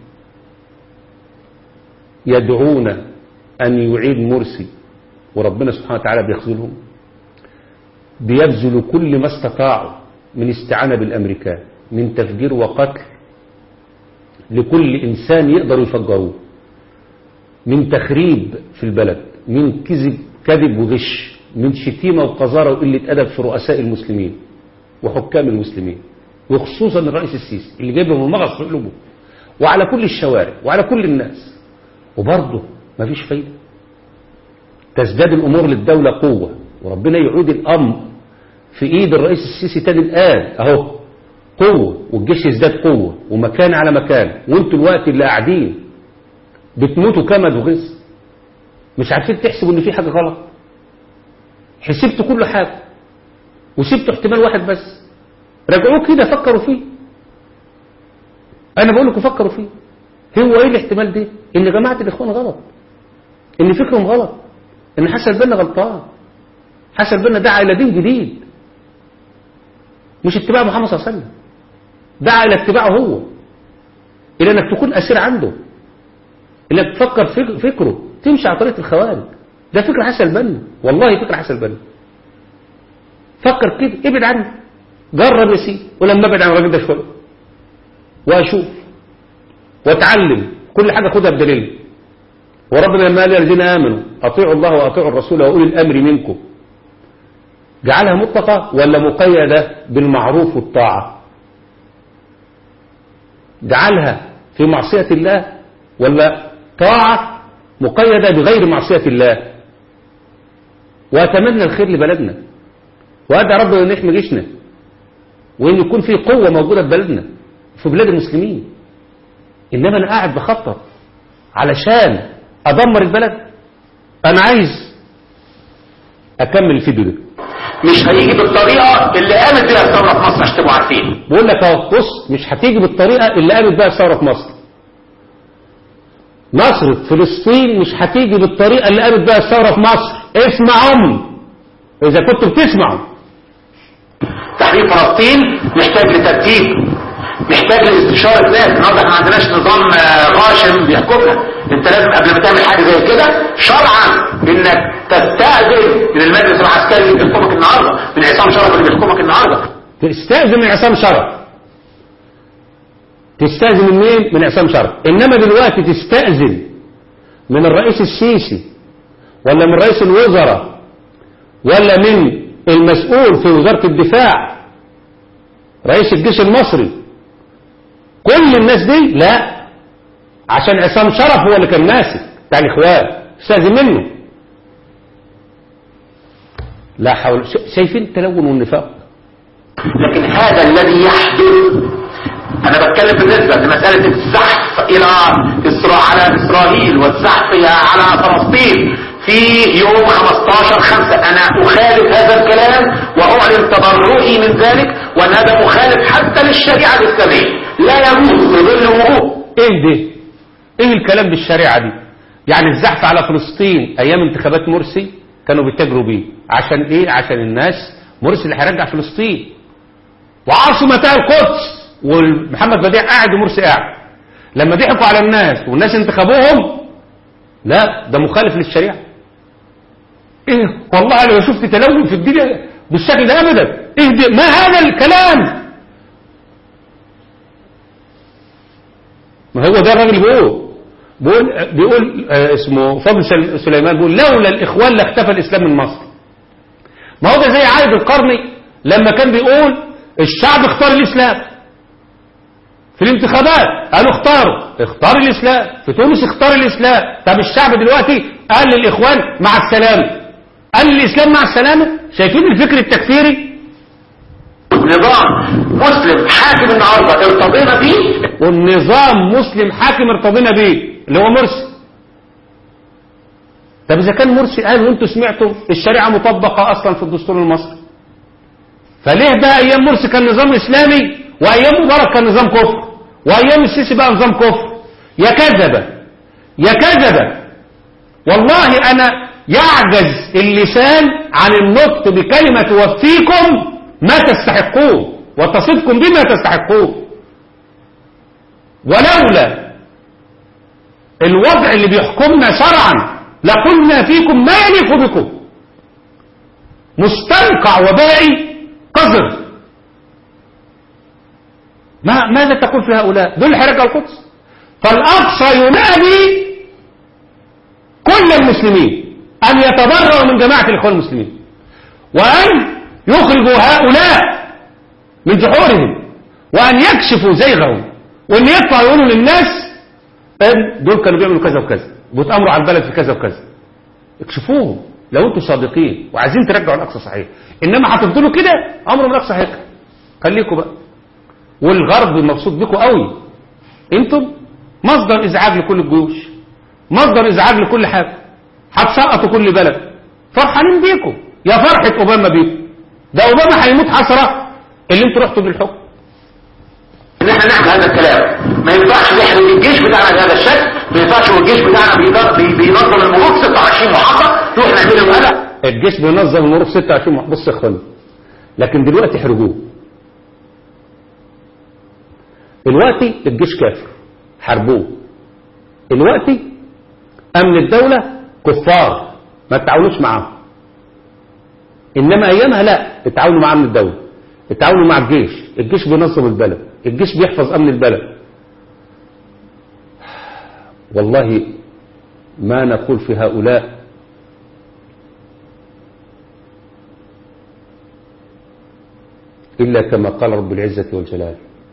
يدعون أن يعيد مرسي وربنا سبحانه وتعالى بيخذلهم، بيبذلوا كل ما استطاعوا من استعانة بالأمريكان، من تفجير وقتل لكل إنسان يقدروا يفجروه، من تخريب في البلد، من كذب وغش، من شتيمة وقذارة وقلة أدب في رؤساء المسلمين وحكام المسلمين، وخصوصا الرئيس السيسي اللي جايب لهم المغص في قلوبهم، وعلى كل الشوارع وعلى كل الناس. وبرضه ما فيش فايدة. تزداد الأمور للدولة قوة، وربنا يعود الأمر في إيد الرئيس السيسي تاني الآن أهو قوة، والجيش يزداد قوة ومكان على مكان، وانتوا الوقت اللي قاعدين بتموتوا كمد وغز، مش عارفين تحسبوا ان في حاجة غلط. حسبتوا كل حاجة وسبتوا احتمال واحد بس. راجعوه كده فكروا فيه. انا بقول لكم فكروا فيه. هو ايه الاحتمال ده؟ ان جماعة الاخوان غلط، ان فكرهم غلط، ان حسن البنا غلطان، حسن البنا دعا الى دين جديد مش اتباع محمد صلى الله عليه وسلم، دعا الى اتباعه هو، الى انك تكون اسير عنده، انك تفكر فكره تمشي على طريقة الخوارج. ده فكر حسن البنا، والله فكر حسن البنا. فكر كده، ابعد عنه، جرب يا سيدي، ولما ابعد عن الراجل ده شويه واشوف واتعلم كل حاجه خدها بدليل. وربنا لما قال يا الذين امنوا اطيعوا الله واطيعوا الرسول واولي الامر منكم، جعلها مطلقه ولا مقيده بالمعروف والطاعه؟ جعلها في معصيه الله ولا طاعه مقيده بغير معصيه الله؟ واتمنى الخير لبلدنا، وادعي ربنا ان يحمي جيشنا، وان يكون في قوه موجوده في بلدنا في بلاد المسلمين. انما انا قاعد بخطط علشان ادمر البلد. انا عايز اكمل الفيديو ده. مش هيجي بالطريقة اللي قامت بيها الثورة في مصر عشان تبقوا عارفين. بقول لك اهو، بص، مش هتيجي بالطريقة اللي قامت بيها الثورة في مصر. نصرة فلسطين مش هتيجي بالطريقة اللي قامت بيها الثورة في مصر. اسمعوا اذا كنتوا بتسمعوا. تحرير فلسطين محتاج لترتيب، محتاج لاستشارة ناس. النهارده احنا ما عندناش نظام غاشم بيحكمنا. انت لازم قبل ما تعمل حاجة زي كده شرعا انك تستأذن من المجلس العسكري اللي بيحكمك النهارده، من عصام شرف اللي بيحكمك النهارده. تستأذن من عصام شرف. تستأذن من مين؟ من عصام شرف. انما دلوقتي تستأذن من الرئيس السيسي ولا من رئيس الوزراء ولا من المسؤول في وزارة الدفاع رئيس الجيش المصري، كل الناس دي لا، عشان عصام شرف هو اللي كان ماسك بتاع الإخوان استاذن منه. لا حول. شايفين التلون والنفاق؟ لكن هذا الذي يحدث، أنا بتكلم بالنسبة لمسألة الزحف على إسرائيل والزحف على فلسطين في يوم 15/5. أنا أخالف هذا الكلام وأعلن تبرعي من ذلك، وأن هذا مخالف حتى للشريعة الإسلامية، لا يجوز في ظل وقوع. إيه ده؟ إيه الكلام بالشريعة دي؟ يعني الزحف على فلسطين أيام انتخابات مرسي كانوا بيتاجروا بيه، عشان إيه؟ عشان الناس مرسي اللي هيرجع فلسطين وعاصمتها القدس، ومحمد بديع قاعد ومرسي قاعد. لما ضحكوا على الناس والناس انتخبوهم، لا ده مخالف للشريعة. ايه والله انا شفت تلون في الدنيا بالشكل ده ابدا. ايه ده؟ ما هذا الكلام؟ ما هو ده الراجل بيقول اسمه فضل سليمان، بيقول لولا الاخوان لاختفى الاسلام من مصر. ما هو ده زي عايد القرني لما كان بيقول الشعب اختار الاسلام في الانتخابات، قالوا اختار الاسلام في تونس، اختار الاسلام. طب الشعب دلوقتي قال للاخوان مع السلامه، قال للاسلام مع السلامه. شايفين الفكر التكفيري؟ نظام مسلم حاكم النهارده ارتضينا بيه، والنظام مسلم حاكم ارتضينا بيه اللي هو مرسي. طب اذا كان مرسي قال وانتم سمعتوا الشريعه مطبقه اصلا في الدستور المصري، فليه بقى ايام مرسي كان نظام اسلامي وايام مبارك كان نظام كفر، وايام السيسي بقى نظام كفر؟ يا كذبه يا كذبه. والله انا يعجز اللسان عن النطق بكلمه توفيكم ما تستحقون وتصفكم بما تستحقون. ولولا الوضع اللي بيحكمنا شرعا لقلنا فيكم ما يليق بكم. مستنقع وبائي قذر. ماذا تقول في هؤلاء؟ دول هيرجعوا القدس. فالأقصى ينادي كل المسلمين أن يتبرأوا من جماعة الإخوان المسلمين، وأن يخرجوا هؤلاء من جحورهم، وأن يكشفوا زيغهم، وأن يطلعوا يقولوا للناس أن دول كانوا بيعملوا كذا وكذا، بيتأمروا على البلد في كذا وكذا. اكشفوهم لو انتم صادقين وعايزين ترجعوا الأقصى صحيح. إنما هتفضلوا كده أمر من الأقصى هيك. خليكم بقى. والغرب مبسوط بكم قوي. انتم مصدر ازعاج لكل الجيوش، مصدر ازعاج لكل حاجه، هتسقطوا كل بلد. فرحانين بيكم يا فرحه اوباما بيكم. ده اوباما هيموت حسره اللي انتوا رحتوا بالحكم. ان احنا نعمل هذا الكلام ما ينفعش نحرق الجيش بتاعنا بهذا الشكل، ما ينفعش الجيش بتاعنا بينظم المرور 26 محطه نروح نعمله قلق. الجيش بينظم المرور 26 محطه. بص يا اخواني، لكن دلوقتي حرجوه. دلوقتي الجيش كافر حاربوه. دلوقتي امن الدولة كفار ما تتعاونوش معاهم. انما ايامها لا، اتعاونوا مع امن الدولة، اتعاونوا مع الجيش. الجيش بينظم البلد، الجيش بيحفظ امن البلد. والله ما نقول في هؤلاء الا كما قال رب العزة والجلال: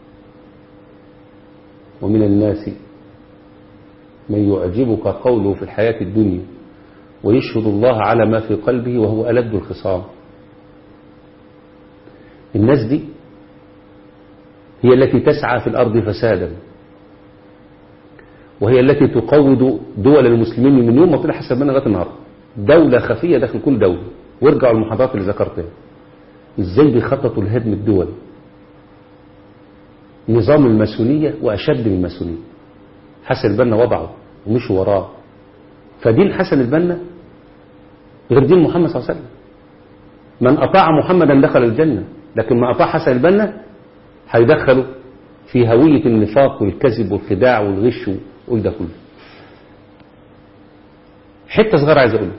ومن الناس من يعجبك قوله في الحياة الدنيا ويشهد الله على ما في قلبه وهو ألد الخصام. الناس دي هي التي تسعى في الأرض فسادا، وهي التي تقوض دول المسلمين من يوم ما طلع حسن بنا لغاية النهارده. دولة خفية داخل كل دولة. وارجعوا المحاضرات اللي ذكرتها ازاي بيخططوا لهدم الدول. نظام الماسونية وأشد من الماسونية. حسن البنا وضعه ومشوا وراه. فدين حسن البنا غير دين محمد صلى الله عليه وسلم. من أطاع محمدا دخل الجنة، لكن ما أطاع حسن البنا هيدخلوا في هوية النفاق والكذب والخداع والغش وده كله. حتة صغيرة عايز أقولها.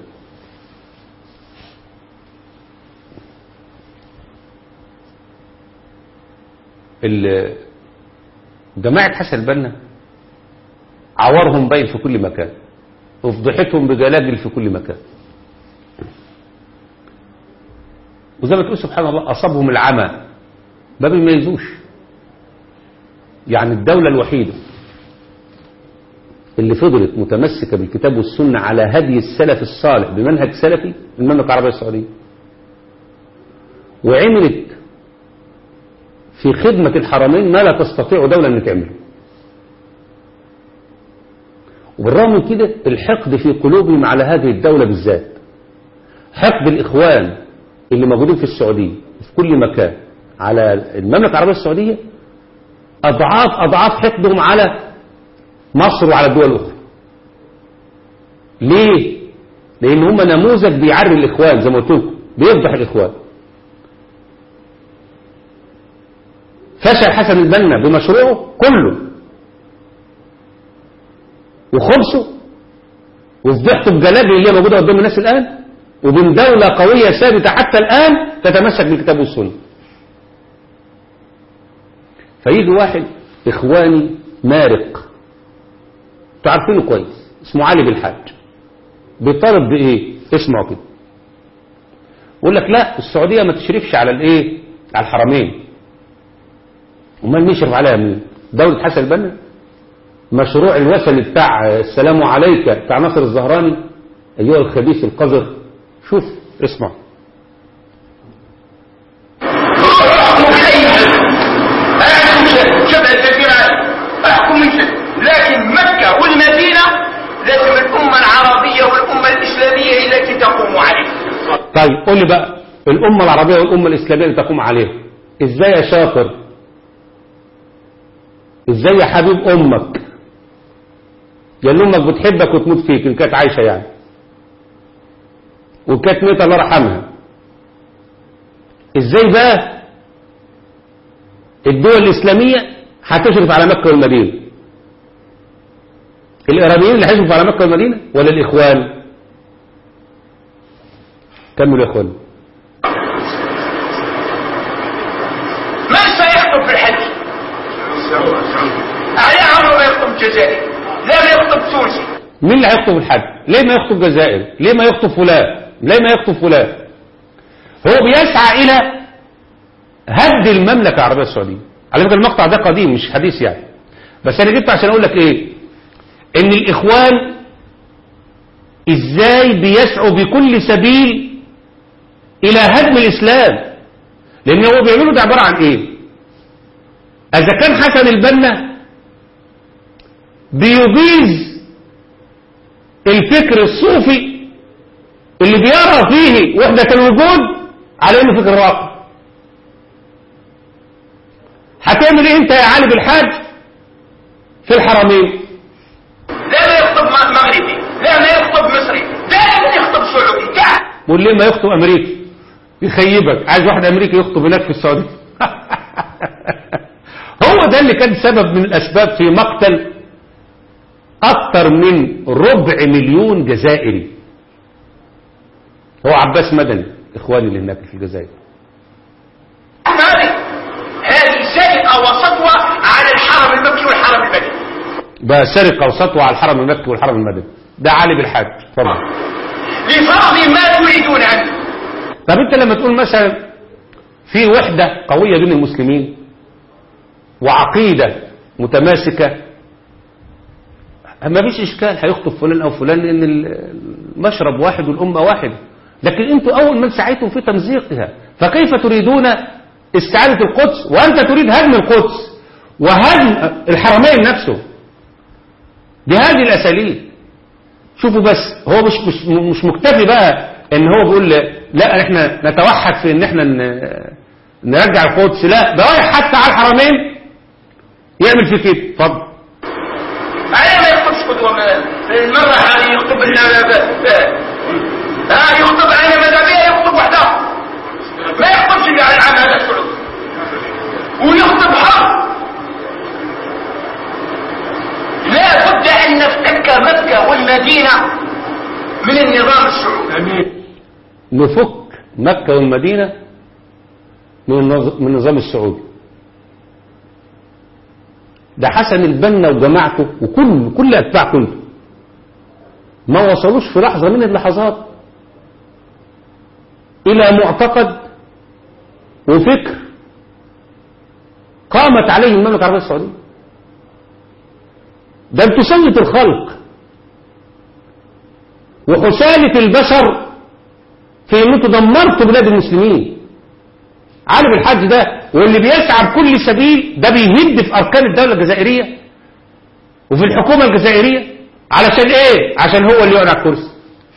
جماعة حسن البنا عورهم باين في كل مكان، وفضحتهم بجلاجل في كل مكان. وزي ما تقول سبحان الله أصابهم العمى، ما بيميزوش. يعني الدولة الوحيدة اللي فضلت متمسكة بالكتاب والسنة على هدي السلف الصالح بمنهج سلفي المملكة العربية السعودية، وعملت في خدمة الحرمين ما لا تستطيع دولة أن تعمله. وبالرغم من كده الحقد في قلوبهم على هذه الدولة بالذات، حقد الإخوان اللي موجودين في السعودية في كل مكان على المملكة العربية السعودية أضعاف حقدهم على مصر وعلى الدول الأخرى. ليه؟ لأن هم نموذج بيعري الإخوان، زي ما قلت لكم بيفضح الإخوان. فشل حسن البنا بمشروعه كله وخبصه وفضحته بجلابه اللي هي موجودة قدام الناس الآن، وبين دولة قوية ثابتة حتى الآن تتمسك بالكتاب والسنة. فيجي واحد إخواني مارق تعرفينه كويس اسمه علي بالحاج، بيطالب بإيه؟ اسمعوا كده، يقول لك لا السعودية ما تشرفش على الإيه؟ على الحرمين. وما نشرف عليها مين؟ دولة حسن البنا؟ مشروع الوثني بتاع السلام عليك بتاع ناصر الزهراني أيها الخبيث القذر. شوف اسمع. شبه الجزيرة أحكم من شيء، لكن مكة والمدينة لازم الأمة العربية والأمة الإسلامية التي تقوم عليها. طيب قول لي بقى الأمة العربية والأمة الإسلامية اللي تقوم عليها إزاي يا شاطر؟ إزاي يا حبيب أمك؟ لأن أمك بتحبك وتموت فيك إن كانت عايشة يعني، وكانت ميتة الله رحمها. إزاي بقى الدول الإسلامية هتشرف على مكة والمدينة؟ الإيرانيين اللي هيشرفوا على مكة والمدينة ولا الإخوان؟ كملوا يا إخوان. من سيخطب في الحج؟ علي عمرو ما يخطب جزائري، لا ما يخطب تونسي. مين اللي هيخطب الحج؟ ليه ما يخطب جزائري؟ ليه ما يخطب فلان؟ ليه ما يخطب فلان؟ هو بيسعى إلى هد المملكة العربية السعودية. على فكرة المقطع ده قديم مش حديث يعني، بس أنا جبته عشان أقول لك إيه؟ إن الإخوان إزاي بيسعوا بكل سبيل إلى هدم الإسلام. لأن هو بيعملوا ده عبارة عن إيه؟ إذا كان حسن البنا بيبيز الفكر الصوفي اللي بيرى فيه وحدة الوجود على إنه فكر راقي، هتعمل إيه أنت يا علي بالحاج في الحرمين؟ لا ما يخطب مغربي، لا ما يخطب مصري، دائما يخطب سعودي. قول ليه ما يخطب أمريكي؟ يخيبك، عايز واحد أمريكي يخطب هناك في السعودية. هو ده اللي كان سبب من الأسباب في مقتل أكثر من 250,000 جزائري. هو عباس مدني إخواني اللي هناك في الجزائر. هذه سرقة وسطوة على الحرم المكي والحرم المدني. بقى سرقة وسطوة على الحرم المكي والحرم المدني. ده علي بالحاج. اتفضل. لفرض ما تريدون عنه. طب انت لما تقول مثلا في وحدة قوية بين المسلمين وعقيدة متماسكة، ما فيش إشكال هيخطب فلان أو فلان لأن المشرب واحد والأمة واحدة. لكن انتوا أول من سعيتم في تمزيقها، فكيف تريدون استعادة القدس وأنت تريد هدم القدس وهدم الحرمين نفسه بهذه الأساليب؟ شوفوا بس هو مش مكتفي بقى ان هو بيقول لا احنا نتوحد في ان احنا نرجع القدس، لا ده رايح حتى على الحرمين يعمل في كده. اتفضل. على ما يخطبش قدوة المرة هذه يخطب يخطب على مذهبية، يخطب وحده ما يخطبش على العام هذا السعودي ويخطب حر. لا بد أن نفتك مكة والمدينة من النظام السعودي. نفك مكة والمدينة من النظام السعودي. ده حسن البنا وجماعته وكل أتباع كله ما وصلوش في لحظة من اللحظات إلى معتقد وفكر قامت عليه المملكة العربية السعودية. ده انتوا سنة الخلق وحسالة البشر في ان انتوا دمرتوا بلاد المسلمين. عارف الحج ده واللي بيسعى بكل سبيل ده بيهد في اركان الدولة الجزائرية وفي الحكومة الجزائرية علشان ايه؟ عشان هو اللي يقعد على الكرسي.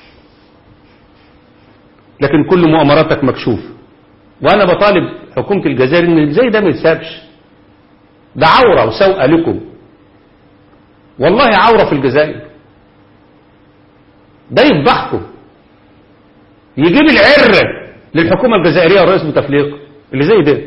لكن كل مؤامراتك مكشوف. وانا بطالب حكومة الجزائر ان زي ده ما يتسابش. ده عورة وسوء لكم. والله عورة في الجزائر. ده يفضحكم. يجيب العرة للحكومة الجزائرية والرئيس بوتفليقة اللي زي ده.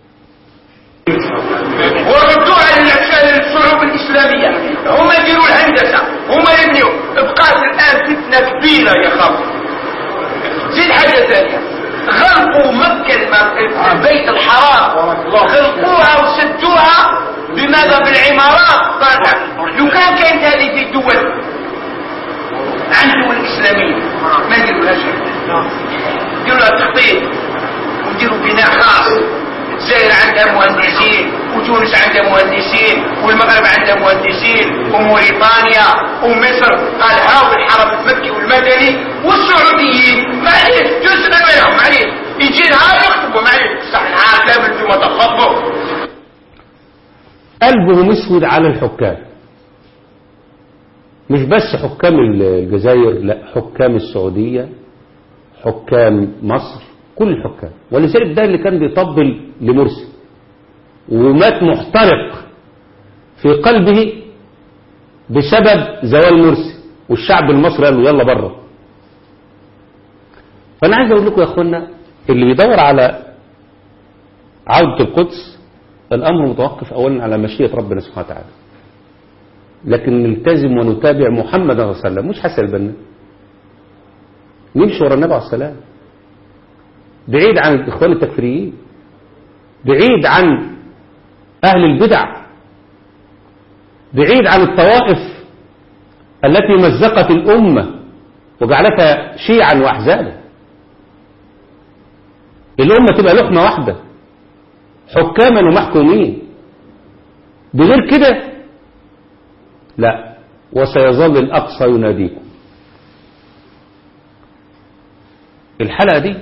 وردوها للشعوب الإسلامية. هم يديروا الهندسة، هم يبنوا. ابقات الآن فتنة كبيرة يا خاطر. زيد حاجة ثانية، غلقوا مكة البيت الحرام، غلقوها وسدوها بماذا؟ بالعمارات. لو كانت هذه في الدول عن الدول الإسلامية ما يديروا لها شيء، يديروا لها تخطيط ويديروا بناء خاص. الجزائر عندها مهندسين وتونس عندها مهندسين والمغرب عندها مهندسين وموريتانيا ومصر. قال هاو الحرم المكي والمدني والسعوديين معليش جزء منهم معليش يجي نهار يخطبوا معليش صح نهار كامل ثم تخطبوا. قلبهم اسود على الحكام. مش بس حكام الجزائر، لا حكام السعودية، حكام مصر، كل الحكام. ولذلك ده اللي كان بيطبل لمرسي ومات محترق في قلبه بسبب زوال مرسي، والشعب المصري قال له يلا بره. فانا عايز اقول لكم يا اخوانا اللي بيدور على عودة القدس الامر متوقف اولا على مشيئة ربنا سبحانه وتعالى، لكن نلتزم ونتابع محمد صلى الله عليه وسلم مش حسن البنا. نمشي ورا النبي عليه السلام بعيد عن الاخوان التكفيريين، بعيد عن اهل البدع، بعيد عن الطوائف التي مزقت الامه وجعلتها شيعا واحزابا. الامه تبقى لحمه واحده حكاما ومحكومين. بغير كده لا. وسيظل الاقصى يناديكم. الحلقه دي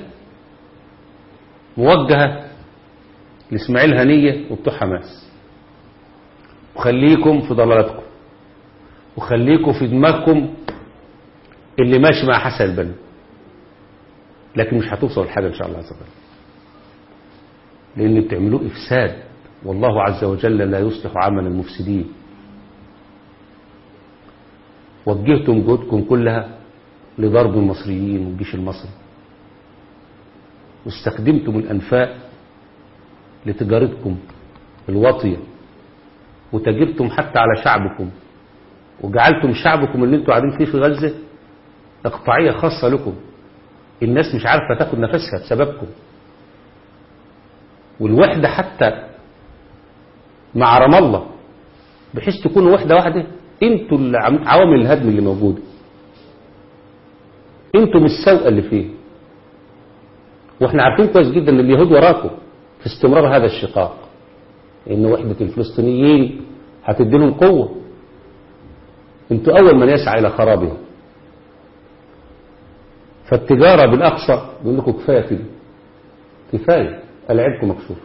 موجهة لإسماعيل هنية وبتوع حماس. وخليكم في ضلالاتكم وخليكم في دماغكم اللي ماشي مع حسن البنا، لكن مش هتوصل لحاجة إن شاء الله عز وجل، لأن بتعملوه إفساد، والله عز وجل لا يصلح عمل المفسدين. وجهتم جهودكم كلها لضرب المصريين والجيش المصري، واستخدمتم الأنفاق لتجارتكم الواطية، وتجرتم حتى على شعبكم، وجعلتم شعبكم اللي انتوا قاعدين فيه في غزة اقطاعية خاصة لكم. الناس مش عارفة تاخد نفسها بسببكم. والوحدة حتى مع رام الله بحيث تكونوا وحدة واحدة. انتوا اللي عوامل الهدم اللي موجودة، انتوا السوء اللي فيه. واحنا عارفين كويس جدا ان اليهود وراكم في استمرار هذا الشقاق، ان وحدة الفلسطينيين هتدي لهم قوة. انتوا اول من يسعى الى خرابها. فالتجارة بالاقصى بيقول لكم كفاية كده، كفاية العيبكم مكشوف.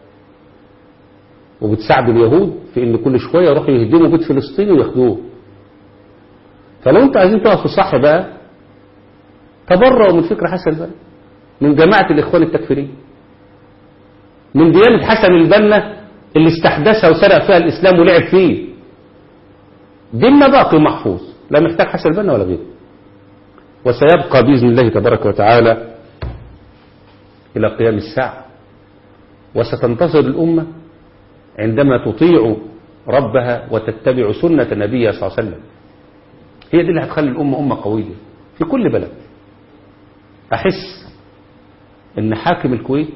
وبتساعدوا اليهود في ان كل شوية يروحوا يهدموا بيت فلسطيني وياخدوه. فلو انتوا عايزين تقفوا صح بقى، تبرؤوا من فكر حسن البنا، من جماعة الإخوان التكفيريين، من ديانة حسن البنا اللي استحدثها وسرق فيها الإسلام ولعب فيه. ديننا باقي محفوظ، لا محتاج حسن البنا ولا غيره. وسيبقى بإذن الله تبارك وتعالى إلى قيام الساعة. وستنتصر الأمة عندما تطيع ربها وتتبع سنة النبي صلى الله عليه وسلم. هي دي اللي هتخلي الأمة أمة قوية في كل بلد. أحس إن حاكم الكويت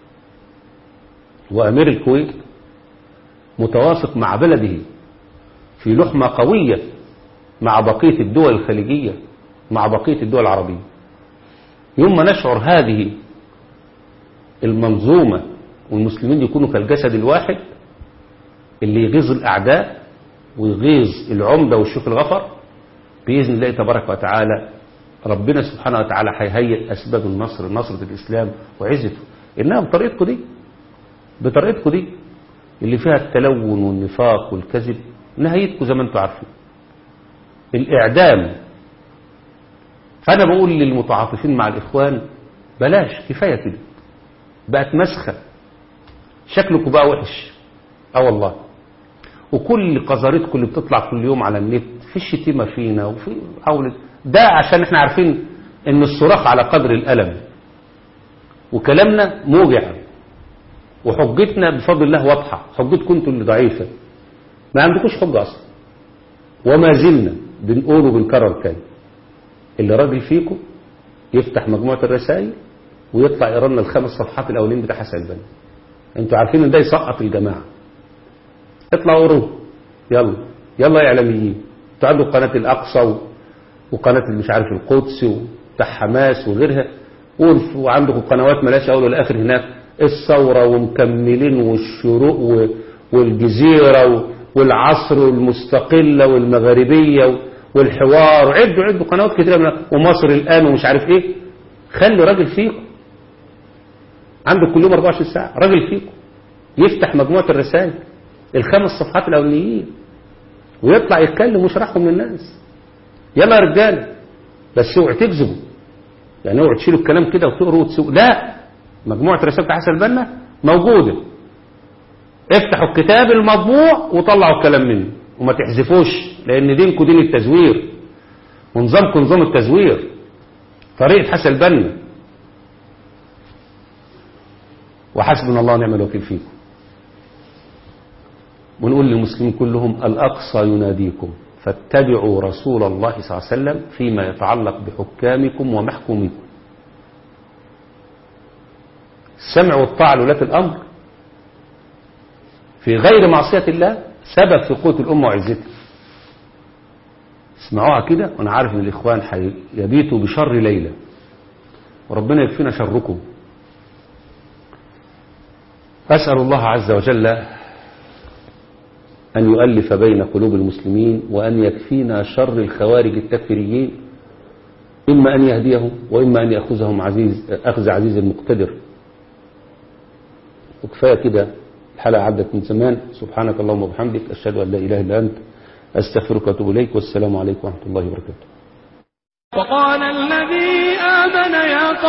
وأمير الكويت متوافق مع بلده في لحمة قوية مع بقية الدول الخليجية، مع بقية الدول العربية. يوم ما نشعر هذه المنظومة والمسلمين يكونوا كالجسد الواحد اللي يغيظ الأعداء ويغيظ العمدة والشيخ الغفر، بإذن الله تبارك وتعالى ربنا سبحانه وتعالى هيهيئ أسباب النصر، نصرة الإسلام وعزته، إنها بطريقتكم دي اللي فيها التلون والنفاق والكذب، نهايتكم زي ما انتم عارفين الإعدام. فأنا بقول للمتعاطفين مع الإخوان بلاش، كفاية كده، بقت مسخة، شكلكم بقى وحش. والله، وكل قذارتكم اللي بتطلع كل يوم على النت في الشتيمة فينا وفي حول ده، عشان احنا عارفين ان الصراخ على قدر الألم، وكلامنا موجع، وحجتنا بفضل الله واضحة. حجتكم انتوا اللي ضعيفة، ما عندكوش حجة أصلا، وما زلنا بنقول وبنكرر تاني، اللي راجل فيكم يفتح مجموعة الرسائل ويطلع يقرا لنا ال5 صفحات الأولين بتاع حسن البنا. انتوا عارفين ان ده يسقط الجماعة. اطلعوا قروه، يلا يا إعلاميين. انتوا عندكم قناة الأقصى وقناة مش عارف القدس وبتاع حماس وغيرها، وعندكم قنوات ملاش أول ولا آخر هناك، الثورة ومكملين والشروق والجزيرة والعصر والمستقلة والمغاربية والحوار، عدوا قنوات كتيرة، ومصر الآن ومش عارف ايه. خلي راجل فيكم عندك كل يوم 24 ساعة راجل فيكم يفتح مجموعة الرسائل ال5 صفحات الأوليين ويطلع يتكلم ويشرحهم للناس. يلا يا رجال، بس اوعوا تكذبوا، يعني اوعوا تشيلوا الكلام كده وتقروا وتسوقوا، لا، مجموعة الرسائل بتاع حسن البنا موجودة، افتحوا الكتاب المطبوع وطلعوا الكلام منه، وما تحذفوش، لأن دينكم دين التزوير ونظامكم نظام التزوير، طريقة حسن البنا. وحسبنا الله ونعم الوكيل فيكم. ونقول للمسلمين كلهم الأقصى يناديكم فاتبعوا رسول الله صلى الله عليه وسلم فيما يتعلق بحكامكم ومحكومكم. السمع والطاعة لولاة الأمر في غير معصية الله سبب في قوة الأمة وعزتها. اسمعوها كده، وأنا عارف ان الإخوان يبيتوا بشر ليلة، وربنا يكفينا شركم. أسأل الله عز وجل أن يؤلف بين قلوب المسلمين، وأن يكفينا شر الخوارج التكفيريين، إما أن يهديهم وإما أن يأخذهم أخذ عزيز المقتدر. وكفاية كده، الحلقة عدت من زمان. سبحانك اللهم وبحمدك، أشهد أن لا إله إلا أنت، أستغفرك وأتوب إليك، والسلام عليكم ورحمة الله وبركاته. وقال الذي آمن يا